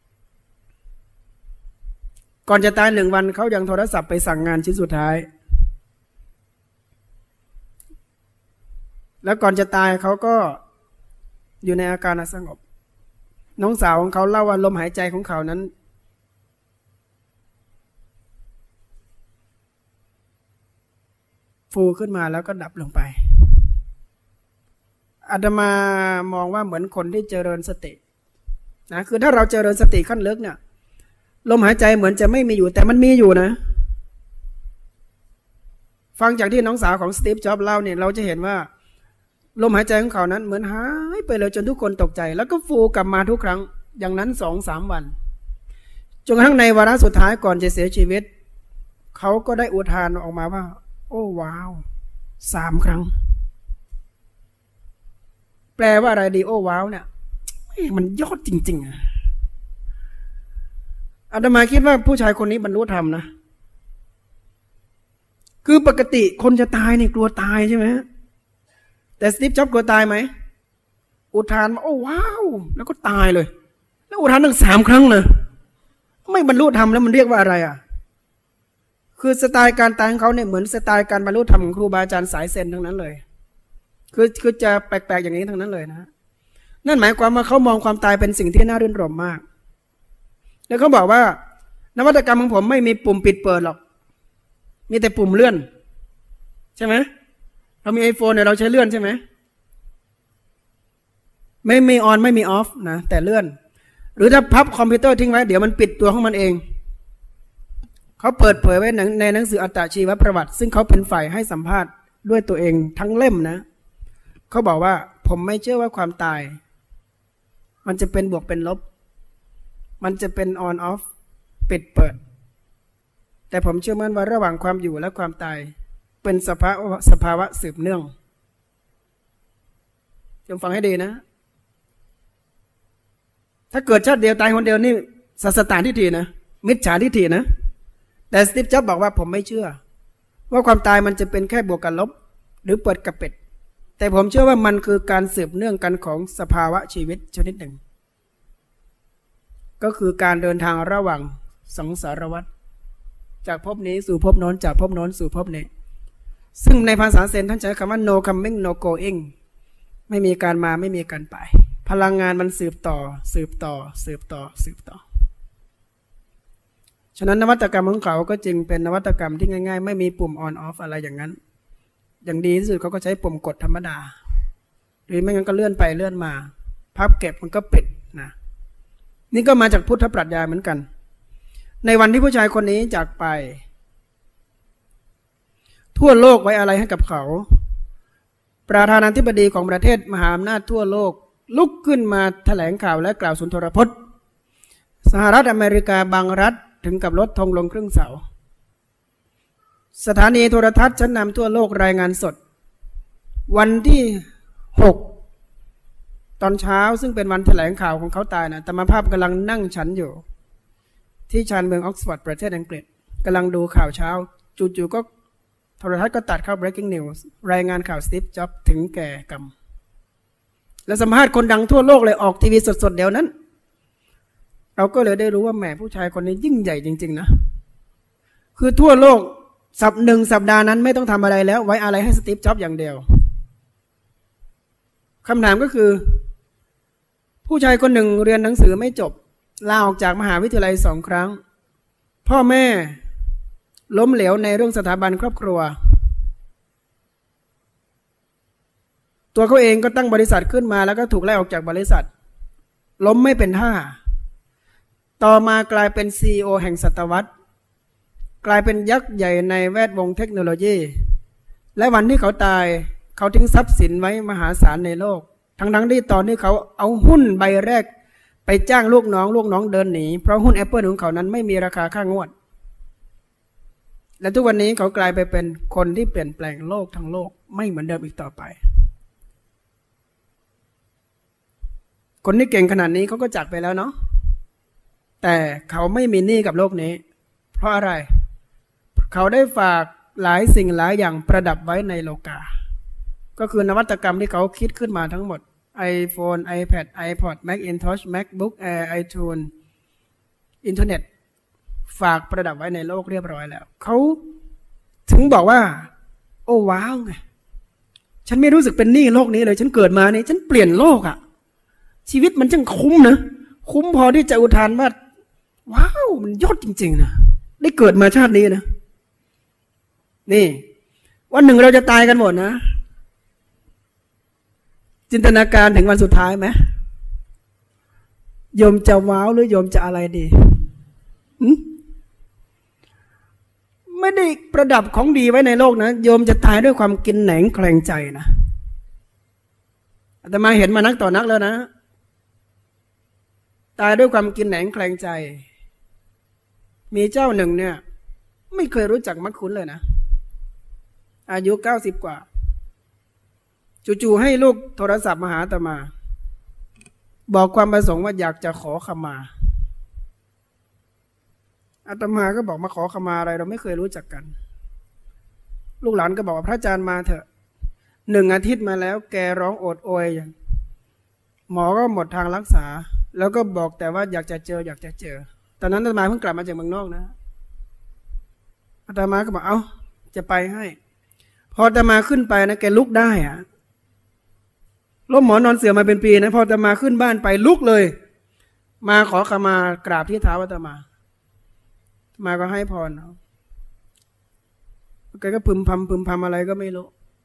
ก่อนจะตายหนึ่งวันเขายังโทรศัพท์ไปสั่งงานชิ้นสุดท้ายแล้วก่อนจะตายเขาก็อยู่ในอาการสงบน้องสาวของเขาเล่าว่าลมหายใจของเขานั้นฟูขึ้นมาแล้วก็ดับลงไปอาตมามองว่าเหมือนคนที่เจริญสตินะคือถ้าเราเจริญสติขั้นลึกเนี่ยลมหายใจเหมือนจะไม่มีอยู่แต่มันมีอยู่นะฟังจากที่น้องสาวของสตีฟ จ็อบส์เล่าเนี่ยเราจะเห็นว่าลมหายใจของเขานั้นเหมือนหายไปเลยจนทุกคนตกใจแล้วก็ฟูกลับมาทุกครั้งอย่างนั้น สองถึงสาม วันจนกระทั่งในวาระสุดท้ายก่อนจะเสียชีวิตเขาก็ได้อุทานออกมาว่าโอ้ว้าวสามครั้งแปลว่าอะไรดีโอ้ว้าวเนี่ยมันยอดจริงๆอ่ะอาตมาคิดว่าผู้ชายคนนี้บรรลุธรรมนะคือปกติคนจะตายนี่กลัวตายใช่ไหมแต่สตีฟ จ็อบส์กลัวตายไหมอุทานมาโอ้ว้าวแล้วก็ตายเลยแล้วอุทานตั้งสามครั้งเลยไม่บรรลุธรรมแล้วมันเรียกว่าอะไรอ่ะคือสไตล์การตายของเขาเนี่ยเหมือนสไตล์การบรรลุธรรมของครูบาอาจารย์สายเซนทั้งนั้นเลยคือคือจะแปลกๆอย่างนี้ทั้งนั้นเลยนะนั่นหมายความว่าเขามองความตายเป็นสิ่งที่น่ารื่นรมมากแล้วเขาบอกว่านวัตกรรมของผมไม่มีปุ่มปิดเปิดหรอกมีแต่ปุ่มเลื่อนใช่ไหมเรามี iPhone เนี่ยเราใช้เลื่อนใช่ไหมไม่มีออนไม่มีออฟนะแต่เลื่อนหรือถ้าพับคอมพิวเตอร์ทิ้งไว้เดี๋ยวมันปิดตัวของมันเองเขาเปิดเผยไว้ในหนังสืออัตชีวประวัติซึ่งเขาเป็นฝ่ายให้สัมภาษณ์ด้วยตัวเองทั้งเล่มนะเขาบอกว่าผมไม่เชื่อว่าความตายมันจะเป็นบวกเป็นลบมันจะเป็นออนออฟปิดเปิดแต่ผมเชื่อมั่นว่าระหว่างความอยู่และความตายเป็นสภาวะสภาวะสืบเนื่องจงฟังให้ดีนะถ้าเกิดชาติเดียวตายคนเดียวนี่สัสตานทิฏฐินะมิจฉาทิฏฐินะแต่สตีฟ จ็อบส์บอกว่าผมไม่เชื่อว่าความตายมันจะเป็นแค่บวกกับลบหรือเปิดกับปิดแต่ผมเชื่อว่ามันคือการสืบเนื่องกันของสภาวะชีวิตชนิดหนึ่งก็คือการเดินทางระหว่างสังสารวัฏจากภพนี้สู่ภพโน้นจากภพโน้นสู่ภพนี้ซึ่งในภาษาเซนท่านใช้คำว่า no coming no going ไม่มีการมาไม่มีการไปพลังงานมันสืบต่อสืบต่อสืบต่อสืบต่อฉะนั้นนวัตกรรมของเขาก็จึงเป็นนวัตกรรมที่ง่ายๆไม่มีปุ่ม on off อะไรอย่างนั้นอย่างดีที่สุดเขาก็ใช้ปุ่มกดธรรมดาหรือไม่งั้นก็เลื่อนไปเลื่อนมาพับเก็บมันก็ปิดนะนี่ก็มาจากพุทธปรัชญาเหมือนกันในวันที่ผู้ชายคนนี้จากไปทั่วโลกไว้อะไรให้กับเขาประธานาธิบดีของประเทศมหาอำนาจทั่วโลกลุกขึ้นมาแถลงข่าวและกล่าวสุนทรพจน์สหรัฐอเมริกาบางรัฐถึงกับลดธงลงครึ่งเสาสถานีโทรทัศน์ชั้นนำทั่วโลกรายงานสดวันที่หกตอนเช้าซึ่งเป็นวันแถลงข่าวของเขาตายนะแต่มาภาพกำลังนั่งฉันอยู่ที่ชานเมืองออกซฟอร์ดประเทศอังกฤษกำลังดูข่าวเช้าจู่ๆก็โทรทัศน์ก็ตัดเข้า breaking news รายงานข่าวสตีฟจ็อบส์ถึงแก่กรรมและสัมภาษณ์คนดังทั่วโลกเลยออกทีวีสดๆเดี๋ยวนั้นเราก็เลยได้รู้ว่าแหมผู้ชายคนนี้ยิ่งใหญ่จริงๆนะคือทั่วโลกสัปหนึ่งสัปดาห์นั้นไม่ต้องทำอะไรแล้วไว้อะไรให้สตีฟจ็อบส์อย่างเดียวคำถามก็คือผู้ชายคนหนึ่งเรียนหนังสือไม่จบลาออกจากมหาวิทยาลัยสองครั้งพ่อแม่ล้มเหลวในเรื่องสถาบันครอบครัวตัวเขาเองก็ตั้งบริษัทขึ้นมาแล้วก็ถูกไล่ออกจากบริษัทล้มไม่เป็นท่าต่อมากลายเป็น ซี อี โอ แห่งศตวรรษกลายเป็นยักษ์ใหญ่ในแวดวงเทคโนโลยีและวันที่เขาตายเขาทิ้งทรัพย์สินไว้มหาศาลในโลกทั้งๆที่ตอนที่เขาเอาหุ้นใบแรกไปจ้างลูกน้องลูกน้องเดินหนีเพราะหุ้น Apple ของเขานั้นไม่มีราคาค่างวดและทุกวันนี้เขากลายไปเป็นคนที่เปลี่ยนแปลงโลกทั้งโลกไม่เหมือนเดิมอีกต่อไปคนที่เก่งขนาดนี้เขาก็จากไปแล้วเนาะแต่เขาไม่มีหนี้กับโลกนี้เพราะอะไรเขาได้ฝากหลายสิ่งหลายอย่างประดับไว้ในโลกาก็คือนวัตกรรมที่เขาคิดขึ้นมาทั้งหมด iPhone iPad iPod Macintosh MacBook Air iTunes อินเทอร์เน็ตฝากประดับไว้ในโลกเรียบร้อยแล้วเขาถึงบอกว่าโอ้ว้าวไงฉันไม่รู้สึกเป็นหนี้โลกนี้เลยฉันเกิดมาเนี่ยฉันเปลี่ยนโลกอะชีวิตมันจังคุ้มนะคุ้มพอที่จะอุทานว่าว้าวมันยอดจริงๆนะได้เกิดมาชาตินี้นะนี่วันหนึ่งเราจะตายกันหมดนะจินตนาการถึงวันสุดท้ายไหมโยมจะว้าวหรือโยมจะอะไรดีไม่ได้ประดับของดีไว้ในโลกนะโยมจะตายด้วยความกินแหนงแคลงใจนะอาตมาเห็นมานักต่อนักแล้วนะตายด้วยความกินแหนงแคลงใจมีเจ้าหนึ่งเนี่ยไม่เคยรู้จักมักคุ้นเลยนะอายุเก้าสิบกว่าจู่ๆให้ลูกโทรศัพท์มาหาอาตมาบอกความประสงค์ว่าอยากจะขอขมาอาตมาก็บอกมาขอขมาอะไรเราไม่เคยรู้จักกันลูกหลานก็บอกว่าพระอาจารย์มาเถอะหนึ่งอาทิตย์มาแล้วแกร้องโอดโอยหมอก็หมดทางรักษาแล้วก็บอกแต่ว่าอยากจะเจออยากจะเจอตอนนั้นอาตมาเพิ่งกลับมาจากเมืองนอกนะอาตมาก็บอกเอ้าจะไปให้พออาตมาขึ้นไปนะแกลุกได้อะล้มหมอนอนเสื่อมาเป็นปีนะพออาตมาขึ้นบ้านไปลุกเลยมาขอขมากราบที่เท้าอาตมาอาตมาก็ให้พรเอาแกก็พึมพำพึมพำอะไรก็ไม่รู้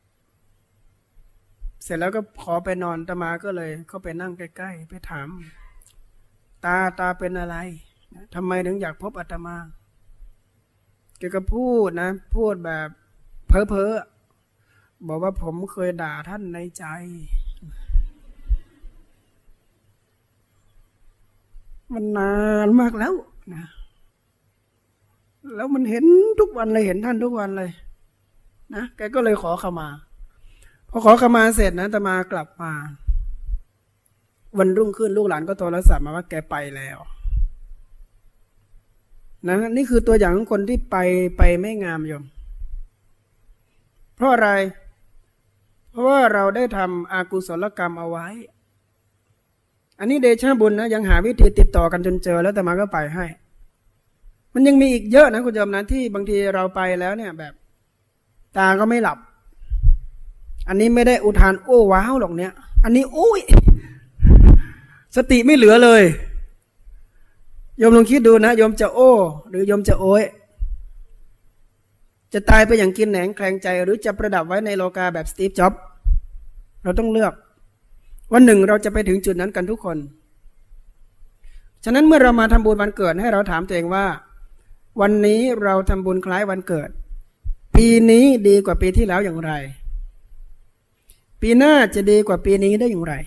เสร็จแล้วก็ขอไปนอนอาตมาก็เลยเข้าไปนั่งใกล้ๆไปถามตาตาเป็นอะไรทำไมถึงอยากพบอาตมาแกก็พูดนะพูดแบบเพ้อเพ้อบอกว่าผมเคยด่าท่านในใจมันนานมากแล้วนะแล้วมันเห็นทุกวันเลยเห็นท่านทุกวันเลยนะแกก็เลยขอขมาพอขอขมาเสร็จนะอาตมากลับมาวันรุ่งขึ้นลูกหลานก็โทรศัพท์มาว่าแกไปแล้วนะนี่คือตัวอย่างของคนที่ไปไปไม่งามโยมเพราะอะไรเพราะว่าเราได้ทำอากุศลกรรมเอาไว้อันนี้เดชะบุญนะยังหาวิธีติดต่อกันจนเจอแล้วแต่มาก็ไปให้มันยังมีอีกเยอะนะคุณโยมนะที่บางทีเราไปแล้วเนี่ยแบบตาก็ไม่หลับอันนี้ไม่ได้อุทานโอ้ว้าวหรอกเนี่ยอันนี้โอ้ยสติไม่เหลือเลยโยมลองคิดดูนะโยมจะโอ้หรือโยมจะโอ้ยจะตายไปอย่างกินแหนงแคลงใจหรือจะประดับไว้ในโลกาแบบสตีฟจ็อบส์เราต้องเลือกวันหนึ่งเราจะไปถึงจุดนั้นกันทุกคนฉะนั้นเมื่อเรามาทำบุญวันเกิดให้เราถามตัวเองว่าวันนี้เราทำบุญคล้ายวันเกิดปีนี้ดีกว่าปีที่แล้วอย่างไรปีหน้าจะดีกว่าปีนี้ได้อย่างไร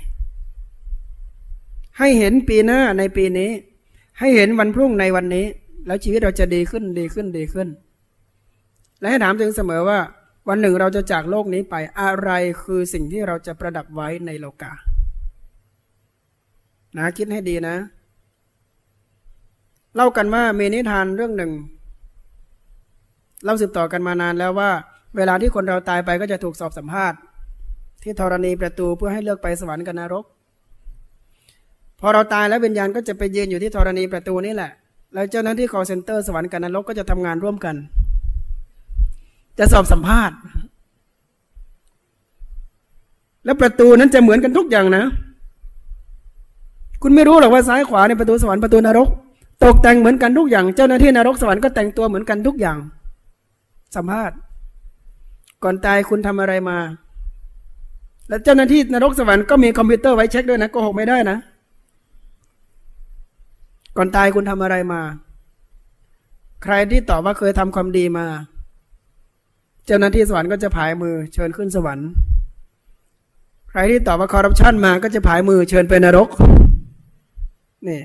ให้เห็นปีหน้าในปีนี้ให้เห็นวันพรุ่งในวันนี้แล้วชีวิตเราจะดีขึ้นดีขึ้นดีขึ้นและให้ถามตัวเองเสมอว่าวันหนึ่งเราจะจากโลกนี้ไปอะไรคือสิ่งที่เราจะประดับไว้ในโลกานะคิดให้ดีนะเล่ากันว่ามีนิทานเรื่องหนึ่งเล่าสืบต่อกันมานานแล้วว่าเวลาที่คนเราตายไปก็จะถูกสอบสัมภาษณ์ที่ธรณีประตูเพื่อให้เลือกไปสวรรค์กับนรกพอเราตายแล้ววิญญาณก็จะไปยืนอยู่ที่ธรณีประตูนี่แหละแล้วเจ้าหน้าที่ call center สวรรค์กับนรกก็จะทำงานร่วมกันจะสอบสัมภาษณ์แล้วประตูนั้นจะเหมือนกันทุกอย่างนะคุณไม่รู้หรอกว่าซ้ายขวาในประตูสวรรค์ประตูนรกตกแต่งเหมือนกันทุกอย่างเจ้าหน้าที่นรกสวรรค์ก็แต่งตัวเหมือนกันทุกอย่างสัมภาษณ์ก่อนตายคุณทำอะไรมาและเจ้าหน้าที่นรกสวรรค์ก็มีคอมพิวเตอร์ไว้เช็คด้วยนะโกหกไม่ได้นะก่อนตายคุณทำอะไรมาใครที่ตอบว่าเคยทำความดีมาเจ้าหน้าที่สวรรค์ก็จะผายมือเชิญขึ้นสวรรค์ใครที่ตอบว่าคอร์รัปชันมาก็จะผายมือเชิญไปนรกนี่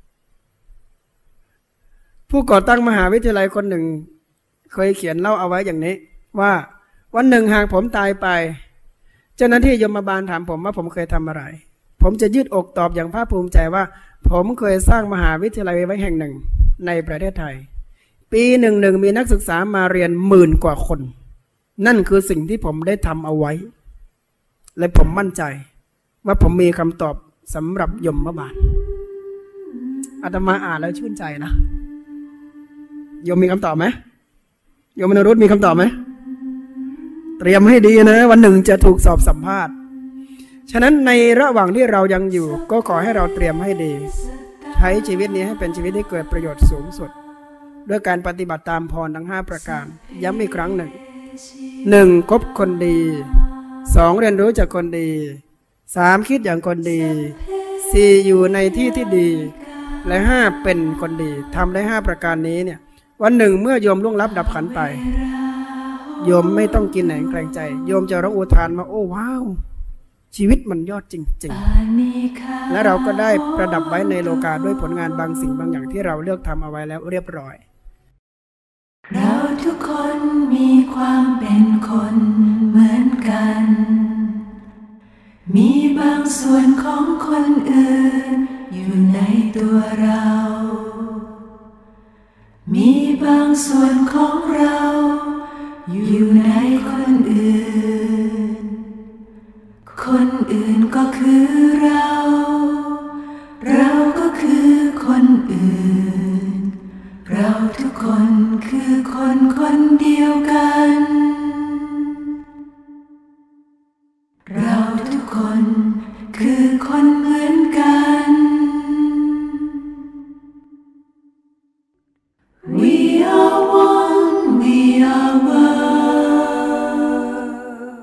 ผู้ก่อตั้งมหาวิทยาลัยคนหนึ่งเคยเขียนเล่าเอาไว้อย่างนี้ว่าวันหนึ่งหากผมตายไปเจ้าหน้าที่ยมบาลถามผมว่าผมเคยทำอะไรผมจะยืดอกตอบอย่างภาคภูมิใจว่าผมเคยสร้างมหาวิทยาลัยไว้แห่งหนึ่งในประเทศไทยปีหนึ่งหนึ่งมีนักศึกษามาเรียนหมื่นกว่าคนนั่นคือสิ่งที่ผมได้ทำเอาไว้และผมมั่นใจว่าผมมีคำตอบสำหรับยมบาลอาตมาอ่านแล้วชื่นใจนะโยมมีคำตอบไหมโยมมนุษย์มีคำตอบไหมเตรียมให้ดีนะวันหนึ่งจะถูกสอบสัมภาษณ์ฉะนั้นในระหว่างที่เรายังอยู่ก็ขอให้เราเตรียมให้ดีใช้ชีวิตนี้ให้เป็นชีวิตที่เกิดประโยชน์สูงสุดด้วยการปฏิบัติตามพรทั้งห้าประการย้ำอีกครั้งหนึ่งหนึ่งคบคนดีสองเรียนรู้จากคนดีสามคิดอย่างคนดีสี่อยู่ในที่ที่ดีและห้าเป็นคนดีทำได้ห้าประการนี้เนี่ยวันหนึ่งเมื่อโยมล่วงลับดับขันไปโยมไม่ต้องกินแหนงแกรงใจโยมจะร้องอุทานมาโอ้ว้าวชีวิตมันยอดจริงๆและเราก็ได้ประดับไว้ในโลกาด้วยผลงานบางสิ่งบางอย่างที่เราเลือกทำเอาไว้แล้วเรียบร้อยเราทุกคนมีความเป็นคนเหมือนกันมีบางส่วนของคนอื่นอยู่ในตัวเรามีบางส่วนของเราอยู่ในคนอื่นคนอื่นก็คือเราเราก็คือคนอื่นเราทุกคนคือคนคนเดียวกันเราทุกคนคือคนเหมือนกัน We are one We are one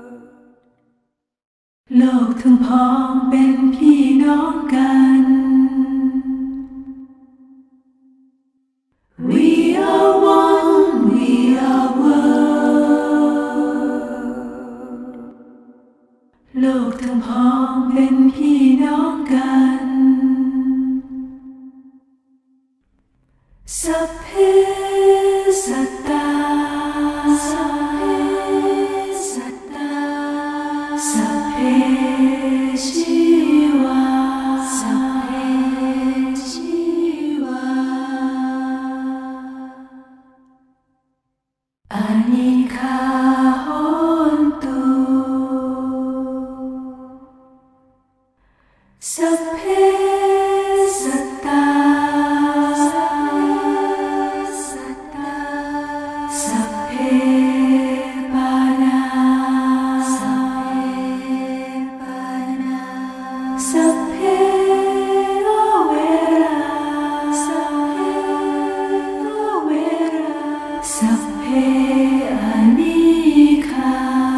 โลกทั้งพ้องเป็นพี่น้องกัน We are one We are one โลกทั้งพ้องเป็นพี่น้องกันสัพเพสัตตาสัพเพสัตตาสัพเพชีวาสัพเพชีวาอนิฆาโหนตุสัพเพสัตตาสัพเพปานาสัพเพปานาสัพเพโอเวราสัพเพโอเวราสัพเพอนิฆา